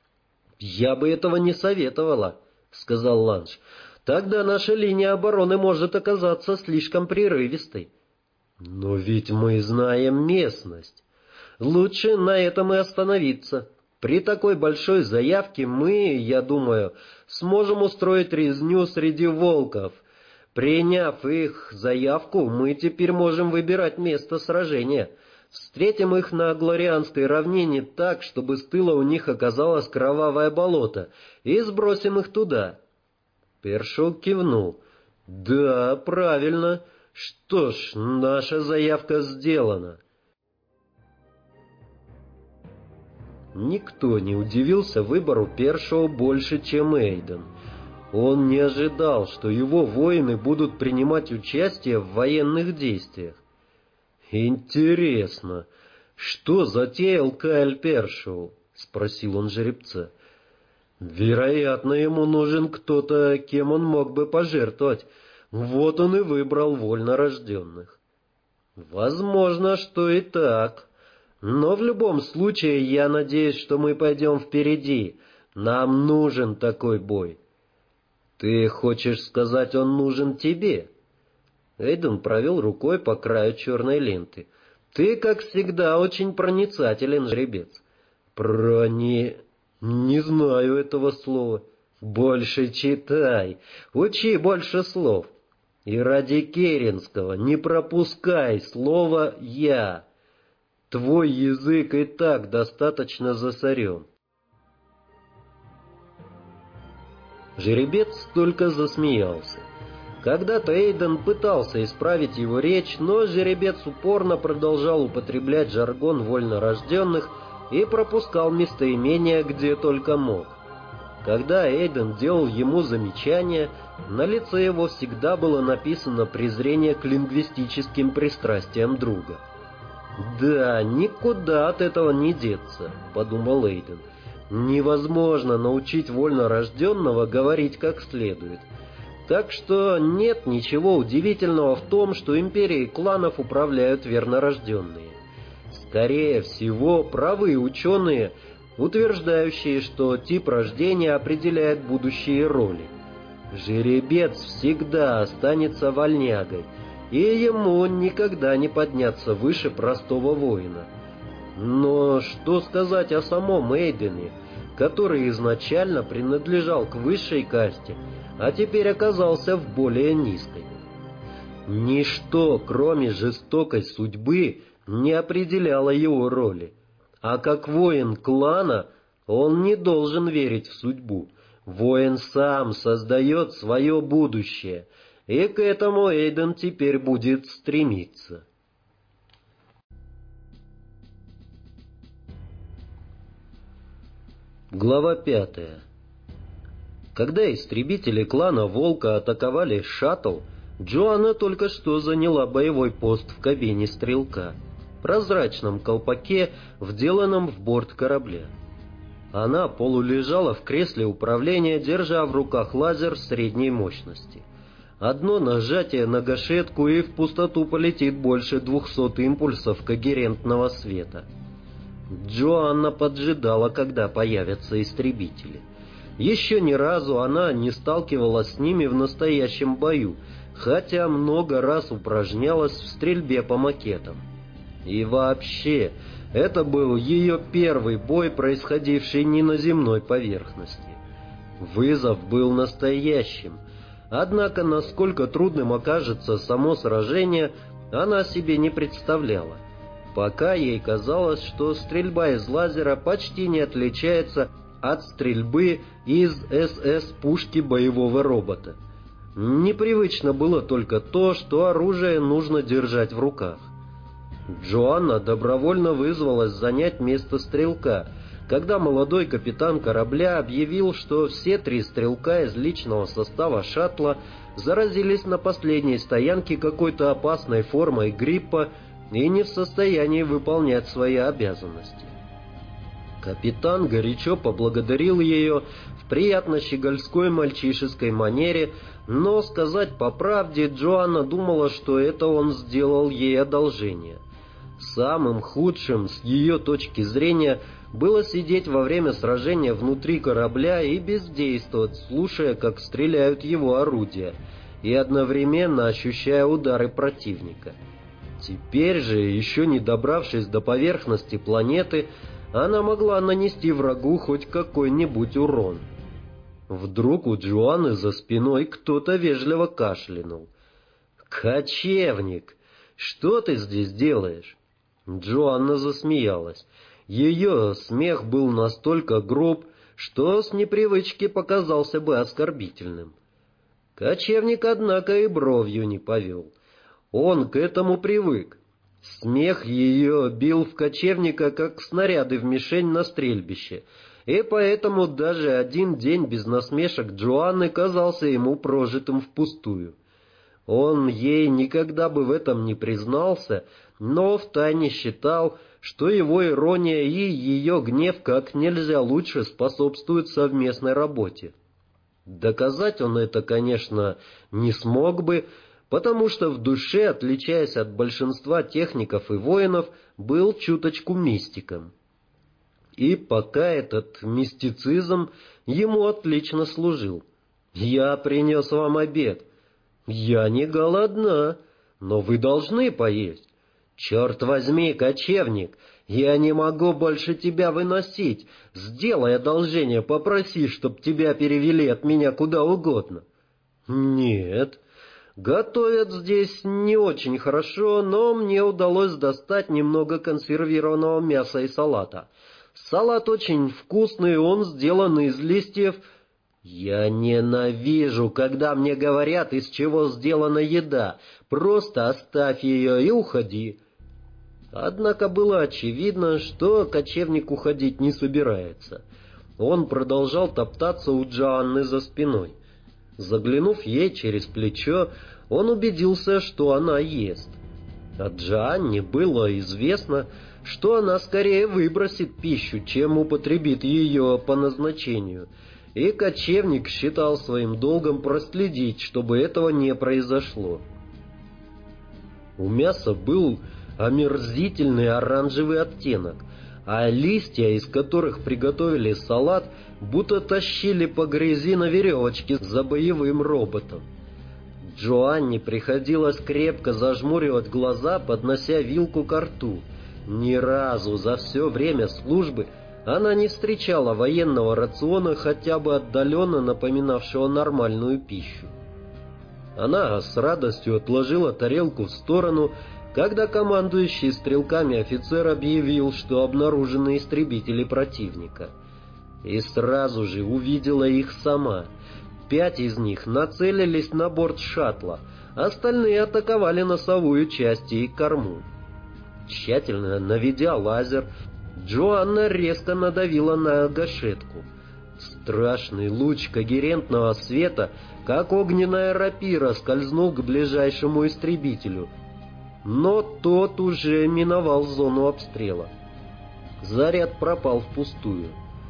«Я бы этого не советовала», — сказал Ланж. «Тогда наша линия обороны может оказаться слишком прерывистой». «Но ведь мы знаем местность. Лучше на этом и остановиться. При такой большой заявке мы, я думаю, сможем устроить резню среди волков. Приняв их заявку, мы теперь можем выбирать место сражения. Встретим их на Глорианской равнине так, чтобы с тыла у них оказалось кровавое болото, и сбросим их туда». Першоу кивнул. «Да, правильно. Что ж, наша заявка сделана». Никто не удивился выбору Першоу больше, чем Эйден. Он не ожидал, что его воины будут принимать участие в военных действиях. «Интересно, что затеял Кайл Першоу?» — спросил он жеребца. «Вероятно, ему нужен кто-то, кем он мог бы пожертвовать. Вот он и выбрал вольнорожденных». «Возможно, что и так. Но в любом случае я надеюсь, что мы пойдем впереди. Нам нужен такой бой». «Ты хочешь сказать, он нужен тебе?» Эйден провел рукой по краю черной ленты. «Ты, как всегда, очень проницателен, жеребец». Не знаю этого слова». «Больше читай, учи больше слов. И ради Керенского не пропускай слово «я». Твой язык и так достаточно засорен». Жеребец только засмеялся. Когда-то Эйден пытался исправить его речь, но жеребец упорно продолжал употреблять жаргон вольнорожденных и пропускал местоимения где только мог. Когда Эйден делал ему замечания, на лице его всегда было написано презрение к лингвистическим пристрастиям друга. «Да, никуда от этого не деться», — подумал Эйден. «Невозможно научить вольнорожденного говорить как следует. Так что нет ничего удивительного в том, что империей кланов управляют вернорожденные. Скорее всего, правы ученые, утверждающие, что тип рождения определяет будущие роли. Жеребец всегда останется вольнягой, и ему никогда не подняться выше простого воина. Но что сказать о самом Эйдене, который изначально принадлежал к высшей касте, а теперь оказался в более низкой? Ничто, кроме жестокой судьбы, не определяло его роли. А как воин клана он не должен верить в судьбу. Воин сам создает свое будущее, и к этому Эйден теперь будет стремиться. Глава 5. Когда истребители клана Волка атаковали шаттл, Джоанна только что заняла боевой пост в кабине стрелка, прозрачном колпаке, вделанном в борт корабля. Она полулежала в кресле управления, держа в руках лазер средней мощности. Одно нажатие на гашетку, и в пустоту полетит больше 200 импульсов когерентного света. Джоанна поджидала, когда появятся истребители. Еще ни разу она не сталкивалась с ними в настоящем бою, хотя много раз упражнялась в стрельбе по макетам. И вообще, это был ее первый бой, происходивший не на земной поверхности. Вызов был настоящим. Однако, насколько трудным окажется само сражение, она себе не представляла. Пока ей казалось, что стрельба из лазера почти не отличается от стрельбы из СС-пушки боевого робота. Непривычно было только то, что оружие нужно держать в руках. Джоанна добровольно вызвалась занять место стрелка, когда молодой капитан корабля объявил, что все 3 стрелка из личного состава шаттла заразились на последней стоянке какой-то опасной формой гриппа и не в состоянии выполнять свои обязанности. Капитан горячо поблагодарил ее в приятно щегольской мальчишеской манере, но, сказать по правде, Джоанна думала, что это он сделал ей одолжение. Самым худшим, с ее точки зрения, было сидеть во время сражения внутри корабля и бездействовать, слушая, как стреляют его орудия, и одновременно ощущая удары противника. Теперь же, еще не добравшись до поверхности планеты, она могла нанести врагу хоть какой-нибудь урон. Вдруг у Джоанны за спиной кто-то вежливо кашлянул. «Кочевник, что ты здесь делаешь?» Джоанна засмеялась. Ее смех был настолько груб, что с непривычки показался бы оскорбительным. Кочевник, однако, и бровью не повел. Он к этому привык. Смех ее бил в кочевника, как снаряды в мишень на стрельбище, и поэтому даже один день без насмешек Джоанны казался ему прожитым впустую. Он ей никогда бы в этом не признался, но втайне считал, что его ирония и ее гнев как нельзя лучше способствуют совместной работе. Доказать он это, конечно, не смог бы, потому что в душе, отличаясь от большинства техников и воинов, был чуточку мистиком. И пока этот мистицизм ему отлично служил. «Я принес вам обед». «Я не голодна, но вы должны поесть». «Черт возьми, кочевник, я не могу больше тебя выносить. Сделай одолжение, попроси, чтоб тебя перевели от меня куда угодно». «Нет». Готовят здесь не очень хорошо, но мне удалось достать немного консервированного мяса и салата. Салат очень вкусный, он сделан из листьев. Я ненавижу, когда мне говорят, из чего сделана еда. Просто оставь ее и уходи. Однако было очевидно, что кочевник уходить не собирается. Он продолжал топтаться у Джоанны за спиной. Заглянув ей через плечо, он убедился, что она ест. От Джоанне было известно, что она скорее выбросит пищу, чем употребит ее по назначению, и кочевник считал своим долгом проследить, чтобы этого не произошло. У мяса был омерзительный оранжевый оттенок, а листья, из которых приготовили салат, будто тащили по грязи на веревочке за боевым роботом. Джоанне приходилось крепко зажмуривать глаза, поднося вилку ко рту. Ни разу за все время службы она не встречала военного рациона, хотя бы отдаленно напоминавшего нормальную пищу. Она с радостью отложила тарелку в сторону, когда командующий стрелками офицер объявил, что обнаружены истребители противника. И сразу же увидела их сама. 5 из них нацелились на борт шаттла, остальные атаковали носовую часть и корму. Тщательно наведя лазер, Джоанна резко надавила на гашетку. Страшный луч когерентного света, как огненная рапира, скользнул к ближайшему истребителю, но тот уже миновал зону обстрела. Заряд пропал впустую.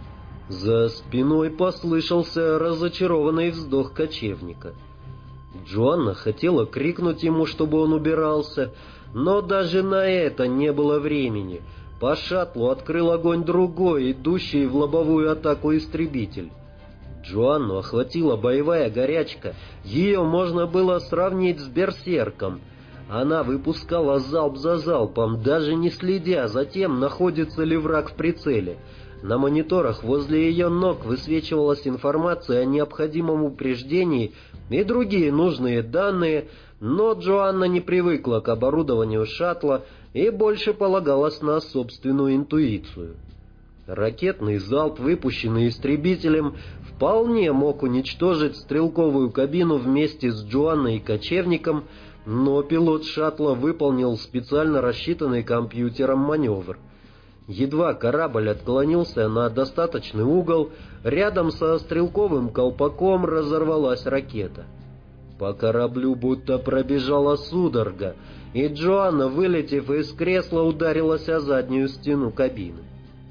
За спиной послышался разочарованный вздох кочевника. Джоанна хотела крикнуть ему, чтобы он убирался, но даже на это не было времени. По шаттлу открыл огонь другой, идущий в лобовую атаку истребитель. Джоанну охватила боевая горячка. Ее можно было сравнить с берсерком. Она выпускала залп за залпом, даже не следя за тем, находится ли враг в прицеле. На мониторах возле ее ног высвечивалась информация о необходимом упреждении и другие нужные данные, но Джоанна не привыкла к оборудованию шаттла и больше полагалась на собственную интуицию. Ракетный залп, выпущенный истребителем, вполне мог уничтожить стрелковую кабину вместе с Джоанной и кочевником, но пилот шаттла выполнил специально рассчитанный компьютером маневр. Едва корабль отклонился на достаточный угол, рядом со стрелковым колпаком разорвалась ракета. По кораблю будто пробежала судорога, и Джоанна, вылетев из кресла, ударилась о заднюю стену кабины.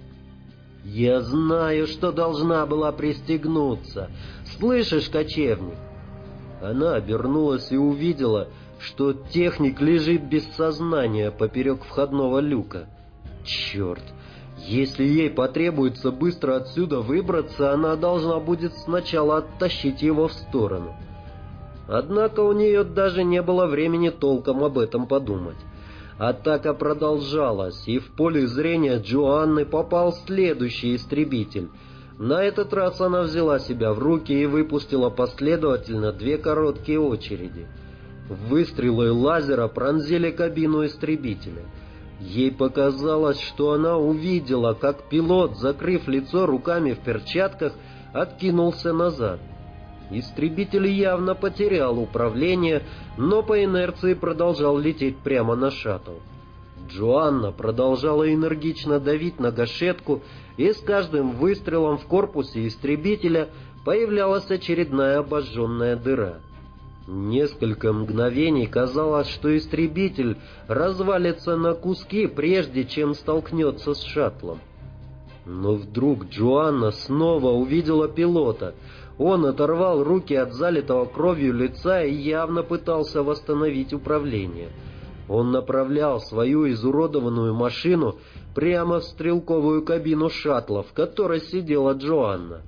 «Я знаю, что должна была пристегнуться. Слышишь, кочевник?» Она обернулась и увидела, что техник лежит без сознания поперек входного люка. Черт! Если ей потребуется быстро отсюда выбраться, она должна будет сначала оттащить его в сторону. Однако у нее даже не было времени толком об этом подумать. Атака продолжалась, и в поле зрения Джоанны попал следующий истребитель. На этот раз она взяла себя в руки и выпустила последовательно 2 короткие очереди. Выстрелы лазера пронзили кабину истребителя. Ей показалось, что она увидела, как пилот, закрыв лицо руками в перчатках, откинулся назад. Истребитель явно потерял управление, но по инерции продолжал лететь прямо на шаттл. Джоанна продолжала энергично давить на гашетку, и с каждым выстрелом в корпусе истребителя появлялась очередная обожженная дыра. Несколько мгновений казалось, что истребитель развалится на куски, прежде чем столкнется с шаттлом. Но вдруг Джоанна снова увидела пилота. Он оторвал руки от залитого кровью лица и явно пытался восстановить управление. Он направлял свою изуродованную машину прямо в стрелковую кабину шаттла, в которой сидела Джоанна.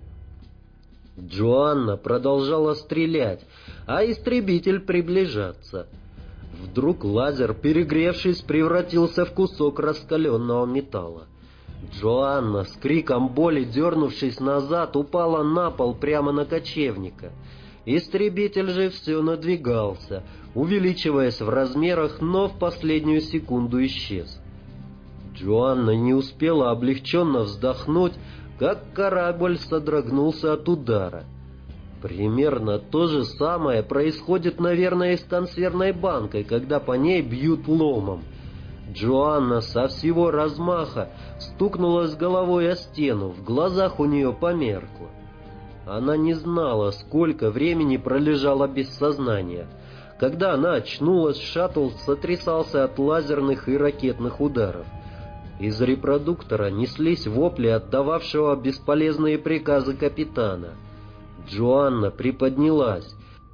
Джоанна продолжала стрелять, а истребитель приближаться. Вдруг лазер, перегревшись, превратился в кусок раскаленного металла. Джоанна, с криком боли дернувшись назад, упала на пол прямо на кочевника. Истребитель же все надвигался, увеличиваясь в размерах, но в последнюю секунду исчез. Джоанна не успела облегченно вздохнуть, как корабль содрогнулся от удара. Примерно то же самое происходит, наверное, и с консервной банкой, когда по ней бьют ломом. Джоанна со всего размаха стукнулась головой о стену, в глазах у нее померкло. Она не знала, сколько времени пролежала без сознания. Когда она очнулась, шаттл сотрясался от лазерных и ракетных ударов. Из репродуктора неслись вопли отдававшего бесполезные приказы капитана. Джоанна приподнялась.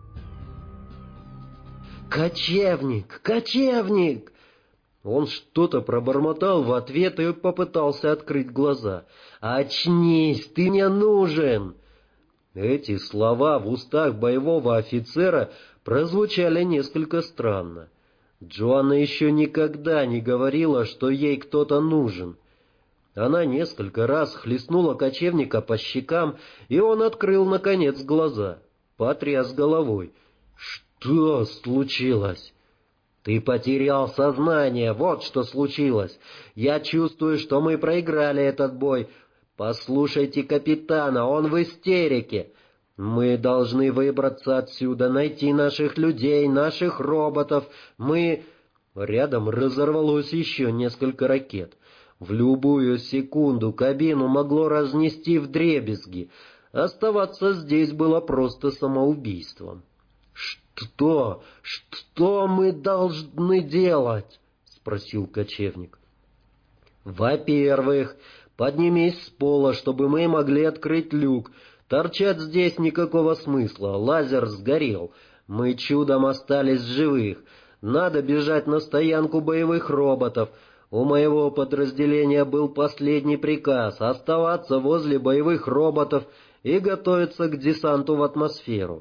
«Кочевник! Кочевник!» Он что-то пробормотал в ответ и попытался открыть глаза. «Очнись! Ты мне нужен!» Эти слова в устах боевого офицера прозвучали несколько странно. Джоанна еще никогда не говорила, что ей кто-то нужен. Она несколько раз хлестнула кочевника по щекам, и он открыл, наконец, глаза. Потряс головой. «Что случилось?» «Ты потерял сознание, вот что случилось. Я чувствую, что мы проиграли этот бой. Послушайте капитана, он в истерике. Мы должны выбраться отсюда, найти наших людей, наших роботов. Рядом разорвалось еще несколько ракет. В любую секунду кабину могло разнести вдребезги. Оставаться здесь было просто самоубийством. «Что мы должны делать?» — спросил кочевник. «Во-первых, Поднимись с пола, чтобы мы могли открыть люк. Торчать здесь никакого смысла, лазер сгорел. Мы чудом остались живых. Надо бежать на стоянку боевых роботов. У моего подразделения был последний приказ — оставаться возле боевых роботов и готовиться к десанту в атмосферу.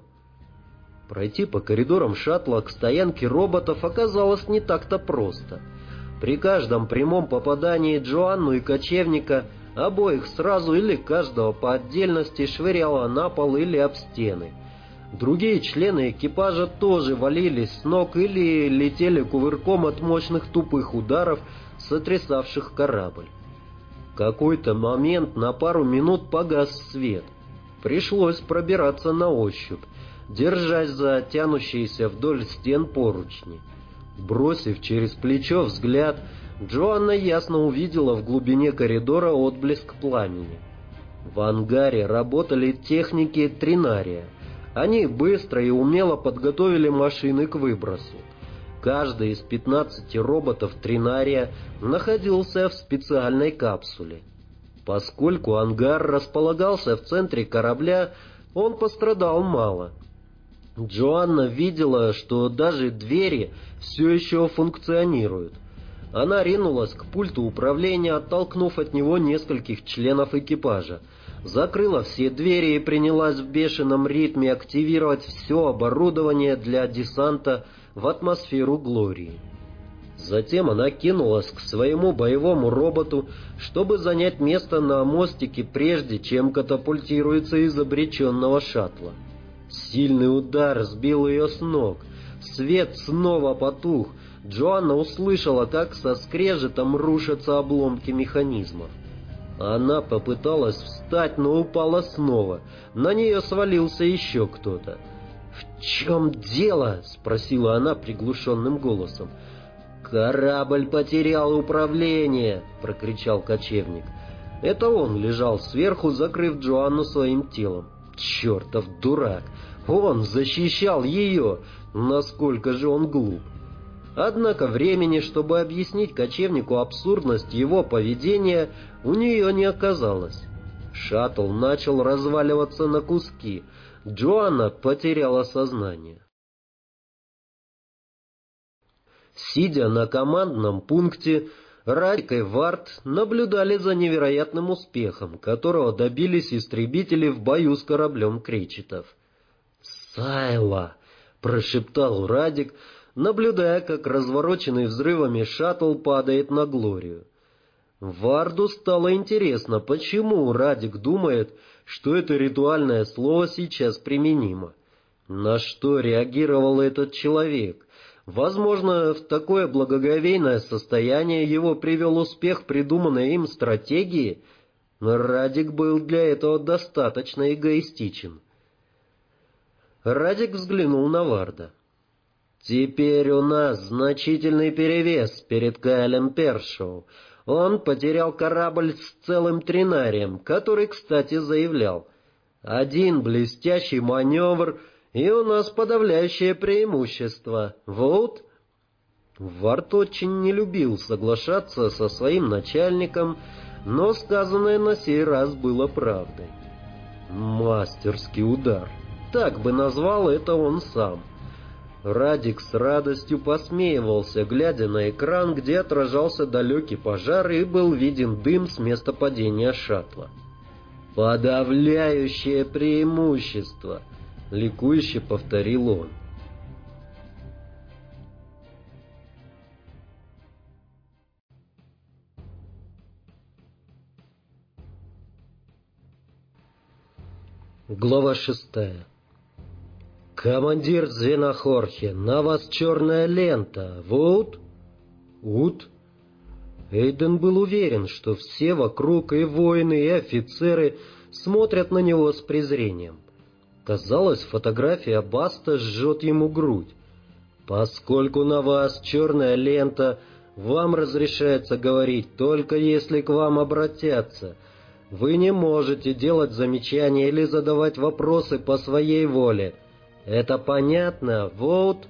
Пройти по коридорам шаттла к стоянке роботов оказалось не так-то просто. При каждом прямом попадании Джоанну и кочевника обоих сразу или каждого по отдельности швыряло на пол или об стены. Другие члены экипажа тоже валились с ног или летели кувырком от мощных тупых ударов, сотрясавших корабль. В какой-то момент на пару минут погас свет. Пришлось пробираться на ощупь, держась за тянущиеся вдоль стен поручни. Бросив через плечо взгляд, Джоанна ясно увидела в глубине коридора отблеск пламени. В ангаре работали техники Тринария. Они быстро и умело подготовили машины к выбросу. Каждый из 15 роботов Тринария находился в специальной капсуле. Поскольку ангар располагался в центре корабля, он пострадал мало. Джоанна видела, что даже двери все еще функционируют. Она ринулась к пульту управления, оттолкнув от него нескольких членов экипажа. Закрыла все двери и принялась в бешеном ритме активировать все оборудование для десанта в атмосферу Глории. Затем она кинулась к своему боевому роботу, чтобы занять место на мостике, прежде чем катапультируется из обреченного шаттла. Сильный удар сбил ее с ног. Свет снова потух. Джоанна услышала, как со скрежетом рушатся обломки механизмов. Она попыталась встать, но упала снова. На нее свалился еще кто-то. «В чем дело?» — спросила она приглушенным голосом. «Корабль потерял управление!» — прокричал кочевник. Это он лежал сверху, закрыв Джоанну своим телом. Чертов дурак! Он защищал ее! Насколько же он глуп! Однако времени, чтобы объяснить кочевнику абсурдность его поведения, у нее не оказалось. Шаттл начал разваливаться на куски. Джоанна потеряла сознание. Сидя на командном пункте, Радик и Вард наблюдали за невероятным успехом, которого добились истребители в бою с кораблем кречетов. «Сайла!» — прошептал Радик, наблюдая, как развороченный взрывами шаттл падает на Глорию. Варду стало интересно, почему Радик думает, что это ритуальное слово сейчас применимо. На что реагировал этот человек? Возможно, в такое благоговейное состояние его привел успех придуманной им стратегии. Радик был для этого достаточно эгоистичен. Радик взглянул на Варда. «Теперь у нас значительный перевес перед Кайлем Першоу. Он потерял корабль с целым Тринарием, который, кстати, заявлял: один блестящий маневр, и у нас подавляющее преимущество. Вот». Вард очень не любил соглашаться со своим начальником, но сказанное на сей раз было правдой. Мастерский удар. Так бы назвал это он сам. Радик с радостью посмеивался, глядя на экран, где отражался далекий пожар и был виден дым с места падения шаттла. «Подавляющее преимущество!» — ликующе повторил он. Глава 6. «Командир звена Хорхе, на вас черная лента. Вуд?» «Ут?» Эйден был уверен, что все вокруг, и воины, и офицеры, смотрят на него с презрением. Казалось, фотография Баста жжет ему грудь. «Поскольку на вас черная лента, вам разрешается говорить только если к вам обратятся. Вы не можете делать замечания или задавать вопросы по своей воле. Это понятно, вот?»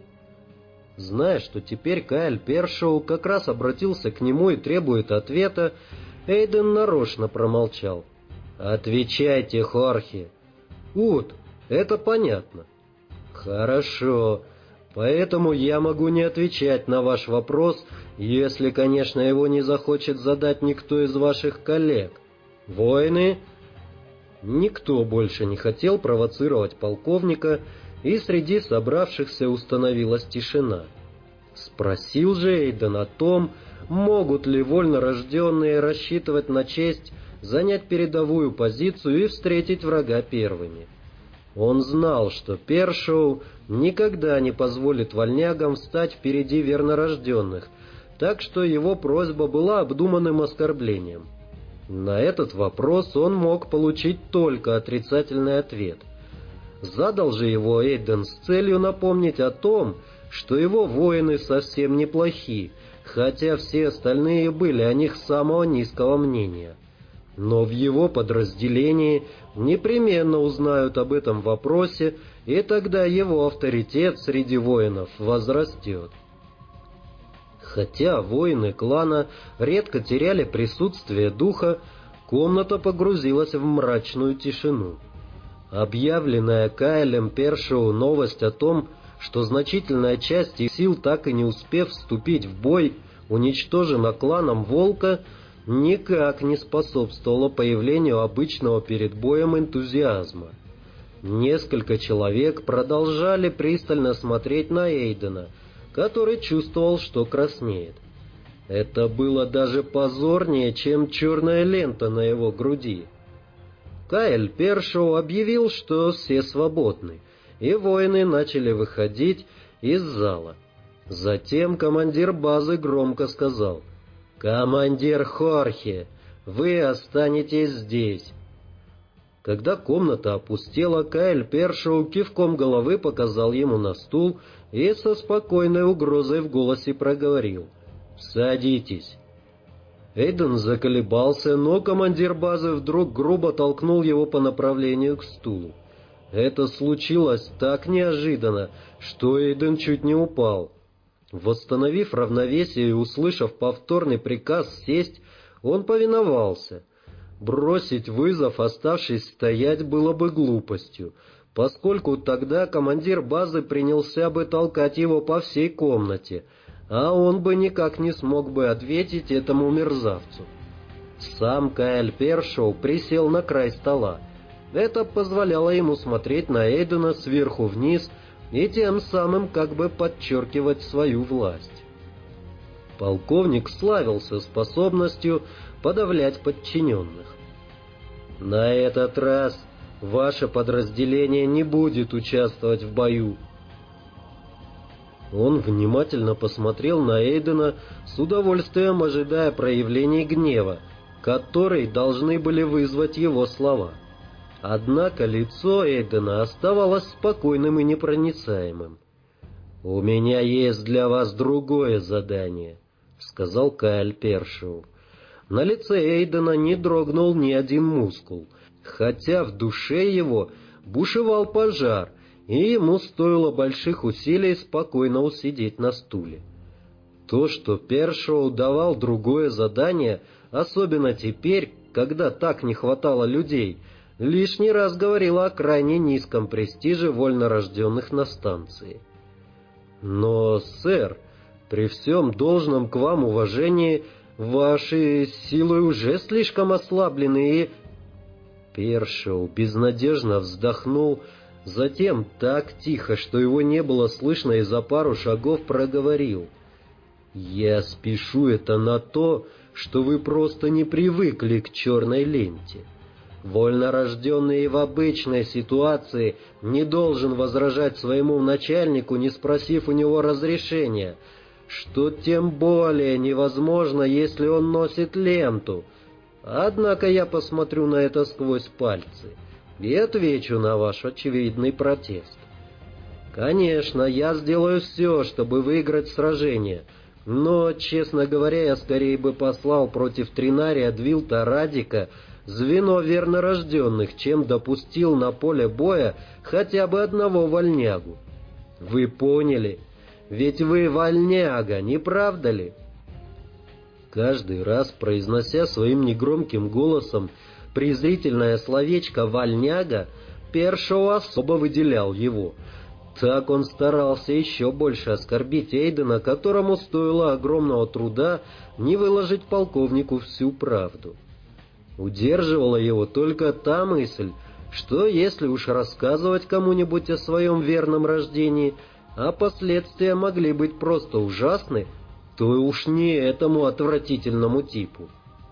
Зная, что теперь Кайл Першоу как раз обратился к нему и требует ответа, Эйден нарочно промолчал. «Отвечайте, Хорхе». «Ут, это понятно». «Хорошо. Поэтому я могу не отвечать на ваш вопрос, если, конечно, его не захочет задать никто из ваших коллег. Воины?» Никто больше не хотел провоцировать полковника, и среди собравшихся установилась тишина. Спросил же Эйден о том, могут ли вольнорожденные рассчитывать на честь занять передовую позицию и встретить врага первыми. Он знал, что Першоу никогда не позволит вольнягам встать впереди вернорожденных, так что его просьба была обдуманным оскорблением. На этот вопрос он мог получить только отрицательный ответ. Задал же его Эйден с целью напомнить о том, что его воины совсем неплохи, хотя все остальные были о них самого низкого мнения. Но в его подразделении непременно узнают об этом вопросе, и тогда его авторитет среди воинов возрастет. Хотя воины клана редко теряли присутствие духа, комната погрузилась в мрачную тишину. Объявленная Каэлем Першоу новость о том, что значительная часть их сил, так и не успев вступить в бой, уничтожена кланом Волка, никак не способствовала появлению обычного перед боем энтузиазма. Несколько человек продолжали пристально смотреть на Эйдена, который чувствовал, что краснеет. Это было даже позорнее, чем черная лента на его груди. Каэль Першоу объявил, что все свободны, и воины начали выходить из зала. Затем командир базы громко сказал: «Командир Хорхе, вы останетесь здесь». Когда комната опустела, Каэль Першоу кивком головы показал ему на стул и со спокойной угрозой в голосе проговорил: «Садитесь». Эйден заколебался, но командир базы вдруг грубо толкнул его по направлению к стулу. Это случилось так неожиданно, что Эйден чуть не упал. Восстановив равновесие и услышав повторный приказ сесть, он повиновался. Бросить вызов, оставшись стоять, было бы глупостью, поскольку тогда командир базы принялся бы толкать его по всей комнате, а он бы никак не смог бы ответить этому мерзавцу. Сам Каэль Першоу присел на край стола. Это позволяло ему смотреть на Эйдена сверху вниз и тем самым как бы подчеркивать свою власть. Полковник славился способностью подавлять подчиненных. «На этот раз ваше подразделение не будет участвовать в бою». Он внимательно посмотрел на Эйдена, с удовольствием ожидая проявлений гнева, которые должны были вызвать его слова. Однако лицо Эйдена оставалось спокойным и непроницаемым. «У меня есть для вас другое задание», — сказал Каэль Першоу. На лице Эйдена не дрогнул ни один мускул, хотя в душе его бушевал пожар, и ему стоило больших усилий спокойно усидеть на стуле. То, что Першоу давал другое задание, особенно теперь, когда так не хватало людей, лишний раз говорило о крайне низком престиже вольнорожденных на станции. «Но, сэр, при всем должном к вам уважении, ваши силы уже слишком ослаблены и...» Першоу безнадежно вздохнул, затем так тихо, что его не было слышно, и за пару шагов проговорил: «Я спешу это на то, что вы просто не привыкли к черной ленте. Вольнорожденный в обычной ситуации не должен возражать своему начальнику, не спросив у него разрешения, что тем более невозможно, если он носит ленту. Однако я посмотрю на это сквозь пальцы и отвечу на ваш очевидный протест. Конечно, я сделаю все, чтобы выиграть сражение, но, честно говоря, я скорее бы послал против Тринария Двилта Радика звено вернорожденных, чем допустил на поле боя хотя бы одного вольнягу. Вы поняли? Ведь вы вольняга, не правда ли?» Каждый раз, произнося своим негромким голосом презрительное словечко «вольняга», Першоу особо выделял его. Так он старался еще больше оскорбить Эйдена, которому стоило огромного труда не выложить полковнику всю правду. Удерживала его только та мысль, что если уж рассказывать кому-нибудь о своем верном рождении, а последствия могли быть просто ужасны, то уж не этому отвратительному типу.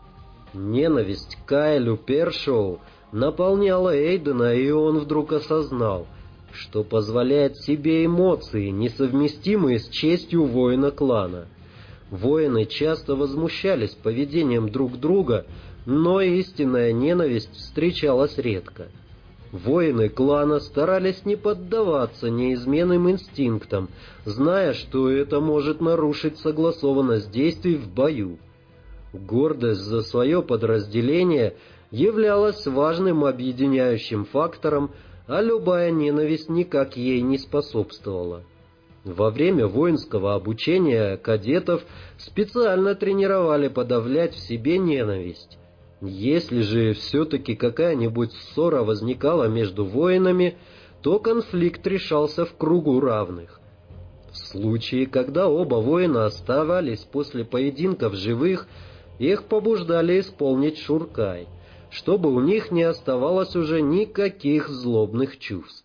Ненависть к Кайлю Першоу наполняла Эйдена, и он вдруг осознал, что позволяет себе эмоции, несовместимые с честью воина клана. Воины часто возмущались поведением друг друга, но истинная ненависть встречалась редко. Воины клана старались не поддаваться неизменным инстинктам, зная, что это может нарушить согласованность действий в бою. Гордость за свое подразделение являлась важным объединяющим фактором, а любая ненависть никак ей не способствовала. Во время воинского обучения кадетов специально тренировали подавлять в себе ненависть. Если же все-таки какая-нибудь ссора возникала между воинами, то конфликт решался в кругу равных. В случае, когда оба воина оставались после поединка в живых, их побуждали исполнить шуркай, чтобы у них не оставалось уже никаких злобных чувств.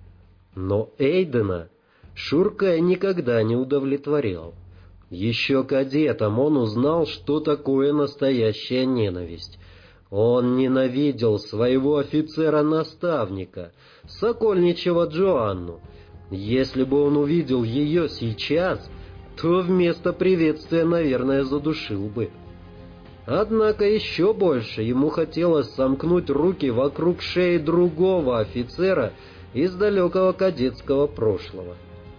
Но Эйдена шуркай никогда не удовлетворял. Еще кадетом он узнал, что такое настоящая ненависть. Он ненавидел своего офицера-наставника, сокольничего Джоанну. Если бы он увидел ее сейчас, то вместо приветствия, наверное, задушил бы. Однако еще больше ему хотелось сомкнуть руки вокруг шеи другого офицера из далекого кадетского прошлого.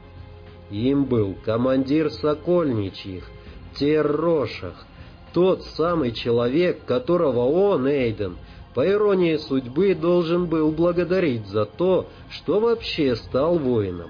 Им был командир сокольничьих, Террошах, тот самый человек, которого он, Эйден, по иронии судьбы, должен был благодарить за то, что вообще стал воином.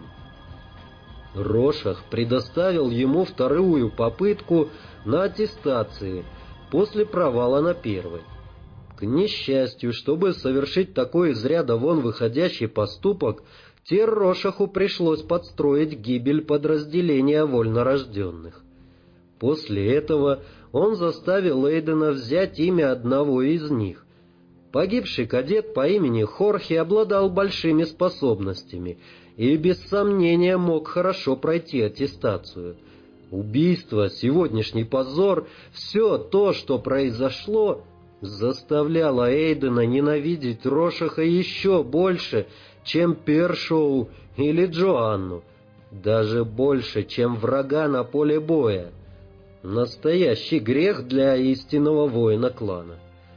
Рошах предоставил ему вторую попытку на аттестации после провала на первой. К несчастью, чтобы совершить такой из ряда вон выходящий поступок, Террошаху пришлось подстроить гибель подразделения вольнорожденных. После этого он заставил Эйдена взять имя одного из них. Погибший кадет по имени Хорхе обладал большими способностями и без сомнения мог хорошо пройти аттестацию. Убийство, сегодняшний позор, все то, что произошло, заставляло Эйдена ненавидеть Рошаха еще больше, чем Першоу или Джоанну, даже больше, чем врага на поле боя. Настоящий грех для истинного воина клана.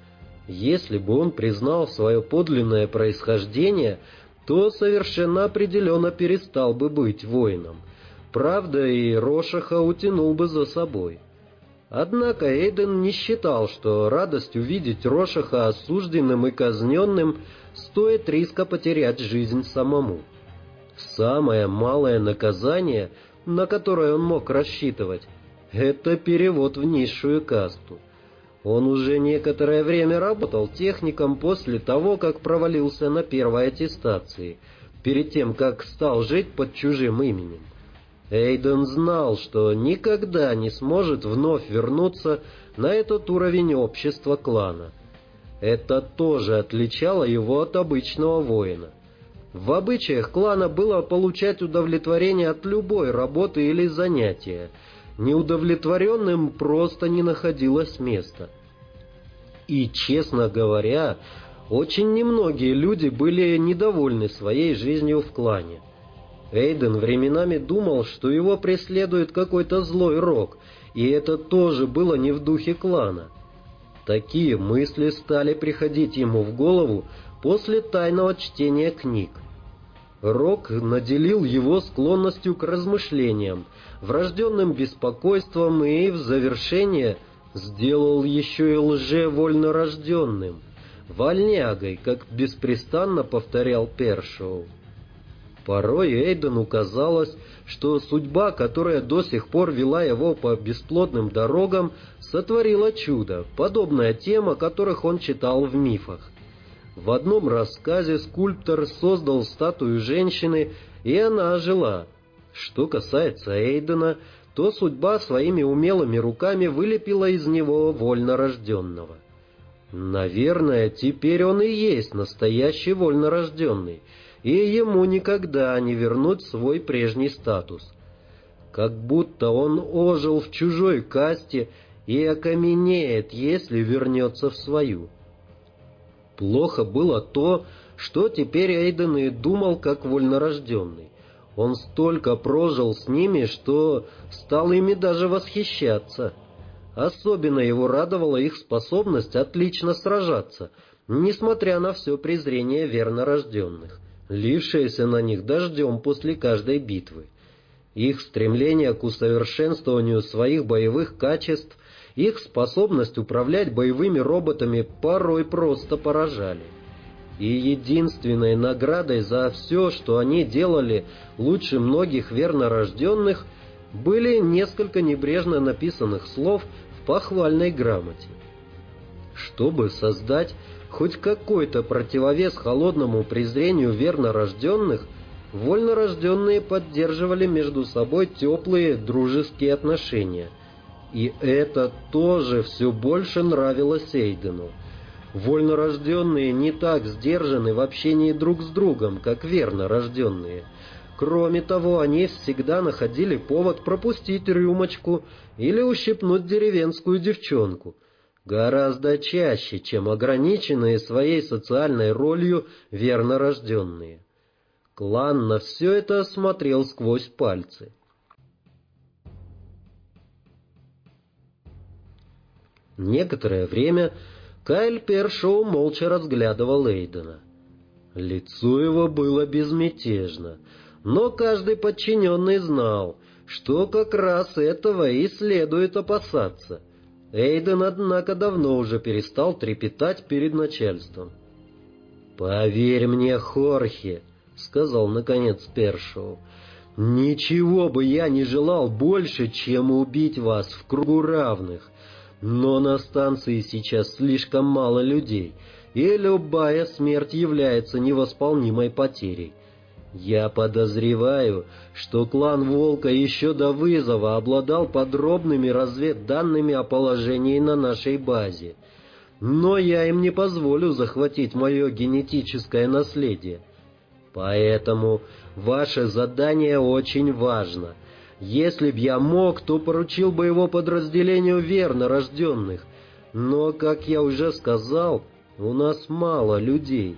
Если бы он признал свое подлинное происхождение, то совершенно определенно перестал бы быть воином. Правда, и Рошаха утянул бы за собой. Однако Эйден не считал, что радость увидеть Рошаха осужденным и казненным стоит риска потерять жизнь самому. Самое малое наказание, на которое он мог рассчитывать, это перевод в низшую касту. Он уже некоторое время работал техником после того, как провалился на первой аттестации, перед тем, как стал жить под чужим именем. Эйден знал, что никогда не сможет вновь вернуться на этот уровень общества клана. Это тоже отличало его от обычного воина. В обычаях клана было получать удовлетворение от любой работы или занятия. Неудовлетворенным просто не находилось места. И, честно говоря, очень немногие люди были недовольны своей жизнью в клане. Эйден временами думал, что его преследует какой-то злой рок, и это тоже было не в духе клана. Такие мысли стали приходить ему в голову после тайного чтения книг. Рок наделил его склонностью к размышлениям, врожденным беспокойством и, в завершение, сделал еще и лже-вольнорожденным, вольнягой, как беспрестанно повторял Першоу. Порой Эйдену казалось, что судьба, которая до сих пор вела его по бесплодным дорогам, сотворила чудо, подобное тем, о которых он читал в мифах. В одном рассказе скульптор создал статую женщины, и она ожила. Что касается Эйдена, то судьба своими умелыми руками вылепила из него вольнорожденного. Наверное, теперь он и есть настоящий вольнорожденный, и ему никогда не вернуть свой прежний статус. Как будто он ожил в чужой касте и окаменеет, если вернется в свою. Плохо было то, что теперь Эйден и думал как вольнорожденный. Он столько прожил с ними, что стал ими даже восхищаться. Особенно его радовала их способность отлично сражаться, несмотря на все презрение вернорожденных, лившееся на них дождем после каждой битвы. Их стремление к усовершенствованию своих боевых качеств, их способность управлять боевыми роботами порой просто поражали. И единственной наградой за все, что они делали лучше многих вернорожденных, были несколько небрежно написанных слов в похвальной грамоте. Чтобы создать хоть какой-то противовес холодному презрению вернорожденных, вольнорожденные поддерживали между собой теплые дружеские отношения. И это тоже все больше нравилось Эйдену. Вольнорожденные не так сдержаны в общении друг с другом, как вернорожденные. Кроме того, они всегда находили повод пропустить рюмочку или ущипнуть деревенскую девчонку. Гораздо чаще, чем ограниченные своей социальной ролью вернорожденные. Клан на все это смотрел сквозь пальцы. Некоторое время Кайл Першоу молча разглядывал Эйдена. Лицо его было безмятежно, но каждый подчиненный знал, что как раз этого и следует опасаться. Эйден, однако, давно уже перестал трепетать перед начальством. «Поверь мне, Хорхе», — сказал наконец Першоу, — «ничего бы я не желал больше, чем убить вас в кругу равных. Но на станции сейчас слишком мало людей, и любая смерть является невосполнимой потерей. Я подозреваю, что клан Волка еще до вызова обладал подробными разведданными о положении на нашей базе. Но я им не позволю захватить мое генетическое наследие. Поэтому ваше задание очень важно. Если б я мог, то поручил бы его подразделению вернорожденных. Но, как я уже сказал, у нас мало людей.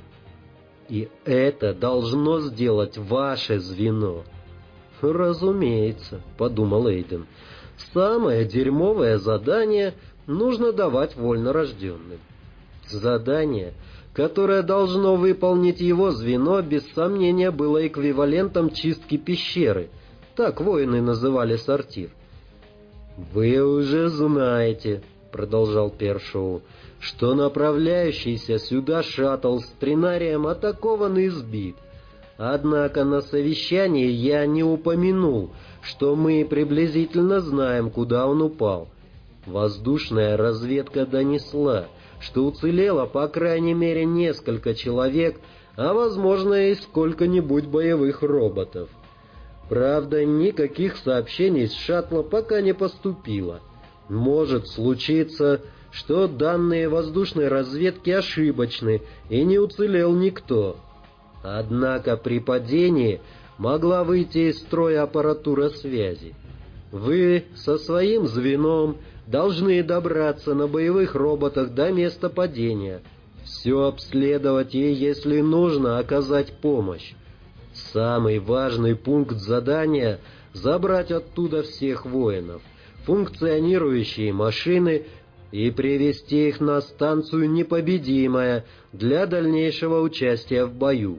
И это должно сделать ваше звено». «Разумеется», — подумал Эйден, — «самое дерьмовое задание нужно давать вольнорожденным. Задание, которое должно выполнить его звено, без сомнения было эквивалентом чистки пещеры. Так воины называли сортир. «Вы уже знаете», — продолжал Першоу, — «что направляющийся сюда шаттл с Тринарием атакован и сбит. Однако на совещании я не упомянул, что мы приблизительно знаем, куда он упал. Воздушная разведка донесла, что уцелело по крайней мере несколько человек, а возможно и сколько-нибудь боевых роботов. Правда, никаких сообщений с шаттла пока не поступило. Может случиться, что данные воздушной разведки ошибочны, и не уцелел никто. Однако при падении могла выйти из строя аппаратура связи. Вы со своим звеном должны добраться на боевых роботах до места падения, все обследовать и, если нужно, оказать помощь. Самый важный пункт задания — забрать оттуда всех воинов, функционирующие машины и привести их на станцию «Непобедимая» для дальнейшего участия в бою.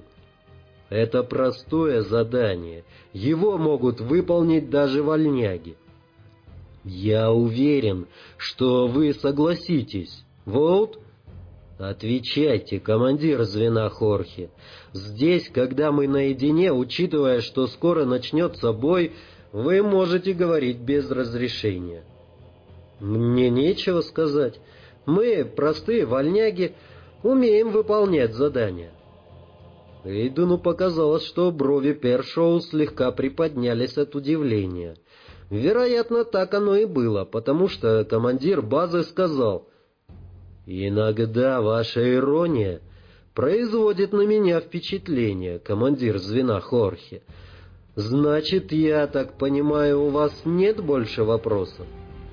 Это простое задание, его могут выполнить даже вольняги. Я уверен, что вы согласитесь, Волт? «Отвечайте, командир звена Хорхе. Здесь, когда мы наедине, учитывая, что скоро начнется бой, вы можете говорить без разрешения». «Мне нечего сказать. Мы, простые вольняги, умеем выполнять задания». Эйдену показалось, что брови Першоу слегка приподнялись от удивления. Вероятно, так оно и было, потому что командир базы сказал: «Иногда ваша ирония производит на меня впечатление, командир звена Хорхе. Значит, я так понимаю, у вас нет больше вопросов?»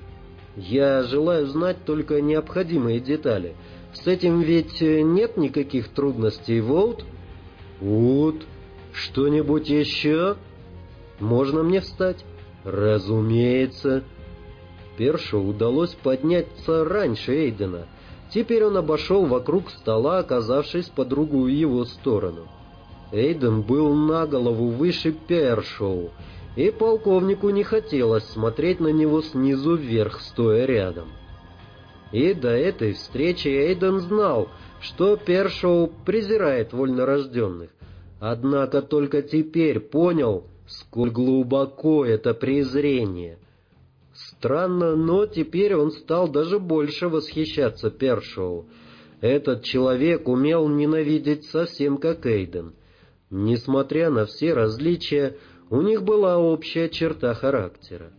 «Я желаю знать только необходимые детали. С этим ведь нет никаких трудностей, Волт?» «Ут, что-нибудь еще? Можно мне встать?» «Разумеется». Першу удалось подняться раньше Эйдена. Теперь он обошел вокруг стола, оказавшись по другую его сторону. Эйден был на голову выше Першоу, и полковнику не хотелось смотреть на него снизу вверх, стоя рядом. И до этой встречи Эйден знал, что Першоу презирает вольнорожденных, однако только теперь понял, сколь глубоко это презрение. Странно, но теперь он стал даже больше восхищаться Першоу. Этот человек умел ненавидеть совсем как Эйден. Несмотря на все различия, у них была общая черта характера.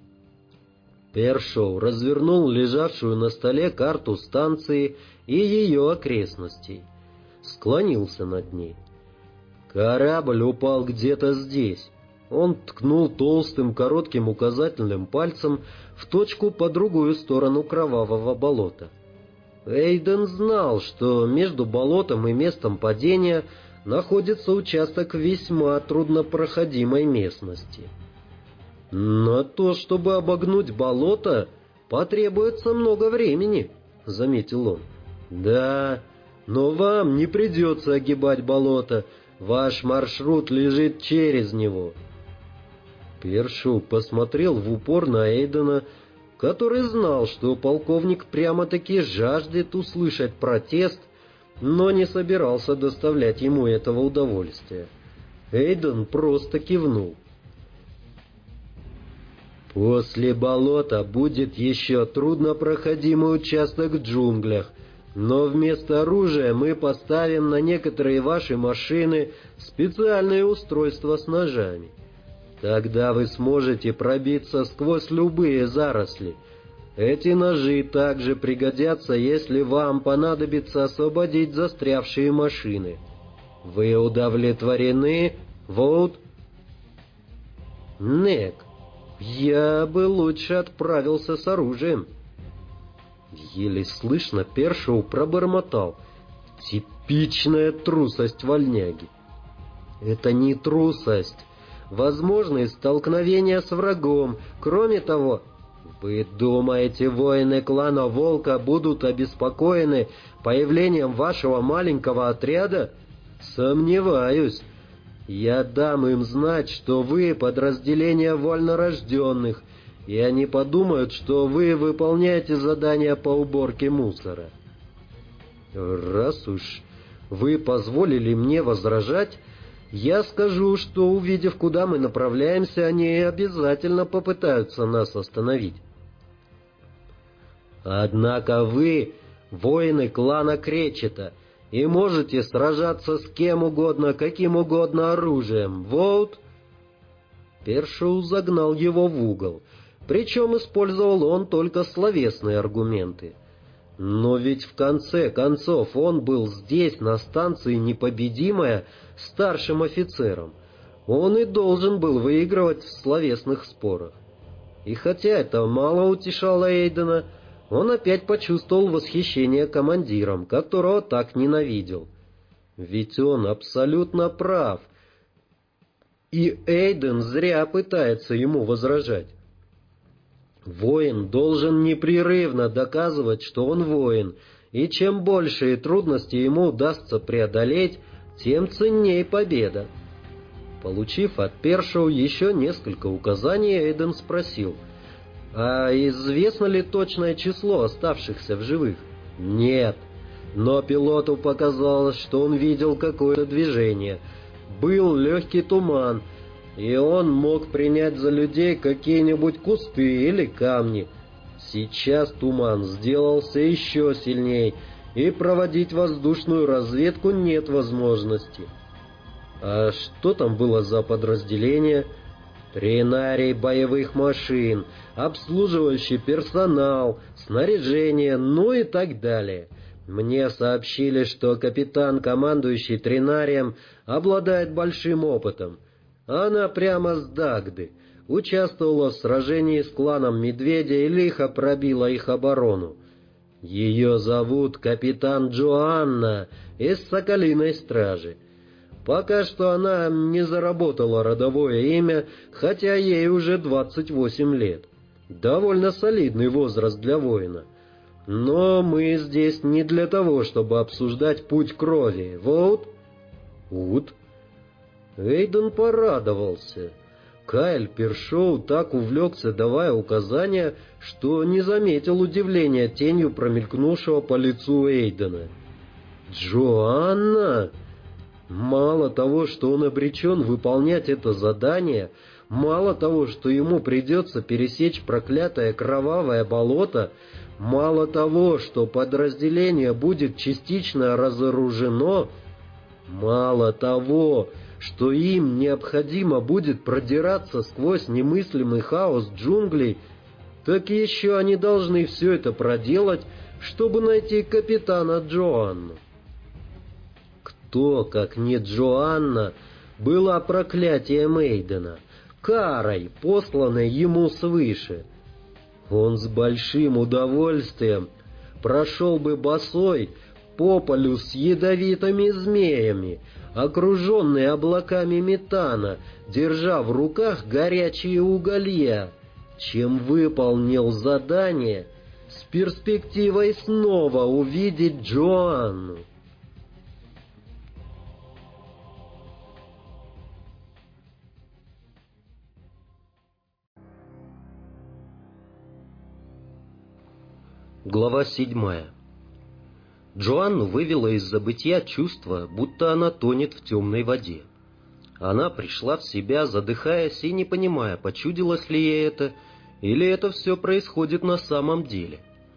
Першоу развернул лежавшую на столе карту станции и ее окрестностей. Склонился над ней. «Корабль упал где-то здесь». Он ткнул толстым коротким указательным пальцем в точку по другую сторону кровавого болота. Эйден знал, что между болотом и местом падения находится участок весьма труднопроходимой местности. «На то, чтобы обогнуть болото, потребуется много времени», — заметил он. «Да, но вам не придется огибать болото, ваш маршрут лежит через него». Першу посмотрел в упор на Эйдена, который знал, что полковник прямо-таки жаждет услышать протест, но не собирался доставлять ему этого удовольствия. Эйден просто кивнул. «После болота будет еще труднопроходимый участок в джунглях, но вместо оружия мы поставим на некоторые ваши машины специальные устройства с ножами. Тогда вы сможете пробиться сквозь любые заросли. Эти ножи также пригодятся, если вам понадобится освободить застрявшие машины. Вы удовлетворены, Воут?» «Нек, я бы лучше отправился с оружием». Еле слышно Першоу пробормотал: «Типичная трусость вольняги». «Это не трусость. Возможны столкновения с врагом. Кроме того, вы думаете, воины клана Волка будут обеспокоены появлением вашего маленького отряда? Сомневаюсь. Я дам им знать, что вы подразделение вольнорожденных, и они подумают, что вы выполняете задания по уборке мусора. Раз уж вы позволили мне возражать, я скажу, что, увидев, куда мы направляемся, они обязательно попытаются нас остановить. Однако вы воины клана Кречета и можете сражаться с кем угодно, каким угодно оружием. Вот. Першоу загнал его в угол, причем использовал он только словесные аргументы. Но ведь в конце концов он был здесь, на станции Непобедимая, старшим офицером. Он и должен был выигрывать в словесных спорах. И хотя это мало утешало Эйдена, он опять почувствовал восхищение командиром, которого так ненавидел. Ведь он абсолютно прав, и Эйден зря пытается ему возражать. Воин должен непрерывно доказывать, что он воин, и чем большие трудности ему удастся преодолеть, тем ценней победа. Получив от Першоу еще несколько указаний, Эйден спросил: «А известно ли точное число оставшихся в живых?» «Нет. Но пилоту показалось, что он видел какое-то движение. Был легкий туман, и он мог принять за людей какие-нибудь кусты или камни. Сейчас туман сделался еще сильней, и проводить воздушную разведку нет возможности. А что там было за подразделение? Тринарий боевых машин, обслуживающий персонал, снаряжение, ну и так далее. Мне сообщили, что капитан, командующий Тринарием, обладает большим опытом. Она прямо с Дагды. Участвовала в сражении с кланом Медведя и лихо пробила их оборону. Ее зовут капитан Джоанна из Соколиной Стражи. Пока что она не заработала родовое имя, хотя ей уже 28 лет. Довольно солидный возраст для воина. Но мы здесь не для того, чтобы обсуждать путь крови. Вот. Ут. Эйден порадовался. Кайл Першоу так увлекся, давая указания, что не заметил удивления тенью промелькнувшего по лицу Эйдена. «Джоанна!» Мало того, что он обречен выполнять это задание, мало того, что ему придется пересечь проклятое кровавое болото, мало того, что подразделение будет частично разоружено, мало того, что им необходимо будет продираться сквозь немыслимый хаос джунглей, так еще они должны все это проделать, чтобы найти капитана Джоанну. Кто, как не Джоанна, была проклятием Эйдена, карой, посланной ему свыше. Он с большим удовольствием прошел бы босой по полю с ядовитыми змеями, окруженный облаками метана, держа в руках горячие уголья, чем выполнил задание с перспективой снова увидеть Джоанну. Глава 7. Джоанну вывело из забытья чувство, будто она тонет в темной воде. Она пришла в себя, задыхаясь и не понимая, почудилось ли ей это, или это все происходит на самом деле.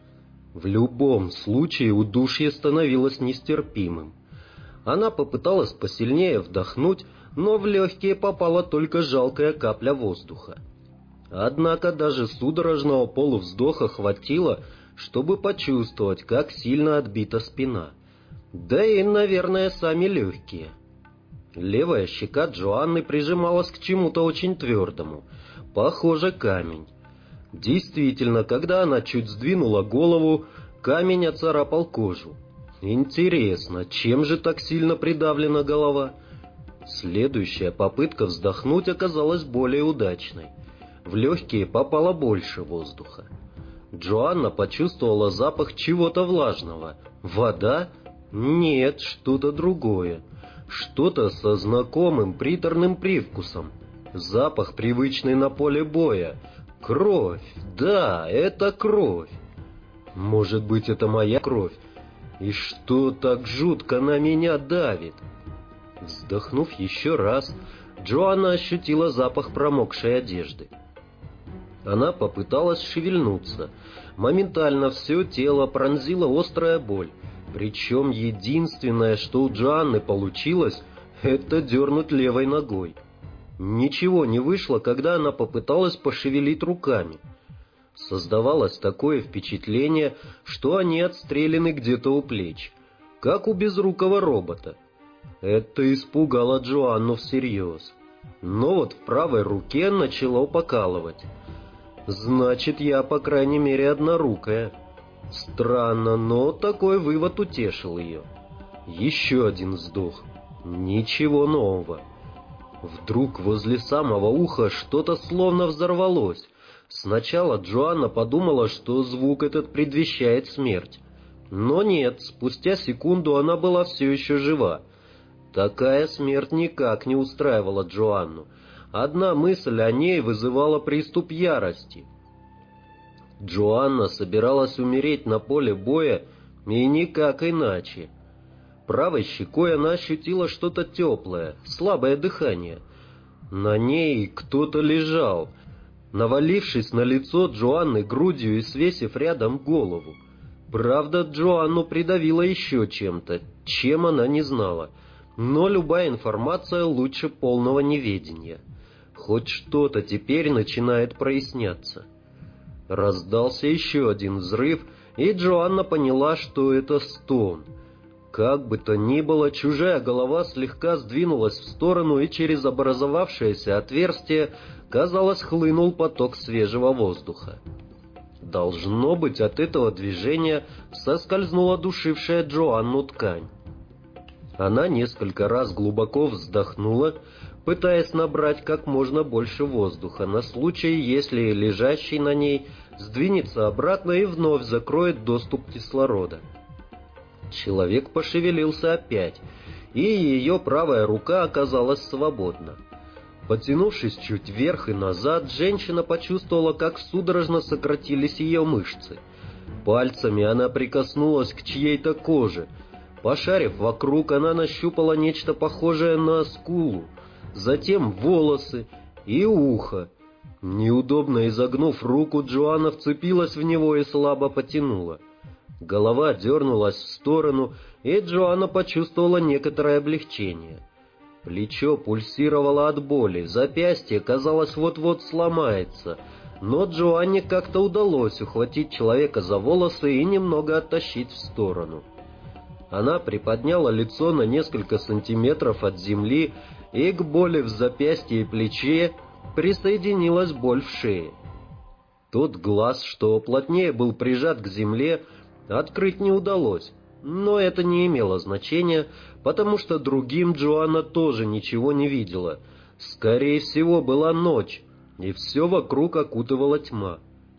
В любом случае удушье становилось нестерпимым. Она попыталась посильнее вдохнуть, но в легкие попала только жалкая капля воздуха. Однако даже судорожного полувздоха хватило, чтобы почувствовать, как сильно отбита спина. Да и, наверное, сами легкие. Левая щека Джоанны прижималась к чему-то очень твердому. Похоже, камень. Действительно, когда она чуть сдвинула голову, камень оцарапал кожу. Интересно, чем же так сильно придавлена голова? Следующая попытка вздохнуть оказалась более удачной. В легкие попало больше воздуха. Джоанна почувствовала запах чего-то влажного. Вода? Нет, что-то другое. Что-то со знакомым приторным привкусом. Запах, привычный на поле боя. Кровь. Да, это кровь. Может быть, это моя кровь? И что так жутко на меня давит? Вздохнув еще раз, Джоанна ощутила запах промокшей одежды. Она попыталась шевельнуться. Моментально все тело пронзила острая боль. Причем единственное, что у Джоанны получилось, это дернуть левой ногой. Ничего не вышло, когда она попыталась пошевелить руками. Создавалось такое впечатление, что они отстреляны где-то у плеч, как у безрукого робота. Это испугало Джоанну всерьез. Но вот в правой руке начало покалывать. Значит, я, по крайней мере, однорукая. Странно, но такой вывод утешил ее. Еще один вздох. Ничего нового. Вдруг возле самого уха что-то словно взорвалось. Сначала Джоанна подумала, что звук этот предвещает смерть. Но нет, спустя секунду она была все еще жива. Такая смерть никак не устраивала Джоанну. Одна мысль о ней вызывала приступ ярости. Джоанна собиралась умереть на поле боя, И никак иначе. Правой щекой она ощутила что-то теплое, слабое дыхание. На ней кто-то лежал, навалившись на лицо Джоанны грудью и свесив рядом голову. Правда, Джоанну придавило еще чем-то, чем она не знала. Но любая информация лучше полного неведения. Хоть что-то теперь начинает проясняться. Раздался еще один взрыв, и Джоанна поняла, что это стон. Как бы то ни было, чужая голова слегка сдвинулась в сторону, и через образовавшееся отверстие, казалось, хлынул поток свежего воздуха. Должно быть, от этого движения соскользнула душившая Джоанну ткань. Она несколько раз глубоко вздохнула, пытаясь набрать как можно больше воздуха, на случай, если лежащий на ней сдвинется обратно и вновь закроет доступ кислорода. Человек пошевелился опять, и ее правая рука оказалась свободна. Потянувшись чуть вверх и назад, женщина почувствовала, как судорожно сократились ее мышцы. Пальцами она прикоснулась к чьей-то коже. Пошарив вокруг, она нащупала нечто похожее на скулу, затем волосы и ухо. Неудобно изогнув руку, Джоанна вцепилась в него и слабо потянула. Голова дернулась в сторону, и Джоанна почувствовала некоторое облегчение. Плечо пульсировало от боли, запястье, казалось, вот-вот сломается, но Джоанне как-то удалось ухватить человека за волосы и немного оттащить в сторону. Она приподняла лицо на несколько сантиметров от земли, и к боли в запястье и плече присоединилась боль в шее. Тот глаз, что плотнее был прижат к земле, открыть не удалось, но это не имело значения, потому что другим Джоанна тоже ничего не видела. Скорее всего, была ночь, и все вокруг окутывала тьма.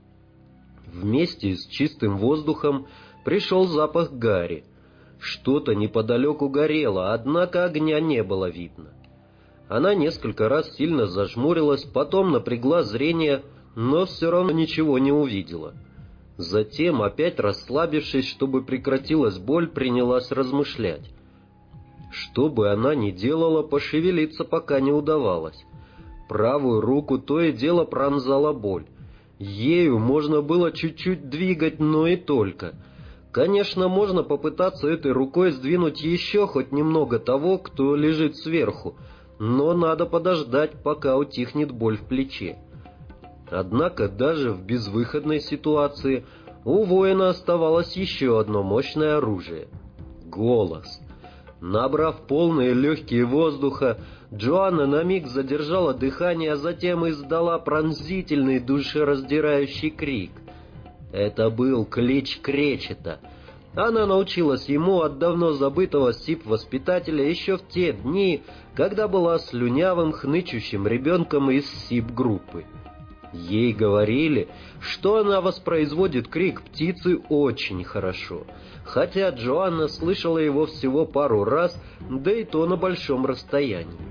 Вместе с чистым воздухом пришел запах гари. Что-то неподалеку горело, однако огня не было видно. Она несколько раз сильно зажмурилась, потом напрягла зрение, но все равно ничего не увидела. Затем, опять расслабившись, чтобы прекратилась боль, принялась размышлять. Что бы она ни делала, пошевелиться пока не удавалось. Правую руку то и дело пронзала боль. Ею можно было чуть-чуть двигать, но и только. Конечно, можно попытаться этой рукой сдвинуть еще хоть немного того, кто лежит сверху, но надо подождать, пока утихнет боль в плече. Однако даже в безвыходной ситуации у воина оставалось еще одно мощное оружие — голос. Набрав полные легкие воздуха, Джоанна на миг задержала дыхание, а затем издала пронзительный душераздирающий крик. Это был клич Кречета. Она научилась ему от давно забытого СИП-воспитателя еще в те дни, когда была слюнявым, хнычущим ребенком из СИП-группы. Ей говорили, что она воспроизводит крик птицы очень хорошо, хотя Джоанна слышала его всего пару раз, да и то на большом расстоянии.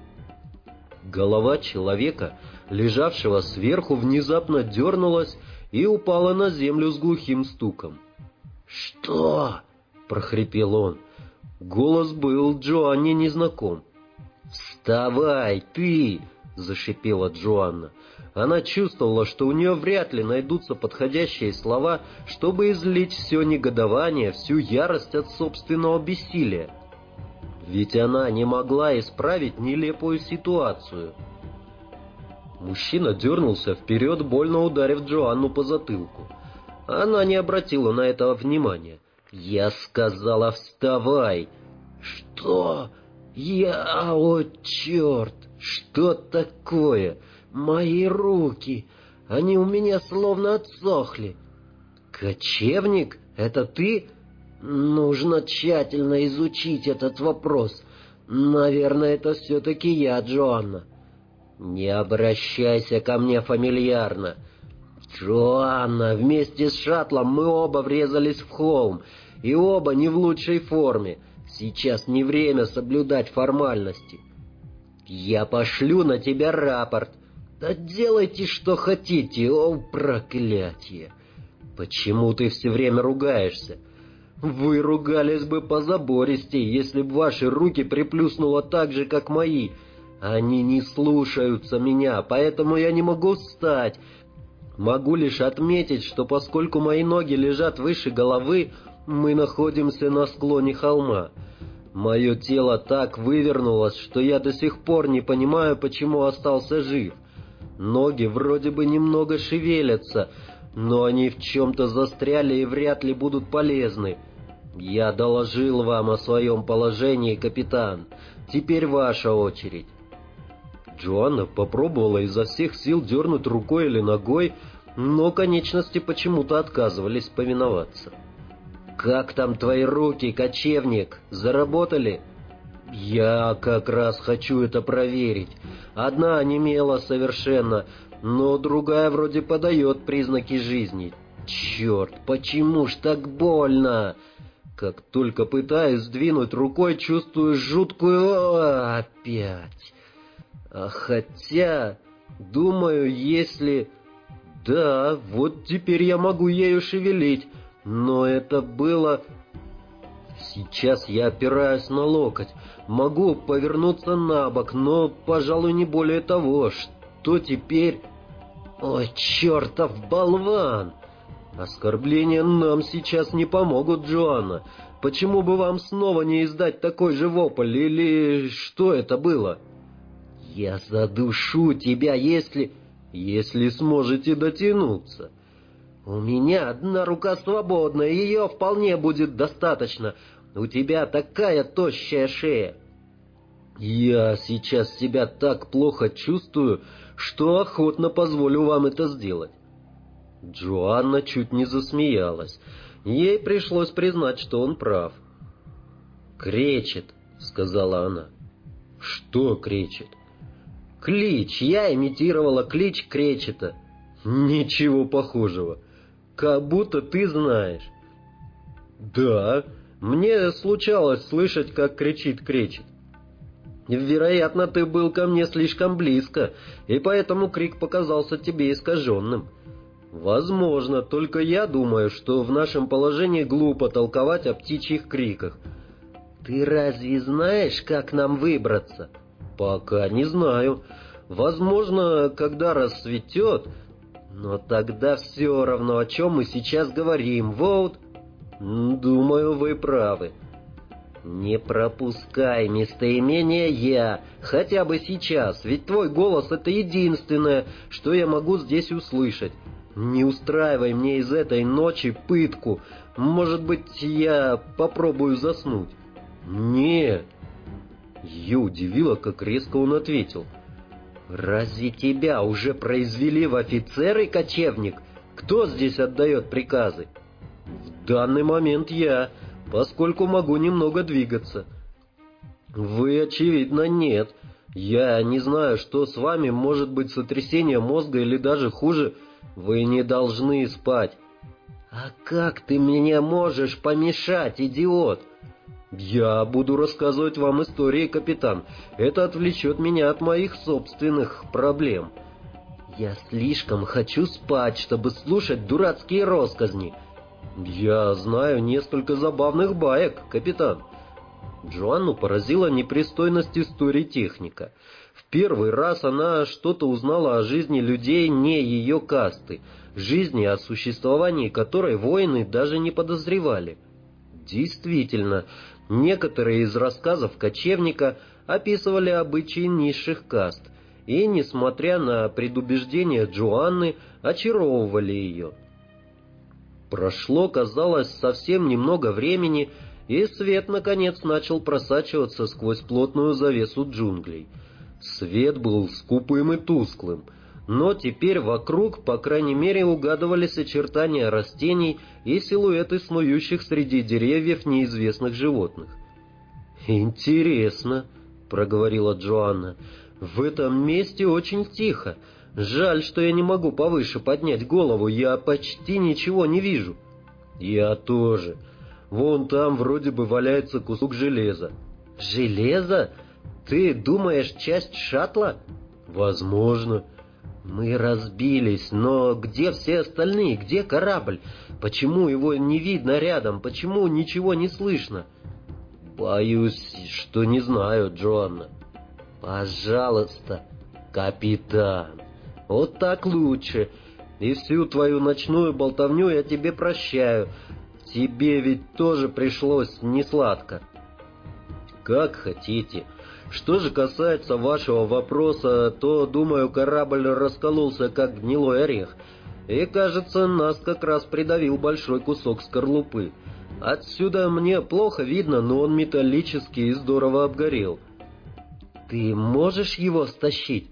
Голова человека, лежавшего сверху, внезапно дернулась и упала на землю с глухим стуком. «Что?» — прохрипел он. Голос был Джоанне незнаком. «Вставай, ты!» — зашипела Джоанна. Она чувствовала, что у нее вряд ли найдутся подходящие слова, чтобы излить все негодование, всю ярость от собственного бессилия. Ведь она не могла исправить нелепую ситуацию. Мужчина дернулся вперед, больно ударив Джоанну по затылку. Она не обратила на это внимания. «Я сказала, вставай!» «Что? О, черт! Что такое? Мои руки! Они у меня словно отсохли!» «Кочевник? Это ты?» «Нужно тщательно изучить этот вопрос. Наверное, это все-таки я, Джоанна». «Не обращайся ко мне фамильярно. Джоанна, вместе с шаттлом мы оба врезались в холм, и оба не в лучшей форме. Сейчас не время соблюдать формальности. Я пошлю на тебя рапорт. Да делайте, что хотите, о, проклятие! Почему ты все время ругаешься? Вы ругались бы позабористей, если б ваши руки приплюснуло так же, как мои. Они не слушаются меня, поэтому я не могу встать. Могу лишь отметить, что поскольку мои ноги лежат выше головы, мы находимся на склоне холма. Мое тело так вывернулось, что я до сих пор не понимаю, почему остался жив. Ноги вроде бы немного шевелятся, но они в чем-то застряли и вряд ли будут полезны. Я доложил вам о своем положении, капитан. Теперь ваша очередь. Джоанна попробовала изо всех сил дернуть рукой или ногой, но конечности почему-то отказывались повиноваться. «Как там твои руки, кочевник? Заработали?» «Я как раз хочу это проверить. Одна онемела совершенно, но другая вроде подает признаки жизни. Черт, почему ж так больно?» Как только пытаюсь сдвинуть рукой, чувствую жуткую... опять. А хотя, думаю, если... Да, вот теперь я могу ею шевелить, но это было... Сейчас я опираюсь на локоть, могу повернуться на бок, но, пожалуй, не более того. Что теперь? Ой, чертов болван! Оскорбления нам сейчас не помогут, Джоанна. Почему бы вам снова не издать такой же вопль, или что это было? Я задушу тебя, если сможете дотянуться. У меня одна рука свободна, ее вполне будет достаточно. У тебя такая тощая шея. Я сейчас себя так плохо чувствую, что охотно позволю вам это сделать. Джоанна чуть не засмеялась. Ей пришлось признать, что он прав. «Кречет», — сказала она. «Что кречет?» «Клич. Я имитировала клич кречета». «Ничего похожего. Как будто ты знаешь». «Да, мне случалось слышать, как кричит кречет. Вероятно, ты был ко мне слишком близко, и поэтому крик показался тебе искаженным. Возможно, только я думаю, что в нашем положении глупо толковать о птичьих криках. Ты разве знаешь, как нам выбраться? Пока не знаю. Возможно, когда рассветет, но тогда все равно, о чем мы сейчас говорим, вот. Думаю, вы правы. Не пропускай местоимение «я», хотя бы сейчас, ведь твой голос — это единственное, что я могу здесь услышать. Не устраивай мне из этой ночи пытку. Может быть, я попробую заснуть? Нет. Ее удивило, как резко он ответил. Разве тебя уже произвели в офицеры, кочевник? Кто здесь отдает приказы? В данный момент я, поскольку могу немного двигаться. Вы, очевидно, нет. Я не знаю, что с вами, может быть сотрясение мозга или даже хуже. Вы не должны спать. А как ты мне можешь помешать, идиот? Я буду рассказывать вам истории, капитан. Это отвлечет меня от моих собственных проблем. Я слишком хочу спать, чтобы слушать дурацкие россказни. Я знаю несколько забавных баек, капитан. Джоанну поразила непристойность истории техника. В первый раз она что-то узнала о жизни людей не ее касты, жизни, о существовании которой воины даже не подозревали. Действительно, некоторые из рассказов кочевника описывали обычаи низших каст и, несмотря на предубеждения Джоанны, очаровывали ее. Прошло, казалось, совсем немного времени, и свет, наконец, начал просачиваться сквозь плотную завесу джунглей. Свет был скупым и тусклым, но теперь вокруг, по крайней мере, угадывались очертания растений и силуэты снующих среди деревьев неизвестных животных. «Интересно», — проговорила Джоанна, — «в этом месте очень тихо. Жаль, что я не могу повыше поднять голову, я почти ничего не вижу». «Я тоже. Вон там вроде бы валяется кусок железа». «Железо? Ты думаешь, часть шаттла?» «Возможно. Мы разбились, но где все остальные? Где корабль? Почему его не видно рядом? Почему ничего не слышно? Боюсь, что не знаю, Джоанна. Пожалуйста, капитан. Вот так лучше. И всю твою ночную болтовню я тебе прощаю. Тебе ведь тоже пришлось несладко. Как хотите. Что же касается вашего вопроса, то, думаю, корабль раскололся, как гнилой орех. И, кажется, нас как раз придавил большой кусок скорлупы. Отсюда мне плохо видно, но он металлический и здорово обгорел. Ты можешь его стащить?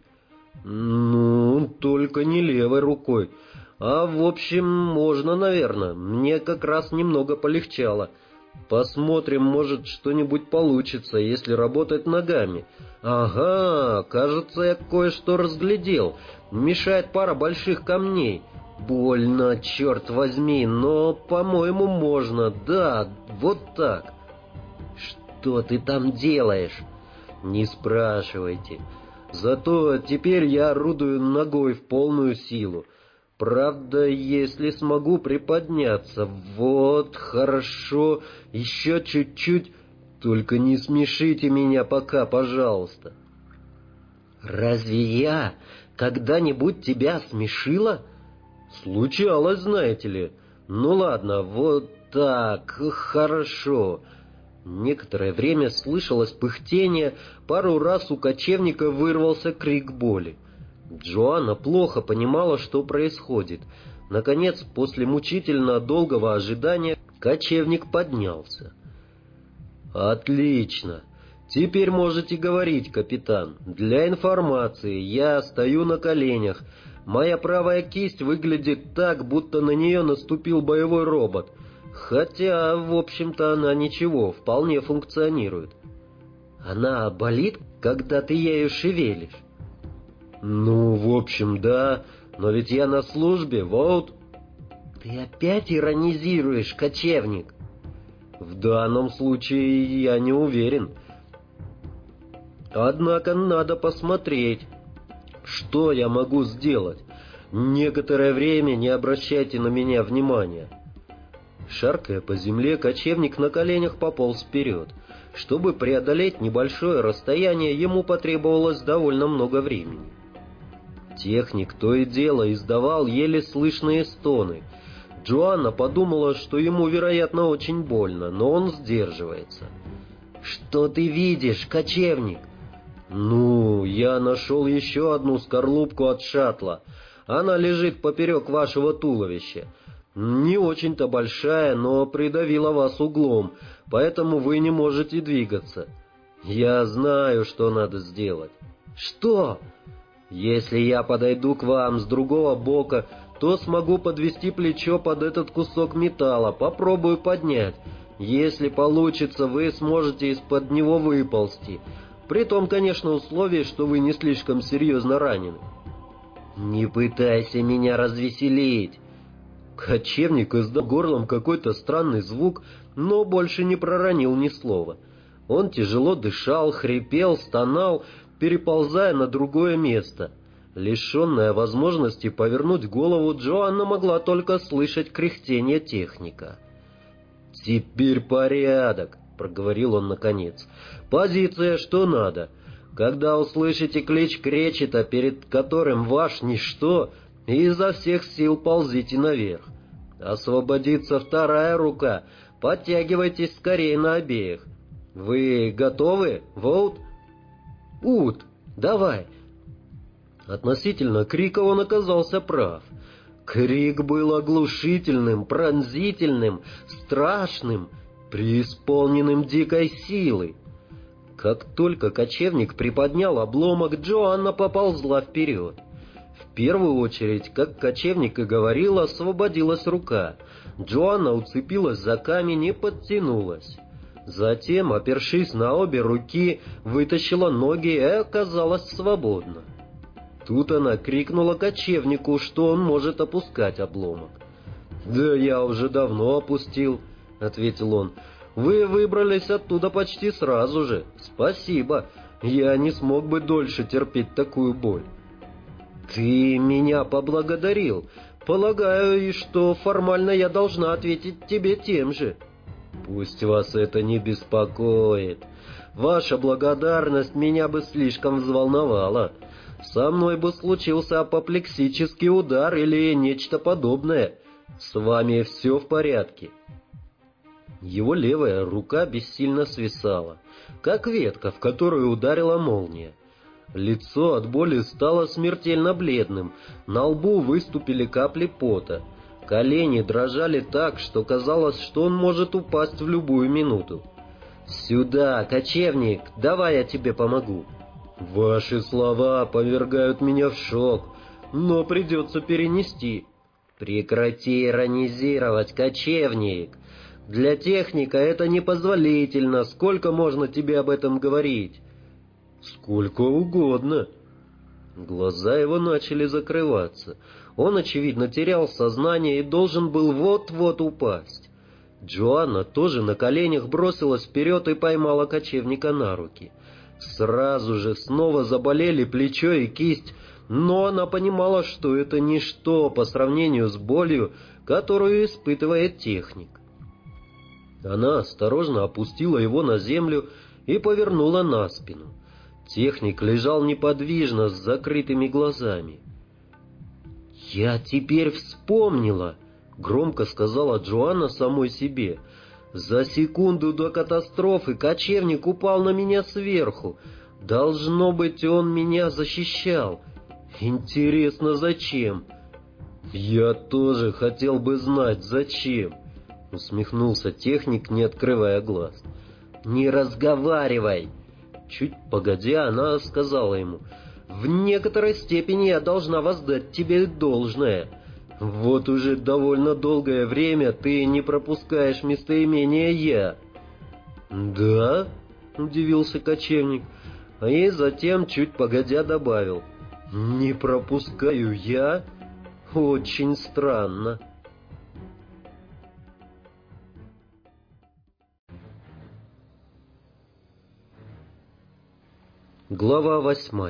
Ну, только не левой рукой. А в общем, можно, наверное. Мне как раз немного полегчало. Посмотрим, может, что-нибудь получится, если работать ногами. Ага, кажется, я кое-что разглядел. Мешает пара больших камней. Больно, черт возьми, но, по-моему, можно. Да, вот так. Что ты там делаешь? Не спрашивайте. Зато теперь я орудую ногой в полную силу. Правда, если смогу приподняться. Вот, хорошо. Еще чуть-чуть. Только не смешите меня пока, пожалуйста. Разве я когда-нибудь тебя смешила? Случалось, знаете ли. Ну ладно, вот так, хорошо. Некоторое время слышалось пыхтение, пару раз у кочевника вырвался крик боли. Джоанна плохо понимала, что происходит. Наконец, после мучительно долгого ожидания, кочевник поднялся. «Отлично. Теперь можете говорить, капитан. Для информации, я стою на коленях. Моя правая кисть выглядит так, будто на нее наступил боевой робот. Хотя, в общем-то, она ничего, вполне функционирует. Она болит, когда ты ею шевелишь?» «Ну, в общем, да. Но ведь я на службе, вот». «Ты опять иронизируешь, кочевник?» «В данном случае я не уверен. Однако надо посмотреть, что я могу сделать. Некоторое время не обращайте на меня внимания». Шаркая по земле, кочевник на коленях пополз вперед. Чтобы преодолеть небольшое расстояние, ему потребовалось довольно много времени. Техник то и дело издавал еле слышные стоны. Джоанна подумала, что ему, вероятно, очень больно, но он сдерживается. «Что ты видишь, кочевник?» «Ну, я нашел еще одну скорлупку от шаттла. Она лежит поперек вашего туловища. Не очень-то большая, но придавила вас углом, поэтому вы не можете двигаться. Я знаю, что надо сделать». «Что?» «Если я подойду к вам с другого бока, то смогу подвести плечо под этот кусок металла, попробую поднять. Если получится, вы сможете из-под него выползти. При том, конечно, условии, что вы не слишком серьезно ранены». «Не пытайся меня развеселить». Кочевник издал горлом какой-то странный звук, но больше не проронил ни слова. Он тяжело дышал, хрипел, стонал, переползая на другое место. Лишенная возможности повернуть голову, Джоанна могла только слышать кряхтение техника. «Теперь порядок», — проговорил он наконец. «Позиция что надо. Когда услышите клич кречета, перед которым ваш ничто, изо всех сил ползите наверх. Освободится вторая рука, подтягивайтесь скорее на обеих. Вы готовы, Воут?» «Ут, давай!» Относительно крика он оказался прав. Крик был оглушительным, пронзительным, страшным, преисполненным дикой силой. Как только кочевник приподнял обломок, Джоанна поползла вперед. В первую очередь, как кочевник и говорил, освободилась рука. Джоанна уцепилась за камень и подтянулась. Затем, опершись на обе руки, вытащила ноги и оказалась свободна. Тут она крикнула кочевнику, что он может опускать обломок. «Да я уже давно опустил», — ответил он. «Вы выбрались оттуда почти сразу же. Спасибо. Я не смог бы дольше терпеть такую боль». «Ты меня поблагодарил. Полагаю, и что формально я должна ответить тебе тем же». «Пусть вас это не беспокоит. Ваша благодарность меня бы слишком взволновала. Со мной бы случился апоплексический удар или нечто подобное. С вами все в порядке». Его левая рука бессильно свисала, как ветка, в которую ударила молния. Лицо от боли стало смертельно бледным, на лбу выступили капли пота. Колени дрожали так, что казалось, что он может упасть в любую минуту. «Сюда, кочевник, давай я тебе помогу». «Ваши слова повергают меня в шок, но придется перенести». «Прекрати иронизировать, кочевник. Для техника это непозволительно. Сколько можно тебе об этом говорить?» «Сколько угодно». Глаза его начали закрываться. Он, очевидно, терял сознание и должен был вот-вот упасть. Джоанна тоже на коленях бросилась вперед и поймала кочевника на руки. Сразу же снова заболели плечо и кисть, но она понимала, что это ничто по сравнению с болью, которую испытывает техник. Она осторожно опустила его на землю и повернула на спину. Техник лежал неподвижно, с закрытыми глазами. «Я теперь вспомнила», — громко сказала Джоанна самой себе. «За секунду до катастрофы кочевник упал на меня сверху. Должно быть, он меня защищал. Интересно, зачем?» «Я тоже хотел бы знать, зачем», — усмехнулся техник, не открывая глаз. «Не разговаривай!» Чуть погодя, она сказала ему: «В некоторой степени я должна воздать тебе должное. Вот уже довольно долгое время ты не пропускаешь местоимение «я». «Да?» — удивился кочевник, и затем, чуть погодя, добавил: «Не пропускаю я? Очень странно». Глава 8.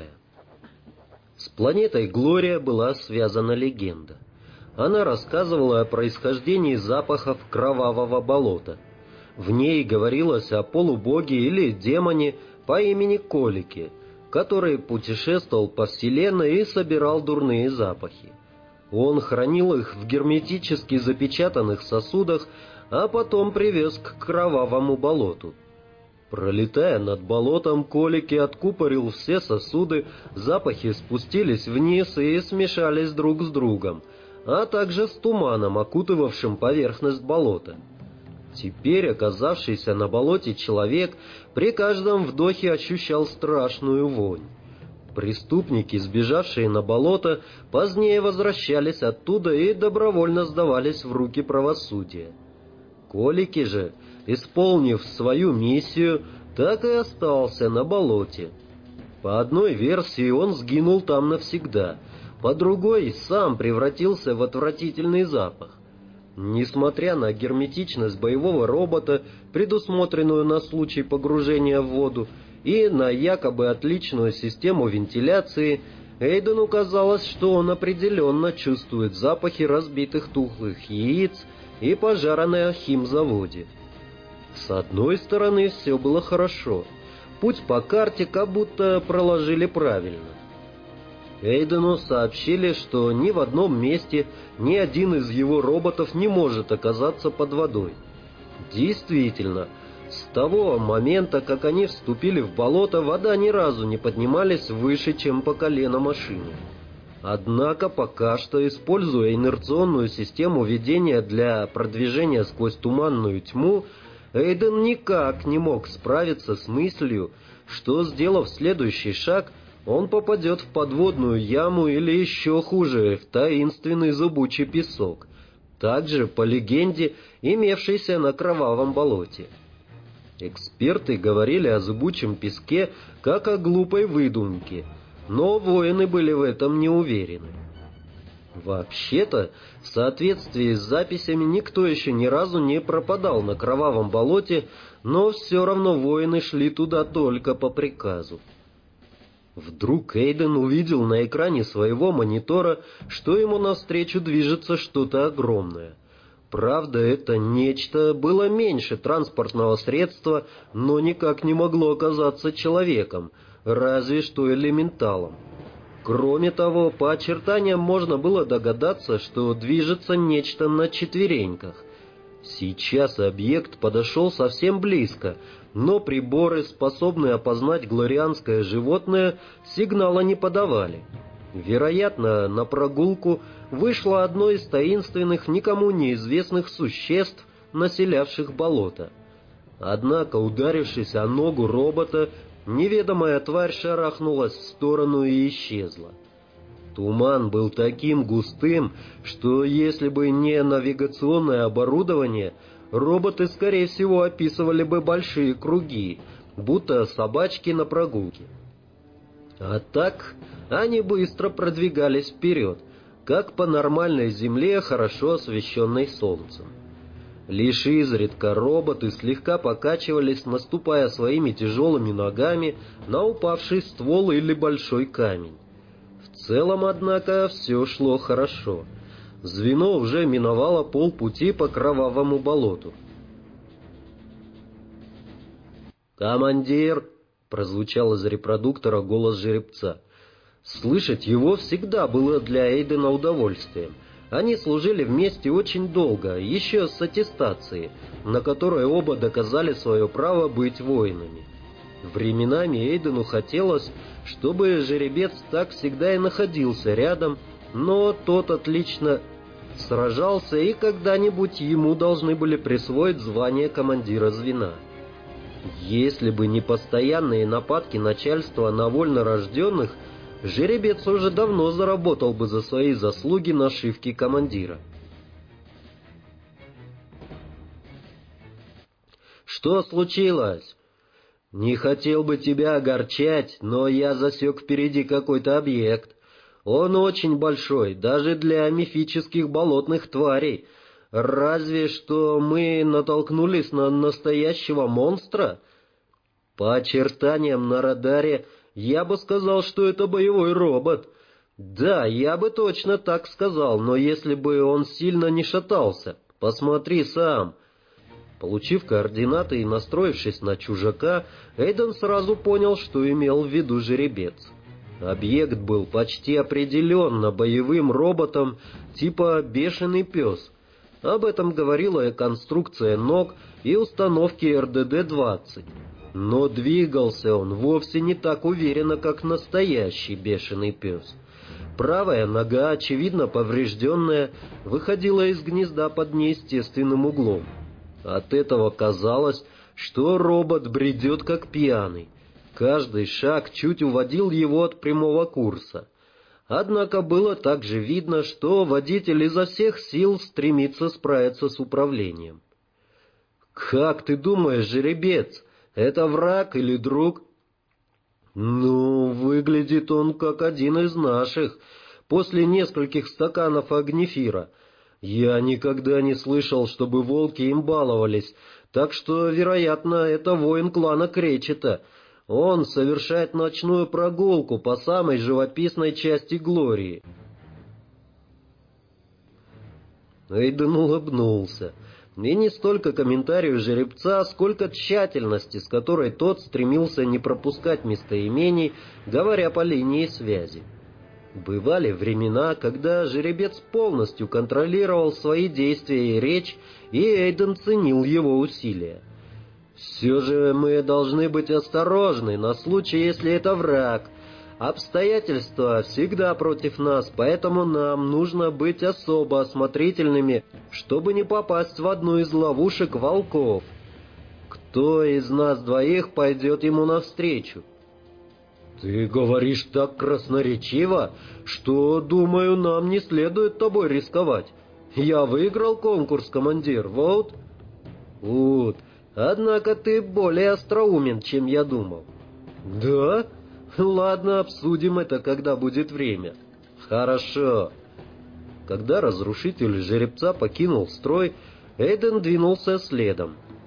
С планетой Глория была связана легенда. Она рассказывала о происхождении запахов кровавого болота. В ней говорилось о полубоге или демоне по имени Колики, который путешествовал по вселенной и собирал дурные запахи. Он хранил их в герметически запечатанных сосудах, а потом привез к кровавому болоту. Пролетая над болотом, Колики откупорил все сосуды, запахи спустились вниз и смешались друг с другом, а также с туманом, окутывавшим поверхность болота. Теперь оказавшийся на болоте человек при каждом вдохе ощущал страшную вонь. Преступники, сбежавшие на болото, позднее возвращались оттуда и добровольно сдавались в руки правосудия. Колики же, исполнив свою миссию, так и остался на болоте. По одной версии он сгинул там навсегда, по другой сам превратился в отвратительный запах. Несмотря на герметичность боевого робота, предусмотренную на случай погружения в воду, и на якобы отличную систему вентиляции, Эйдену казалось, что он определенно чувствует запахи разбитых тухлых яиц и пожара на химзаводе. С одной стороны, все было хорошо. Путь по карте как будто проложили правильно. Эйдену сообщили, что ни в одном месте ни один из его роботов не может оказаться под водой. Действительно, с того момента, как они вступили в болото, вода ни разу не поднималась выше, чем по колено машины. Однако пока что, используя инерционную систему ведения для продвижения сквозь туманную тьму, Эйден никак не мог справиться с мыслью, что, сделав следующий шаг, он попадет в подводную яму или еще хуже, в таинственный зыбучий песок, также, по легенде, имевшийся на кровавом болоте. Эксперты говорили о зыбучем песке как о глупой выдумке, но воины были в этом не уверены. Вообще-то, в соответствии с записями, никто еще ни разу не пропадал на кровавом болоте, но все равно воины шли туда только по приказу. Вдруг Эйден увидел на экране своего монитора, что ему навстречу движется что-то огромное. Правда, это нечто было меньше транспортного средства, но никак не могло оказаться человеком, разве что элементалом. Кроме того, по очертаниям можно было догадаться, что движется нечто на четвереньках. Сейчас объект подошел совсем близко, но приборы, способные опознать глорианское животное, сигнала не подавали. Вероятно, на прогулку вышло одно из таинственных, никому неизвестных существ, населявших болото. Однако, ударившись о ногу робота, неведомая тварь шарахнулась в сторону и исчезла. Туман был таким густым, что если бы не навигационное оборудование, роботы, скорее всего, описывали бы большие круги, будто собачки на прогулке. А так они быстро продвигались вперед, как по нормальной земле, хорошо освещенной солнцем. Лишь изредка роботы слегка покачивались, наступая своими тяжелыми ногами на упавший ствол или большой камень. В целом, однако, все шло хорошо. Звено уже миновало полпути по кровавому болоту. «Командир!» — прозвучал из репродуктора голос жеребца. Слышать его всегда было для Эйдена удовольствием. Они служили вместе очень долго, еще с аттестации, на которой оба доказали свое право быть воинами. Временами Эйдену хотелось, чтобы жеребец так всегда и находился рядом, но тот отлично сражался, и когда-нибудь ему должны были присвоить звание командира звена. Если бы не постоянные нападки начальства на вольнорожденных, жеребец уже давно заработал бы за свои заслуги нашивки командира. «Что случилось?» «Не хотел бы тебя огорчать, но я засек впереди какой-то объект. Он очень большой, даже для мифических болотных тварей. Разве что мы натолкнулись на настоящего монстра? По очертаниям на радаре я бы сказал, что это боевой робот. Да, я бы точно так сказал, но если бы он сильно не шатался. Посмотри сам». Получив координаты и настроившись на чужака, Эйден сразу понял, что имел в виду жеребец. Объект был почти определенно боевым роботом типа «бешеный пес». Об этом говорила и конструкция ног, и установки РДД-20. Но двигался он вовсе не так уверенно, как настоящий бешеный пес. Правая нога, очевидно поврежденная, выходила из гнезда под неестественным углом. От этого казалось, что робот бредет как пьяный. Каждый шаг чуть уводил его от прямого курса. Однако было также видно, что водитель изо всех сил стремится справиться с управлением. «Как ты думаешь, жеребец, это враг или друг?» «Ну, выглядит он как один из наших, после нескольких стаканов огнефира. Я никогда не слышал, чтобы волки им баловались, так что, вероятно, это воин клана Кречета. Он совершает ночную прогулку по самой живописной части Глории». Эйден улыбнулся. И не столько комментарию жеребца, сколько тщательности, с которой тот стремился не пропускать местоимений, говоря по линии связи. Бывали времена, когда жеребец полностью контролировал свои действия и речь, и Эйден ценил его усилия. «Все же мы должны быть осторожны на случай, если это враг. Обстоятельства всегда против нас, поэтому нам нужно быть особо осмотрительными, чтобы не попасть в одну из ловушек волков. Кто из нас двоих пойдет ему навстречу?» «Ты говоришь так красноречиво, что, думаю, нам не следует тобой рисковать. Я выиграл конкурс, командир, вот». «Вот, однако ты более остроумен, чем я думал». «Да? Ладно, обсудим это, когда будет время». «Хорошо». Когда разрушитель жеребца покинул строй, Эйден двинулся следом.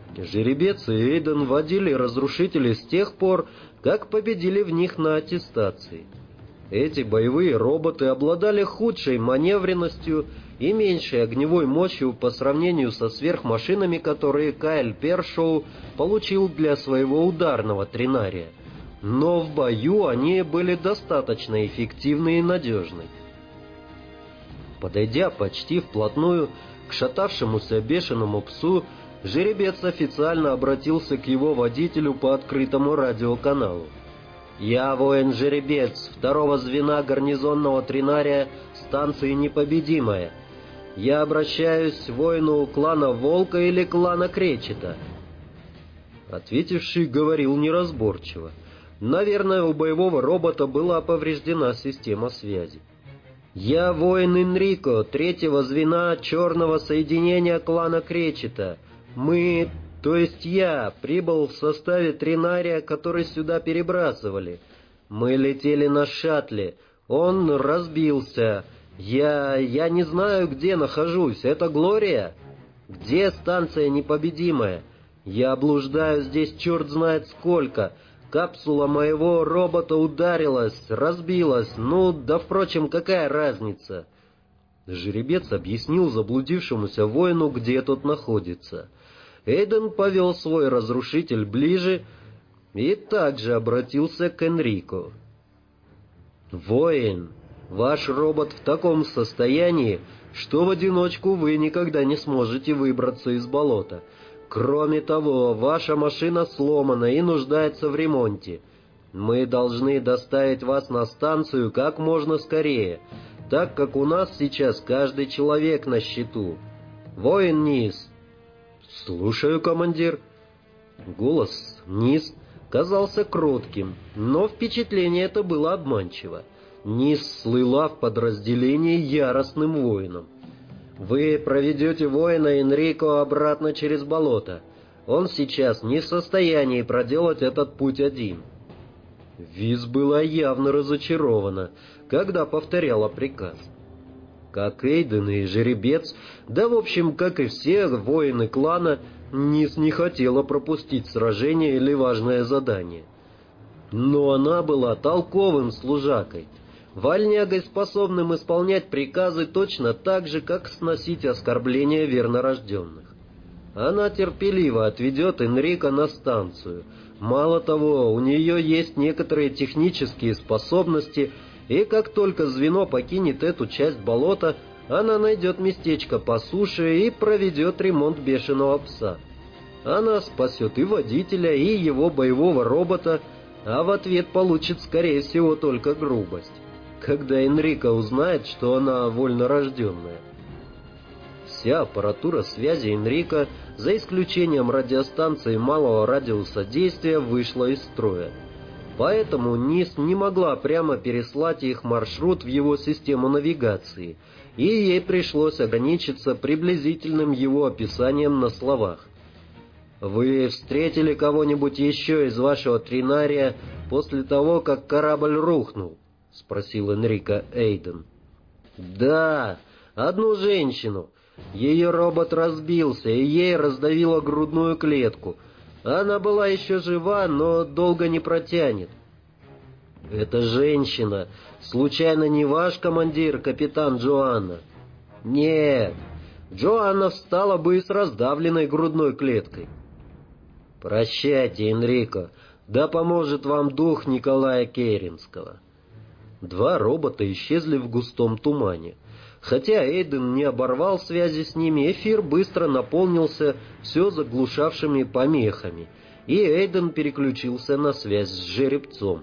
Жеребец и Эйден водили разрушители с тех пор, как победили в них на аттестации. Эти боевые роботы обладали худшей маневренностью и меньшей огневой мощью по сравнению со сверхмашинами, которые Кайл Першоу получил для своего ударного тринария. Но в бою они были достаточно эффективны и надежны. Подойдя почти вплотную к шатавшемуся бешеному псу, жеребец официально обратился к его водителю по открытому радиоканалу. «Я воин-жеребец второго звена гарнизонного тринария станции Непобедимая. Я обращаюсь к воину клана Волка или клана Кречета». Ответивший говорил неразборчиво. Наверное, у боевого робота была повреждена система связи. «Я воин Энрико, третьего звена черного соединения клана Кречета. Мы, то есть я, прибыл в составе тринария, который сюда перебрасывали. Мы летели на шаттле. Он разбился. Я не знаю, где нахожусь. Это Глория? Где станция Непобедимая? Я блуждаю здесь черт знает сколько. Капсула моего робота ударилась, разбилась. Ну, да впрочем, какая разница?» Жеребец объяснил заблудившемуся воину, где тот находится. Эйден повел свой разрушитель ближе и также обратился к Энрико. «Воин, ваш робот в таком состоянии, что в одиночку вы никогда не сможете выбраться из болота. Кроме того, ваша машина сломана и нуждается в ремонте. Мы должны доставить вас на станцию как можно скорее, так как у нас сейчас каждый человек на счету. Воин Низ». «Слушаю, командир». Голос Низ казался кротким, но впечатление это было обманчиво. Низ слыла в подразделении яростным воином. «Вы проведете воина Энрико обратно через болото. Он сейчас не в состоянии проделать этот путь один». Виз была явно разочарована, когда повторяла приказ. Как Эйден и жеребец, да в общем, как и все воины клана, Низ не хотела пропустить сражение или важное задание. Но она была толковым служакой, вольнягой, способным исполнять приказы точно так же, как сносить оскорбления вернорожденных. Она терпеливо отведет Энрико на станцию. Мало того, у нее есть некоторые технические способности, и как только звено покинет эту часть болота, она найдет местечко по суше и проведет ремонт бешеного пса. Она спасет и водителя, и его боевого робота, а в ответ получит, скорее всего, только грубость, когда Энрико узнает, что она вольнорожденная. Вся аппаратура связи Энрико, за исключением радиостанции малого радиуса действия, вышла из строя. Поэтому Низ не могла прямо переслать их маршрут в его систему навигации, и ей пришлось ограничиться приблизительным его описанием на словах. «Вы встретили кого-нибудь еще из вашего тринария после того, как корабль рухнул?» — спросил Энрико Эйден. «Да, одну женщину. Ее робот разбился, и ей раздавило грудную клетку. Она была еще жива, но долго не протянет». «Эта женщина случайно не ваш командир, капитан Джоанна?» «Нет, Джоанна встала бы и с раздавленной грудной клеткой». «Прощайте, Энрико, да поможет вам дух Николая Керенского». Два робота исчезли в густом тумане. Хотя Эйден не оборвал связи с ними, эфир быстро наполнился все заглушавшими помехами, и Эйден переключился на связь с жеребцом.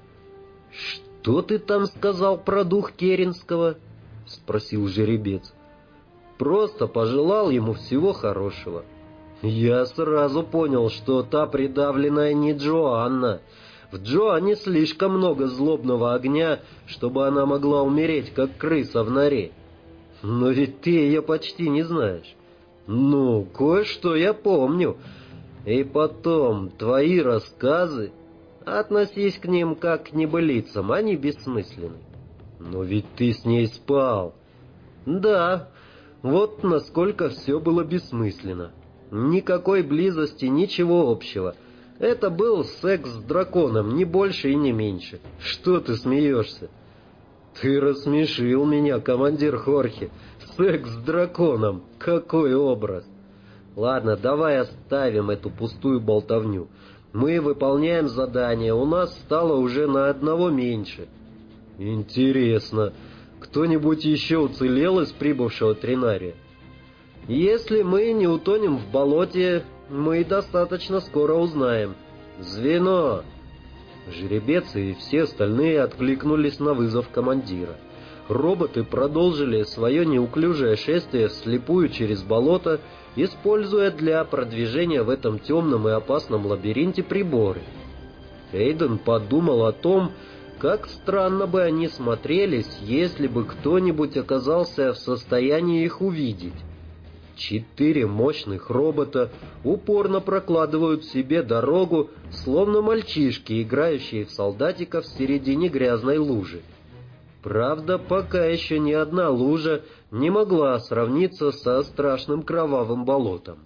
«Что ты там сказал про дух Керенского?» — спросил жеребец. «Просто пожелал ему всего хорошего». Я сразу понял, что та придавленная не Джоанна. В Джоанне слишком много злобного огня, чтобы она могла умереть, как крыса в норе. Но ведь ты ее почти не знаешь. Ну, кое-что я помню. И потом, твои рассказы... Относись к ним как к небылицам, они бессмысленны. Но ведь ты с ней спал. Да, вот насколько все было бессмысленно. Никакой близости, ничего общего. Это был секс с драконом, не больше и не меньше. Что ты смеешься? Ты рассмешил меня, командир Хорхе. Секс с драконом. Какой образ. Ладно, давай оставим эту пустую болтовню. Мы выполняем задание, у нас стало уже на одного меньше. Интересно, кто-нибудь еще уцелел из прибывшего Тринария? Если мы не утонем в болоте, мы достаточно скоро узнаем. Звено! Жеребец и все остальные откликнулись на вызов командира. Роботы продолжили свое неуклюжее шествие вслепую через болото, используя для продвижения в этом темном и опасном лабиринте приборы. Эйден подумал о том, как странно бы они смотрелись, если бы кто-нибудь оказался в состоянии их увидеть. 4 мощных робота упорно прокладывают себе дорогу, словно мальчишки, играющие в солдатиков в середине грязной лужи. Правда, пока еще ни одна лужа не могла сравниться со страшным кровавым болотом.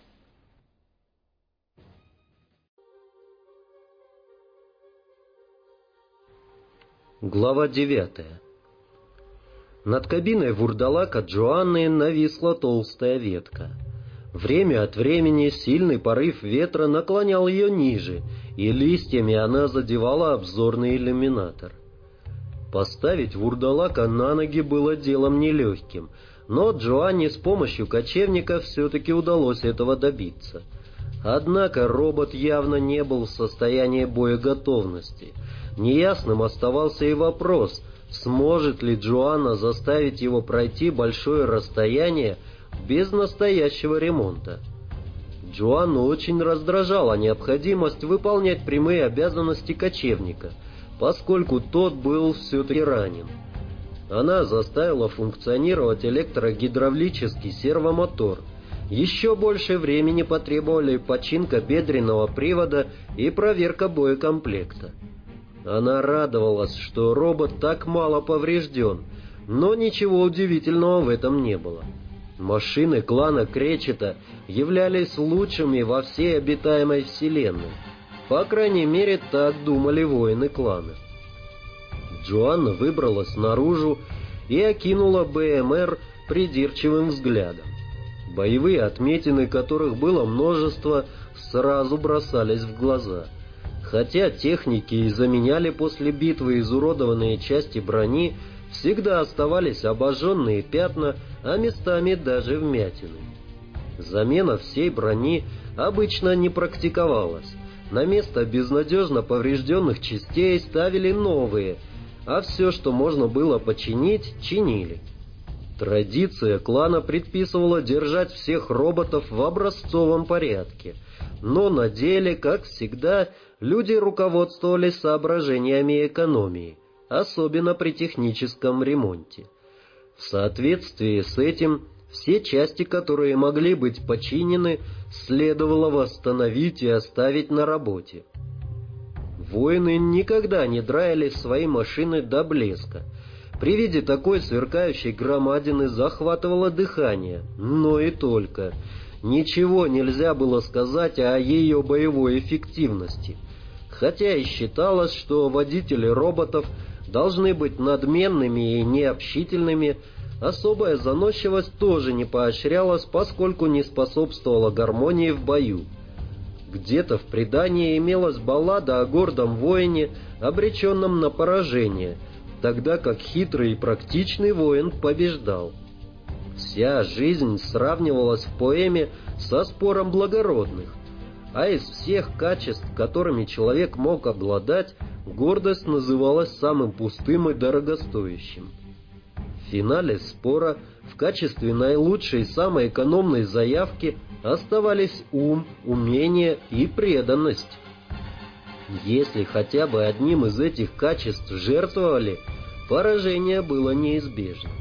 Глава 9. Над кабиной вурдалака Джоанны нависла толстая ветка. Время от времени сильный порыв ветра наклонял ее ниже, и листьями она задевала обзорный иллюминатор. Поставить вурдалака на ноги было делом нелегким, но Джоанне с помощью кочевника все-таки удалось этого добиться. Однако робот явно не был в состоянии боеготовности. Неясным оставался и вопрос, сможет ли Джоанна заставить его пройти большое расстояние без настоящего ремонта. Джоанну очень раздражала необходимость выполнять прямые обязанности кочевника, поскольку тот был все-таки ранен. Она заставила функционировать электрогидравлический сервомотор. Еще больше времени потребовали починка бедренного привода и проверка боекомплекта. Она радовалась, что робот так мало поврежден, но ничего удивительного в этом не было. Машины клана Кречета являлись лучшими во всей обитаемой вселенной. По крайней мере, так думали воины клана. Джоанна выбралась наружу и окинула БМР придирчивым взглядом. Боевые отметины, которых было множество, сразу бросались в глаза. Хотя техники и заменяли после битвы изуродованные части брони, всегда оставались обожженные пятна, а местами даже вмятины. Замена всей брони обычно не практиковалась. На место безнадежно поврежденных частей ставили новые, а все, что можно было починить, чинили. Традиция клана предписывала держать всех роботов в образцовом порядке, но на деле, как всегда, люди руководствовались соображениями экономии, особенно при техническом ремонте. В соответствии с этим, все части, которые могли быть починены, следовало восстановить и оставить на работе. Воины никогда не драили свои машины до блеска. При виде такой сверкающей громадины захватывало дыхание, но и только. Ничего нельзя было сказать о ее боевой эффективности. Хотя и считалось, что водители роботов должны быть надменными и необщительными, особая заносчивость тоже не поощрялась, поскольку не способствовала гармонии в бою. Где-то в предании имелась баллада о гордом воине, обреченном на поражение, тогда как хитрый и практичный воин побеждал. Вся жизнь сравнивалась в поэме со спором благородных, а из всех качеств, которыми человек мог обладать, гордость называлась самым пустым и дорогостоящим. В финале спора в качестве наилучшей и самой экономной заявки оставались ум, умение и преданность. Если хотя бы одним из этих качеств жертвовали, поражение было неизбежно.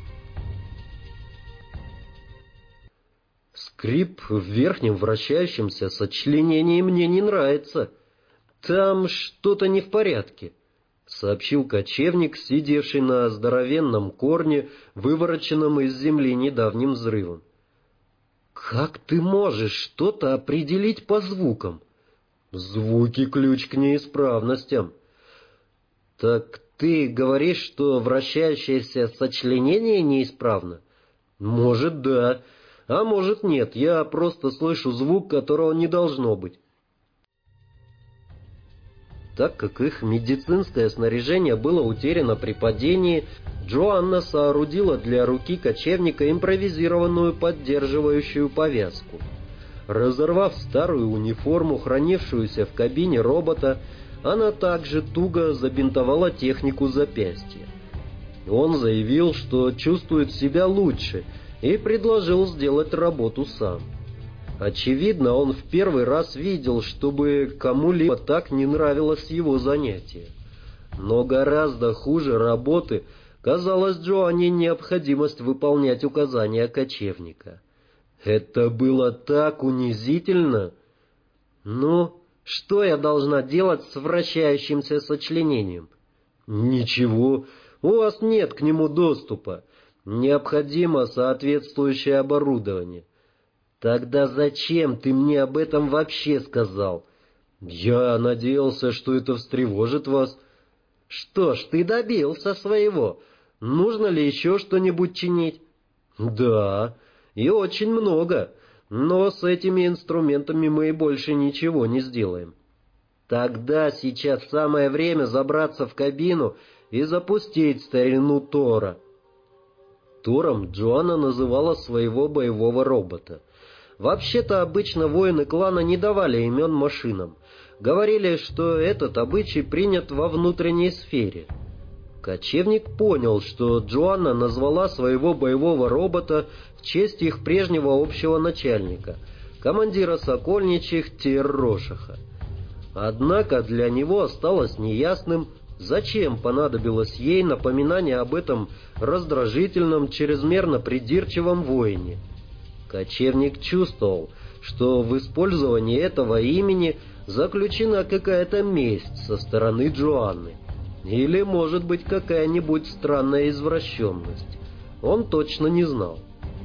Скрип в верхнем вращающемся сочленении мне не нравится. Там что-то не в порядке, — сообщил кочевник, сидевший на здоровенном корне, вывороченном из земли недавним взрывом. «Как ты можешь что-то определить по звукам?» «Звуки — ключ к неисправностям». «Так ты говоришь, что вращающееся сочленение неисправно?» «Может, да, а может, нет. Я просто слышу звук, которого не должно быть». Так как их медицинское снаряжение было утеряно при падении, Джоанна соорудила для руки кочевника импровизированную поддерживающую повязку. Разорвав старую униформу, хранившуюся в кабине робота, она также туго забинтовала технику запястья. Он заявил, что чувствует себя лучше, и предложил сделать работу сам. Очевидно, он в первый раз видел, чтобы кому-либо так не нравилось его занятие. Но гораздо хуже работы казалось Джоанне необходимость выполнять указания кочевника. Это было так унизительно. «Ну, что я должна делать с вращающимся сочленением?» «Ничего, у вас нет к нему доступа. Необходимо соответствующее оборудование». «Тогда зачем ты мне об этом вообще сказал?» «Я надеялся, что это встревожит вас». «Что ж, ты добился своего. Нужно ли еще что-нибудь чинить?» «Да, и очень много. Но с этими инструментами мы больше ничего не сделаем». «Тогда сейчас самое время забраться в кабину и запустить старину Тора». Тором Джоанна называла своего боевого робота. Вообще-то обычно воины клана не давали имен машинам. Говорили, что этот обычай принят во внутренней сфере. Кочевник понял, что Джоанна назвала своего боевого робота в честь их прежнего общего начальника, командира сокольничьих Тир-Рошаха. Однако для него осталось неясным, зачем понадобилось ей напоминание об этом раздражительном, чрезмерно придирчивом воине. Кочевник чувствовал, что в использовании этого имени заключена какая-то месть со стороны Джоанны. Или, может быть, какая-нибудь странная извращенность. Он точно не знал.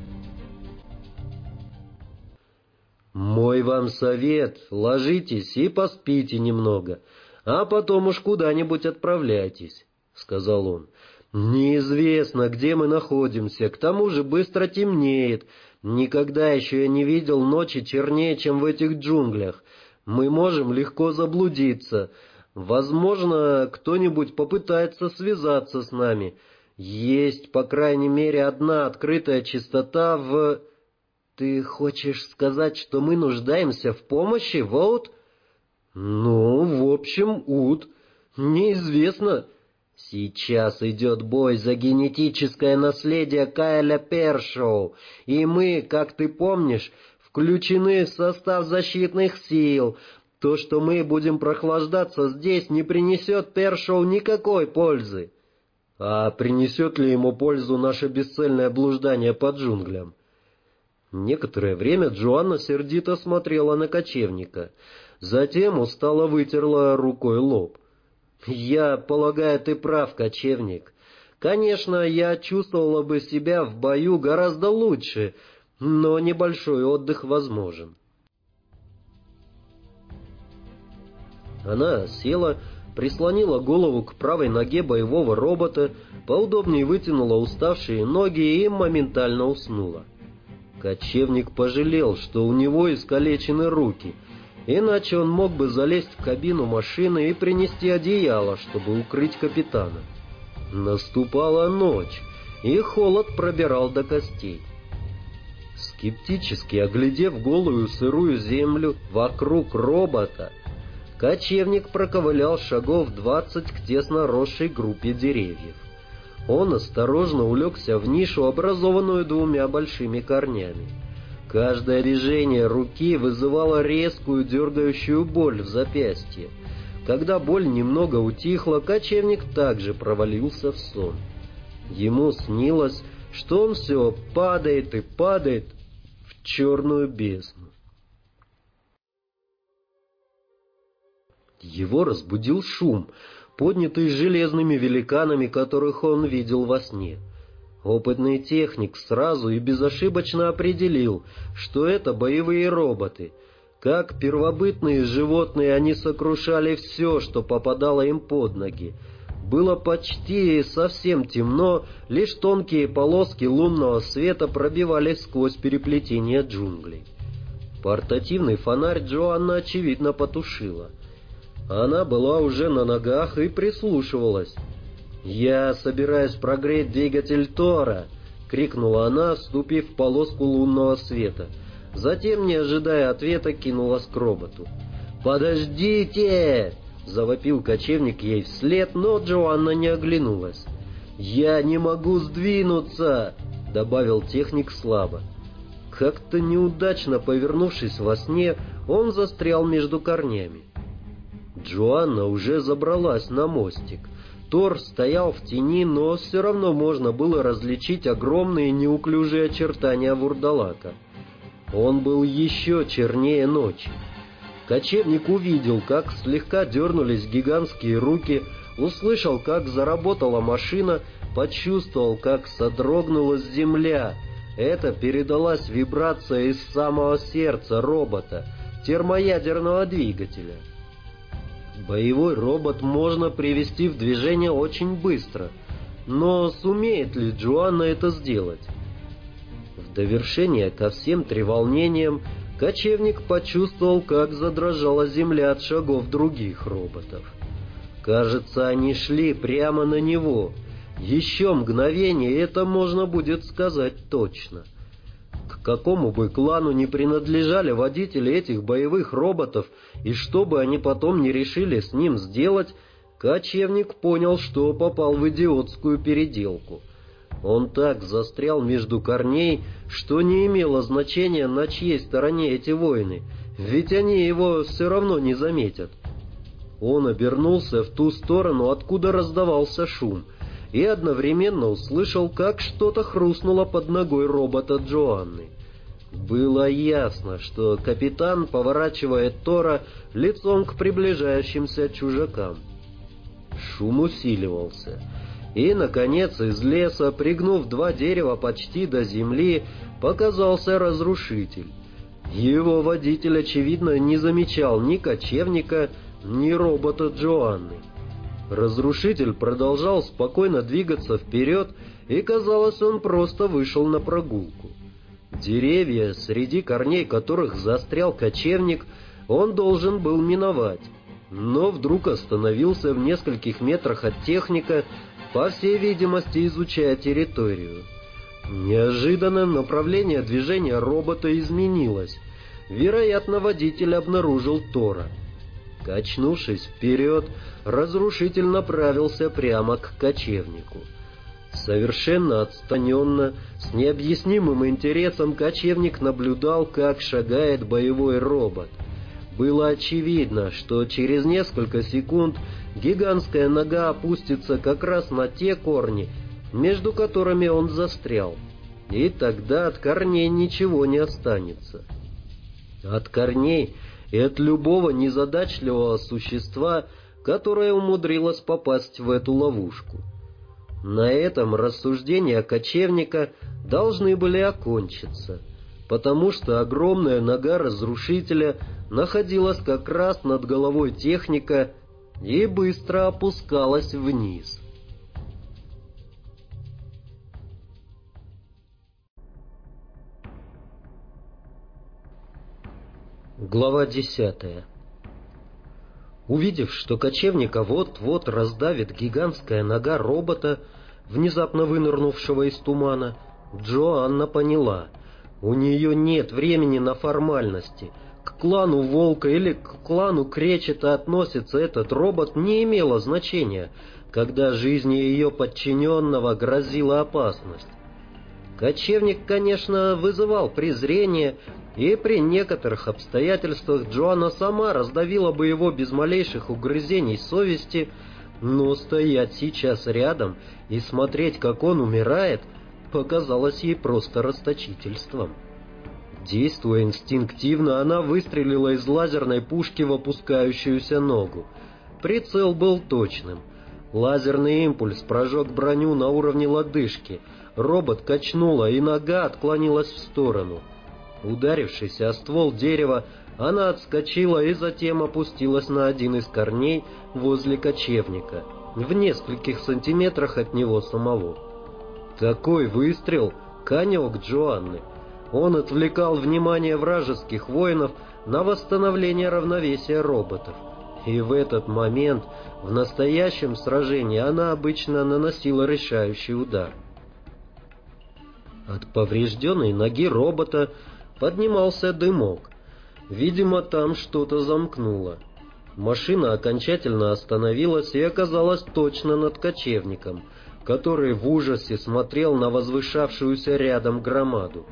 «Мой вам совет: ложитесь и поспите немного, а потом уж куда-нибудь отправляйтесь», — сказал он. «Неизвестно, где мы находимся, к тому же быстро темнеет. Никогда еще я не видел ночи чернее, чем в этих джунглях. Мы можем легко заблудиться. Возможно, кто-нибудь попытается связаться с нами. Есть, по крайней мере, одна открытая частота в...» «Ты хочешь сказать, что мы нуждаемся в помощи, Воут?» «Ну, в общем, Ут. Неизвестно. Сейчас идет бой за генетическое наследие Кайля Першоу, и мы, как ты помнишь, включены в состав защитных сил. То, что мы будем прохлаждаться здесь, не принесет Першоу никакой пользы». «А принесет ли ему пользу наше бесцельное блуждание по джунглям?» Некоторое время Джоанна сердито смотрела на кочевника. Затем устало вытерла рукой лоб. «Я полагаю, ты прав, кочевник. Конечно, я чувствовала бы себя в бою гораздо лучше, но небольшой отдых возможен». Она села, прислонила голову к правой ноге боевого робота, поудобнее вытянула уставшие ноги и моментально уснула. Кочевник пожалел, что у него искалечены руки, иначе он мог бы залезть в кабину машины и принести одеяло, чтобы укрыть капитана. Наступала ночь, и холод пробирал до костей. Скептически оглядев голую сырую землю вокруг робота, кочевник проковылял шагов 20 к тесно росшей группе деревьев. Он осторожно улегся в нишу, образованную двумя большими корнями. Каждое движение руки вызывало резкую дергающую боль в запястье. Когда боль немного утихла, кочевник также провалился в сон. Ему снилось, что он все падает и падает в черную бездну. Его разбудил шум, поднятый железными великанами, которых он видел во сне. Опытный техник сразу и безошибочно определил, что это боевые роботы. Как первобытные животные, они сокрушали все, что попадало им под ноги. Было почти совсем темно, лишь тонкие полоски лунного света пробивались сквозь переплетение джунглей. Портативный фонарь Джоанна, очевидно, потушила. Она была уже на ногах и прислушивалась. «Я собираюсь прогреть двигатель Тора!» — крикнула она, вступив в полоску лунного света. Затем, не ожидая ответа, кинулась к роботу. «Подождите!» — завопил кочевник ей вслед, но Джоанна не оглянулась. «Я не могу сдвинуться!» — добавил техник слабо. Как-то неудачно повернувшись во сне, он застрял между корнями. Джоанна уже забралась на мостик. Тор стоял в тени, но все равно можно было различить огромные неуклюжие очертания вурдалака. Он был еще чернее ночи. Кочевник увидел, как слегка дернулись гигантские руки, услышал, как заработала машина, почувствовал, как содрогнулась земля. Это передалась вибрация из самого сердца робота, термоядерного двигателя. Боевой робот можно привести в движение очень быстро, но сумеет ли Джоанна это сделать? В довершение ко всем треволнениям кочевник почувствовал, как задрожала земля от шагов других роботов. Кажется, они шли прямо на него. Еще мгновение, это можно будет сказать точно. К какому бы клану ни принадлежали водители этих боевых роботов, и что бы они потом не решили с ним сделать, кочевник понял, что попал в идиотскую переделку. Он так застрял между корней, что не имело значения, на чьей стороне эти воины, ведь они его все равно не заметят. Он обернулся в ту сторону, откуда раздавался шум, и одновременно услышал, как что-то хрустнуло под ногой робота Джоанны. Было ясно, что капитан поворачивает Тора лицом к приближающимся чужакам. Шум усиливался, и, наконец, из леса, пригнув два дерева почти до земли, показался разрушитель. Его водитель, очевидно, не замечал ни кочевника, ни робота Джоанны. Разрушитель продолжал спокойно двигаться вперед, и, казалось, он просто вышел на прогулку. Деревья, среди корней которых застрял кочевник, он должен был миновать, но вдруг остановился в нескольких метрах от техника, по всей видимости, изучая территорию. Неожиданно направление движения робота изменилось. Вероятно, водитель обнаружил Тора. Качнувшись вперед, разрушитель направился прямо к кочевнику. Совершенно отстраненно, с необъяснимым интересом кочевник наблюдал, как шагает боевой робот. Было очевидно, что через несколько секунд гигантская нога опустится как раз на те корни, между которыми он застрял, и тогда от корней ничего не останется. От корней и от любого незадачливого существа, которое умудрилось попасть в эту ловушку. На этом рассуждения кочевника должны были окончиться, потому что огромная нога разрушителя находилась как раз над головой техника и быстро опускалась вниз. Глава 10. Увидев, что кочевника вот-вот раздавит гигантская нога робота, внезапно вынырнувшего из тумана, Джоанна поняла, у нее нет времени на формальности. К клану Волка или к клану Кречета относится этот робот не имело значения, когда жизни ее подчиненного грозила опасность. Кочевник, конечно, вызывал презрение, и при некоторых обстоятельствах Джоанна сама раздавила бы его без малейших угрызений совести, но стоять сейчас рядом и смотреть, как он умирает, показалось ей просто расточительством. Действуя инстинктивно, она выстрелила из лазерной пушки в опускающуюся ногу. Прицел был точным. Лазерный импульс прожег броню на уровне лодыжки, робот качнуло, и нога отклонилась в сторону. Ударившись о ствол дерева, она отскочила и затем опустилась на один из корней возле кочевника, в нескольких сантиметрах от него самого. Такой выстрел — конек Джоанны. Он отвлекал внимание вражеских воинов на восстановление равновесия роботов. И в этот момент в настоящем сражении она обычно наносила решающий удар. От поврежденной ноги робота поднимался дымок. Видимо, там что-то замкнуло. Машина окончательно остановилась и оказалась точно над кочевником, который в ужасе смотрел на возвышавшуюся рядом громаду.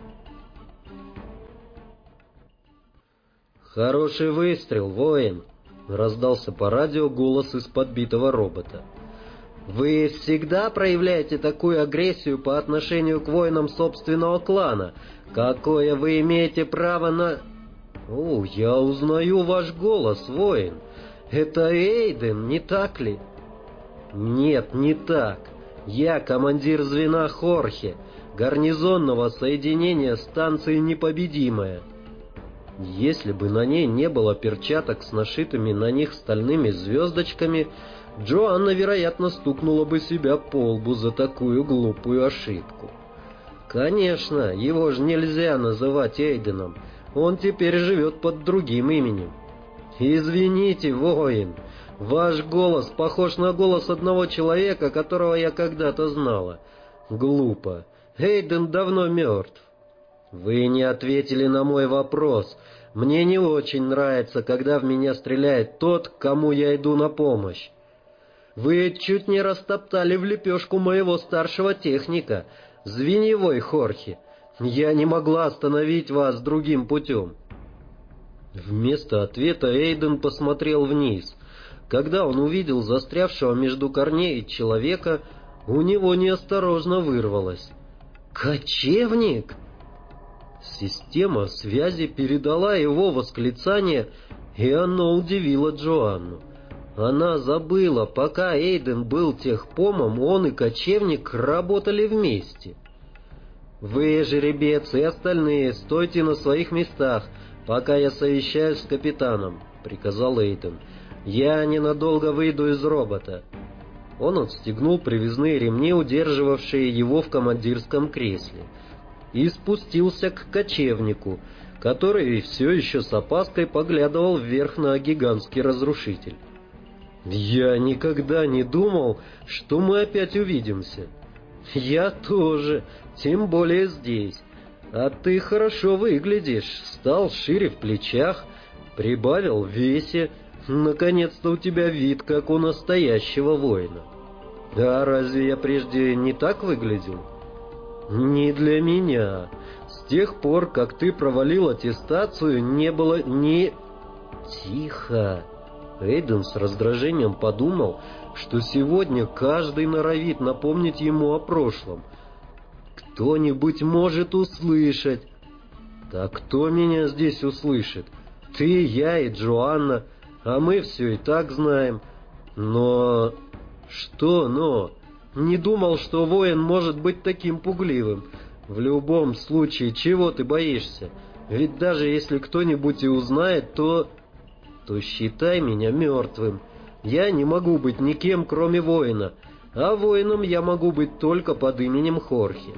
«Хороший выстрел, воин!» — раздался по радио голос из подбитого робота. «Вы всегда проявляете такую агрессию по отношению к воинам собственного клана? Какое вы имеете право на...» «О, я узнаю ваш голос, воин. Это Эйден, не так ли?» «Нет, не так. Я командир звена Хорхе, гарнизонного соединения станции «Непобедимая». Если бы на ней не было перчаток с нашитыми на них стальными звездочками, Джоанна, вероятно, стукнула бы себя по лбу за такую глупую ошибку. Конечно, его же нельзя называть Эйденом, он теперь живет под другим именем. «Извините, воин, ваш голос похож на голос одного человека, которого я когда-то знала. Глупо, Эйден давно мертв». «Вы не ответили на мой вопрос. Мне не очень нравится, когда в меня стреляет тот, к кому я иду на помощь. Вы чуть не растоптали в лепешку моего старшего техника, звеньевой Хорхе. Я не могла остановить вас другим путем». Вместо ответа Эйден посмотрел вниз. Когда он увидел застрявшего между корней человека, у него неосторожно вырвалось: «Кочевник!» Система связи передала его восклицание, и оно удивило Джоанну. Она забыла, пока Эйден был техпомом, он и кочевник работали вместе. «Вы, жеребец, и остальные, стойте на своих местах, пока я совещаюсь с капитаном», — приказал Эйден. «Я ненадолго выйду из робота». Он отстегнул привязные ремни, удерживавшие его в командирском кресле, и спустился к кочевнику, который все еще с опаской поглядывал вверх на гигантский разрушитель. «Я никогда не думал, что мы опять увидимся». «Я тоже, тем более здесь. А ты хорошо выглядишь, стал шире в плечах, прибавил в весе. Наконец-то у тебя вид, как у настоящего воина. А разве я прежде не так выглядел?» «Не для меня. С тех пор, как ты провалил аттестацию, не было ни...» «Тихо!» Эйден с раздражением подумал, что сегодня каждый норовит напомнить ему о прошлом. «Кто-нибудь может услышать». «Так кто меня здесь услышит? Ты, я и Джоанна, а мы все и так знаем. Но...» «Что «но»? Не думал, что воин может быть таким пугливым. В любом случае, чего ты боишься? Ведь даже если кто-нибудь и узнает, то считай меня мертвым. Я не могу быть никем, кроме воина, а воином я могу быть только под именем Хорхе».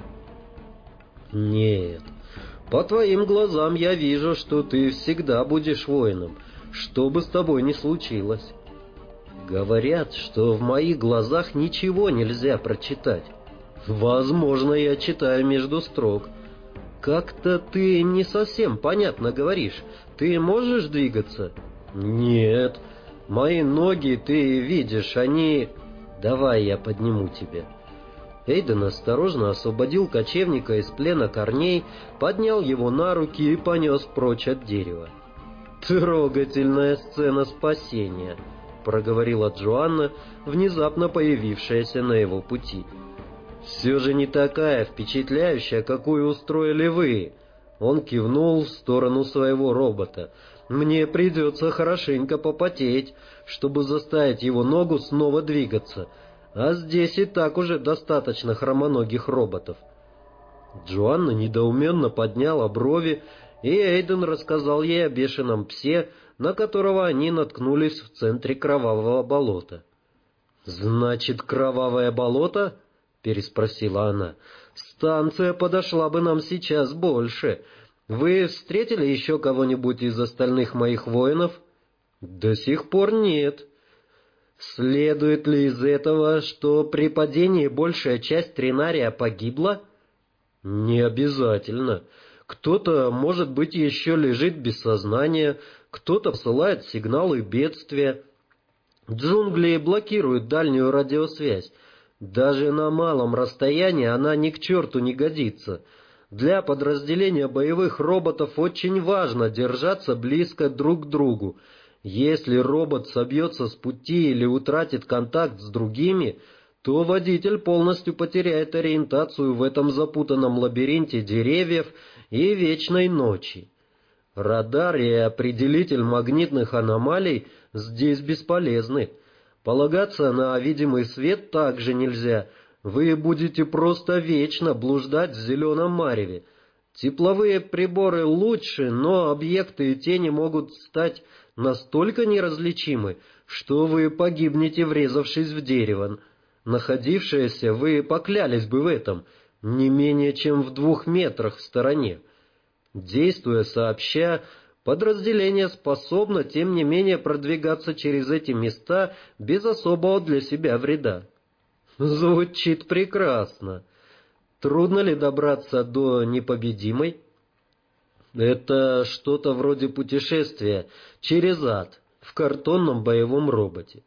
«Нет, по твоим глазам я вижу, что ты всегда будешь воином, что бы с тобой ни случилось». «Говорят, что в моих глазах ничего нельзя прочитать. Возможно, я читаю между строк. Как-то ты не совсем понятно говоришь. Ты можешь двигаться?» «Нет. Мои ноги, ты видишь, они...» «Давай я подниму тебя». Эйден осторожно освободил кочевника из плена корней, поднял его на руки и понес прочь от дерева. «Трогательная сцена спасения», — проговорила Джоанна, внезапно появившаяся на его пути. «Все же не такая впечатляющая, какую устроили вы». Он кивнул в сторону своего робота. «Мне придется хорошенько попотеть, чтобы заставить его ногу снова двигаться, а здесь и так уже достаточно хромоногих роботов». Джоанна недоуменно подняла брови, и Эйден рассказал ей о бешеном псе, на которого они наткнулись в центре кровавого болота. «Значит, кровавое болото?» — переспросила она. «Станция подошла бы нам сейчас больше. Вы встретили еще кого-нибудь из остальных моих воинов?» «До сих пор нет». «Следует ли из этого, что при падении большая часть Тринария погибла?» «Не обязательно. Кто-то, может быть, еще лежит без сознания, кто-то посылает сигналы бедствия. Джунгли блокируют дальнюю радиосвязь. Даже на малом расстоянии она ни к черту не годится. Для подразделения боевых роботов очень важно держаться близко друг к другу. Если робот собьется с пути или утратит контакт с другими, то водитель полностью потеряет ориентацию в этом запутанном лабиринте деревьев и вечной ночи. Радар и определитель магнитных аномалий здесь бесполезны. Полагаться на видимый свет также нельзя. Вы будете просто вечно блуждать в зеленом мареве. Тепловые приборы лучше, но объекты и тени могут стать настолько неразличимы, что вы погибнете, врезавшись в дерево. Находившиеся, вы поклялись бы в этом, не менее чем в 2 метрах в стороне. Действуя сообща, подразделение способно, тем не менее, продвигаться через эти места без особого для себя вреда. Звучит прекрасно. Трудно ли добраться до непобедимой? Это что-то вроде путешествия через ад в картонном боевом роботе.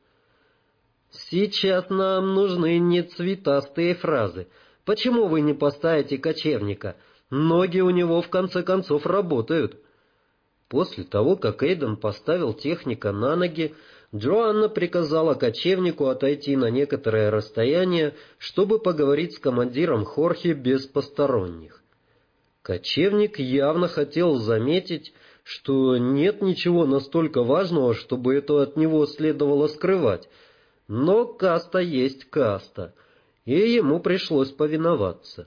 Сейчас нам нужны не цветастые фразы. Почему вы не поставите кочевника? Ноги у него в конце концов работают. После того, как Эйден поставил техника на ноги, Джоанна приказала кочевнику отойти на некоторое расстояние, чтобы поговорить с командиром Хорхе без посторонних. Кочевник явно хотел заметить, что нет ничего настолько важного, чтобы это от него следовало скрывать, но каста есть каста, и ему пришлось повиноваться.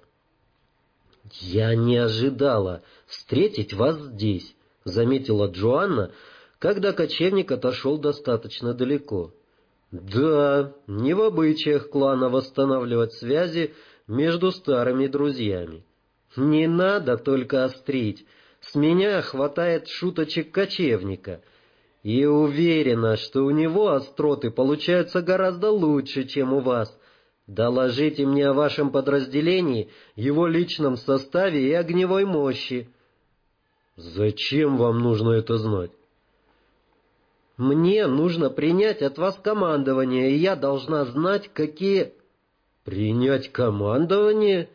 «Я не ожидала встретить вас здесь», — заметила Джоанна, когда кочевник отошел достаточно далеко. «Да, не в обычаях клана восстанавливать связи между старыми друзьями. Не надо только острить, с меня хватает шуточек кочевника». И уверена, что у него остроты получаются гораздо лучше, чем у вас. Доложите мне о вашем подразделении, его личном составе и огневой мощи. Зачем вам нужно это знать? Мне нужно принять от вас командование, и я должна знать, какие... Принять командование?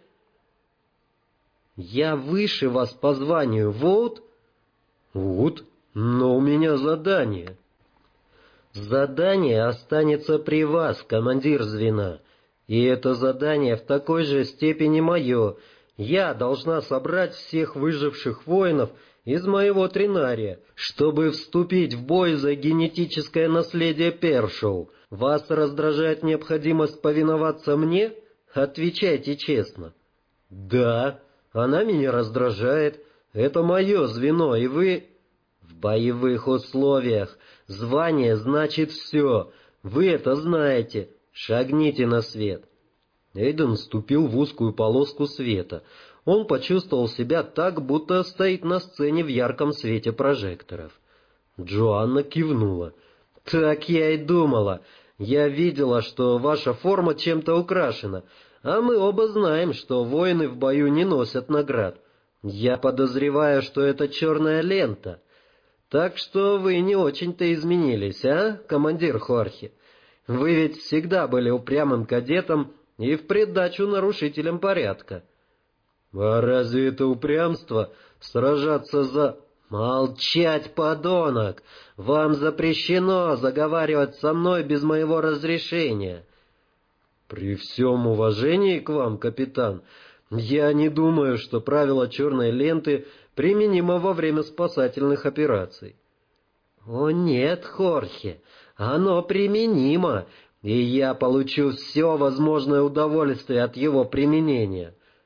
Я выше вас по званию, вот? Вот? Но у меня задание. Задание останется при вас, командир звена. И это задание в такой же степени мое. Я должна собрать всех выживших воинов из моего Тринария, чтобы вступить в бой за генетическое наследие Першоу. Вас раздражает необходимость повиноваться мне? Отвечайте честно. Да, она меня раздражает. Это мое звено, и вы... В боевых условиях звание значит все. Вы это знаете. Шагните на свет. Эйден вступил в узкую полоску света. Он почувствовал себя так, будто стоит на сцене в ярком свете прожекторов. Джоанна кивнула. «Так я и думала. Я видела, что ваша форма чем-то украшена, а мы оба знаем, что воины в бою не носят наград. Я подозреваю, что это черная лента. Так что вы не очень-то изменились, а, командир Хорхе? Вы ведь всегда были упрямым кадетом и в придачу нарушителем порядка». «А разве это упрямство сражаться за...» «Молчать, подонок! Вам запрещено заговаривать со мной без моего разрешения». «При всем уважении к вам, капитан, я не думаю, что правило черной ленты применимо во время спасательных операций». «О нет, Хорхе, оно применимо, и я получу все возможное удовольствие от его применения».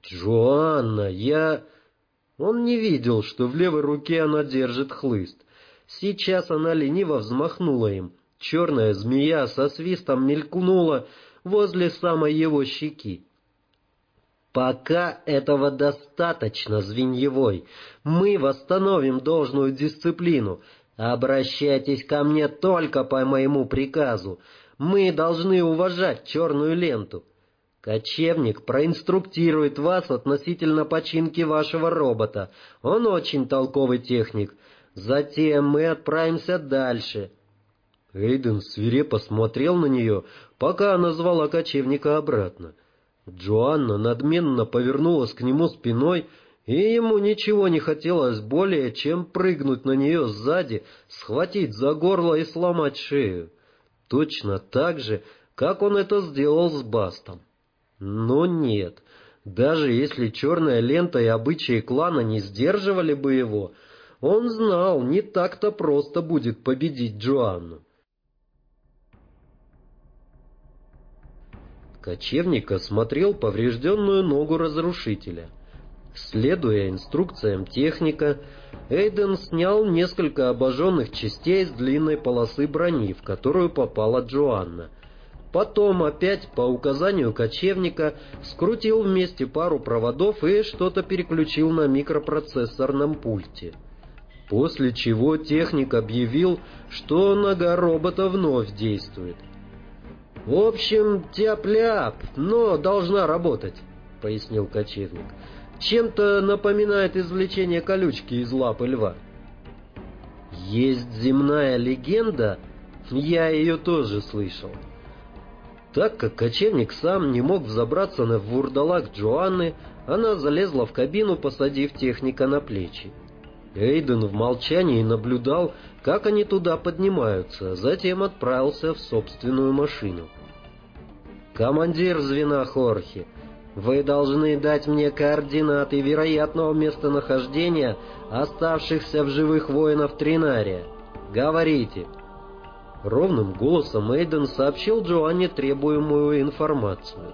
«Джоанна, я...» Он не видел, что в левой руке она держит хлыст. Сейчас она лениво взмахнула им. Черная змея со свистом мелькнула возле самой его щеки. «Пока этого достаточно, Звеньевой. Мы восстановим должную дисциплину. Обращайтесь ко мне только по моему приказу. Мы должны уважать черную ленту. Кочевник проинструктирует вас относительно починки вашего робота. Он очень толковый техник. Затем мы отправимся дальше». Эйден свирепо смотрел на нее, пока она звала кочевника обратно. Джоанна надменно повернулась к нему спиной, и ему ничего не хотелось более, чем прыгнуть на нее сзади, схватить за горло и сломать шею. Точно так же, как он это сделал с Бастом. Но нет, даже если черная лента и обычаи клана не сдерживали бы его, он знал, не так-то просто будет победить Джоанну. Кочевник осмотрел поврежденную ногу разрушителя. Следуя инструкциям техника, Эйден снял несколько обожженных частей с длинной полосы брони, в которую попала Джоанна. Потом опять по указанию кочевника скрутил вместе пару проводов и что-то переключил на микропроцессорном пульте. После чего техник объявил, что нога робота вновь действует. «В общем, тяп-ляп, но должна работать», — пояснил кочевник. «Чем-то напоминает извлечение колючки из лапы льва». «Есть земная легенда, я ее тоже слышал». Так как кочевник сам не мог взобраться на вурдалак Джоанны, она залезла в кабину, посадив техника на плечи. Эйден в молчании наблюдал, как они туда поднимаются, затем отправился в собственную машину. «Командир звена Хорхе, вы должны дать мне координаты вероятного местонахождения оставшихся в живых воинов Тринария. Говорите». Ровным голосом Эйден сообщил Джоанне требуемую информацию.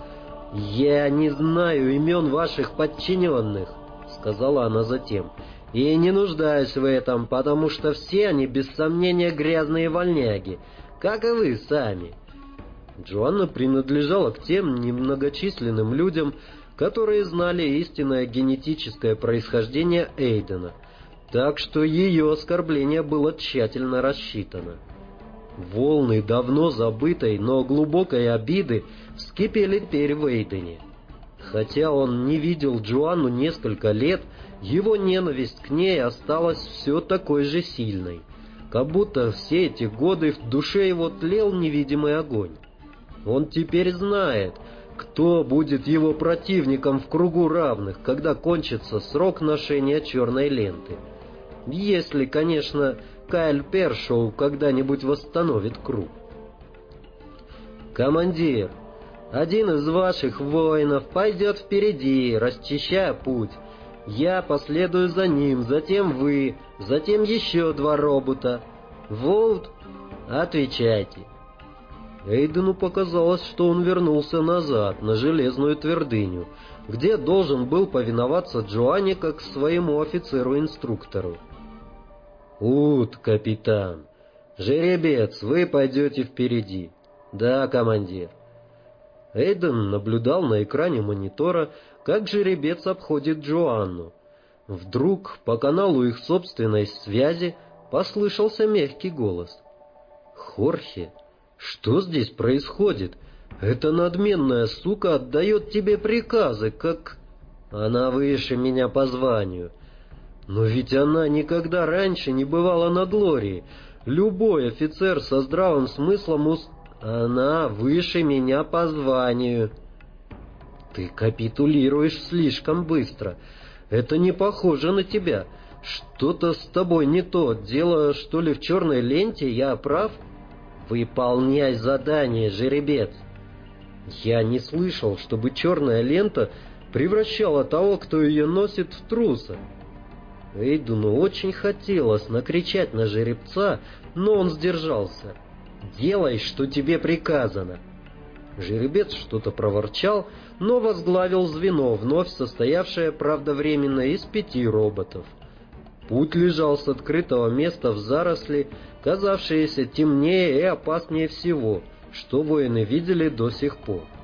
«Я не знаю имен ваших подчиненных», — сказала она затем, — «и не нуждаюсь в этом, потому что все они, без сомнения, грязные вольняги, как и вы сами». Джоанна принадлежала к тем немногочисленным людям, которые знали истинное генетическое происхождение Эйдена, так что ее оскорбление было тщательно рассчитано. Волны давно забытой, но глубокой обиды вскипели теперь в Эйдене. Хотя он не видел Джоанну несколько лет, его ненависть к ней осталась все такой же сильной, как будто все эти годы в душе его тлел невидимый огонь. Он теперь знает, кто будет его противником в кругу равных, когда кончится срок ношения черной ленты. Если, конечно, Кайл Першоу когда-нибудь восстановит круг. «Командир, один из ваших воинов пойдет впереди, расчищая путь. Я последую за ним, затем вы, затем еще 2 робота. Волт, отвечайте». Эйдену показалось, что он вернулся назад, на железную твердыню, где должен был повиноваться Джоанне как своему офицеру-инструктору. «Ут, капитан! Жеребец, вы пойдете впереди». «Да, командир». Эйден наблюдал на экране монитора, как жеребец обходит Джоанну. Вдруг по каналу их собственной связи послышался мягкий голос. «Хорхе, что здесь происходит? Эта надменная сука отдает тебе приказы, как...» «Она выше меня по званию». «Но ведь она никогда раньше не бывала на Глории. Любой офицер со здравым смыслом Она выше меня по званию». «Ты капитулируешь слишком быстро. Это не похоже на тебя. Что-то с тобой не то. Дело, что ли, в черной ленте? Я прав?» «Выполняй задание, жеребец». «Я не слышал, чтобы черная лента превращала того, кто ее носит, в труса». Эйдену очень хотелось накричать на жеребца, но он сдержался. «Делай, что тебе приказано». Жеребец что-то проворчал, но возглавил звено, вновь состоявшее, правда временно, из 5 роботов. Путь лежал с открытого места в заросли, казавшиеся темнее и опаснее всего, что воины видели до сих пор.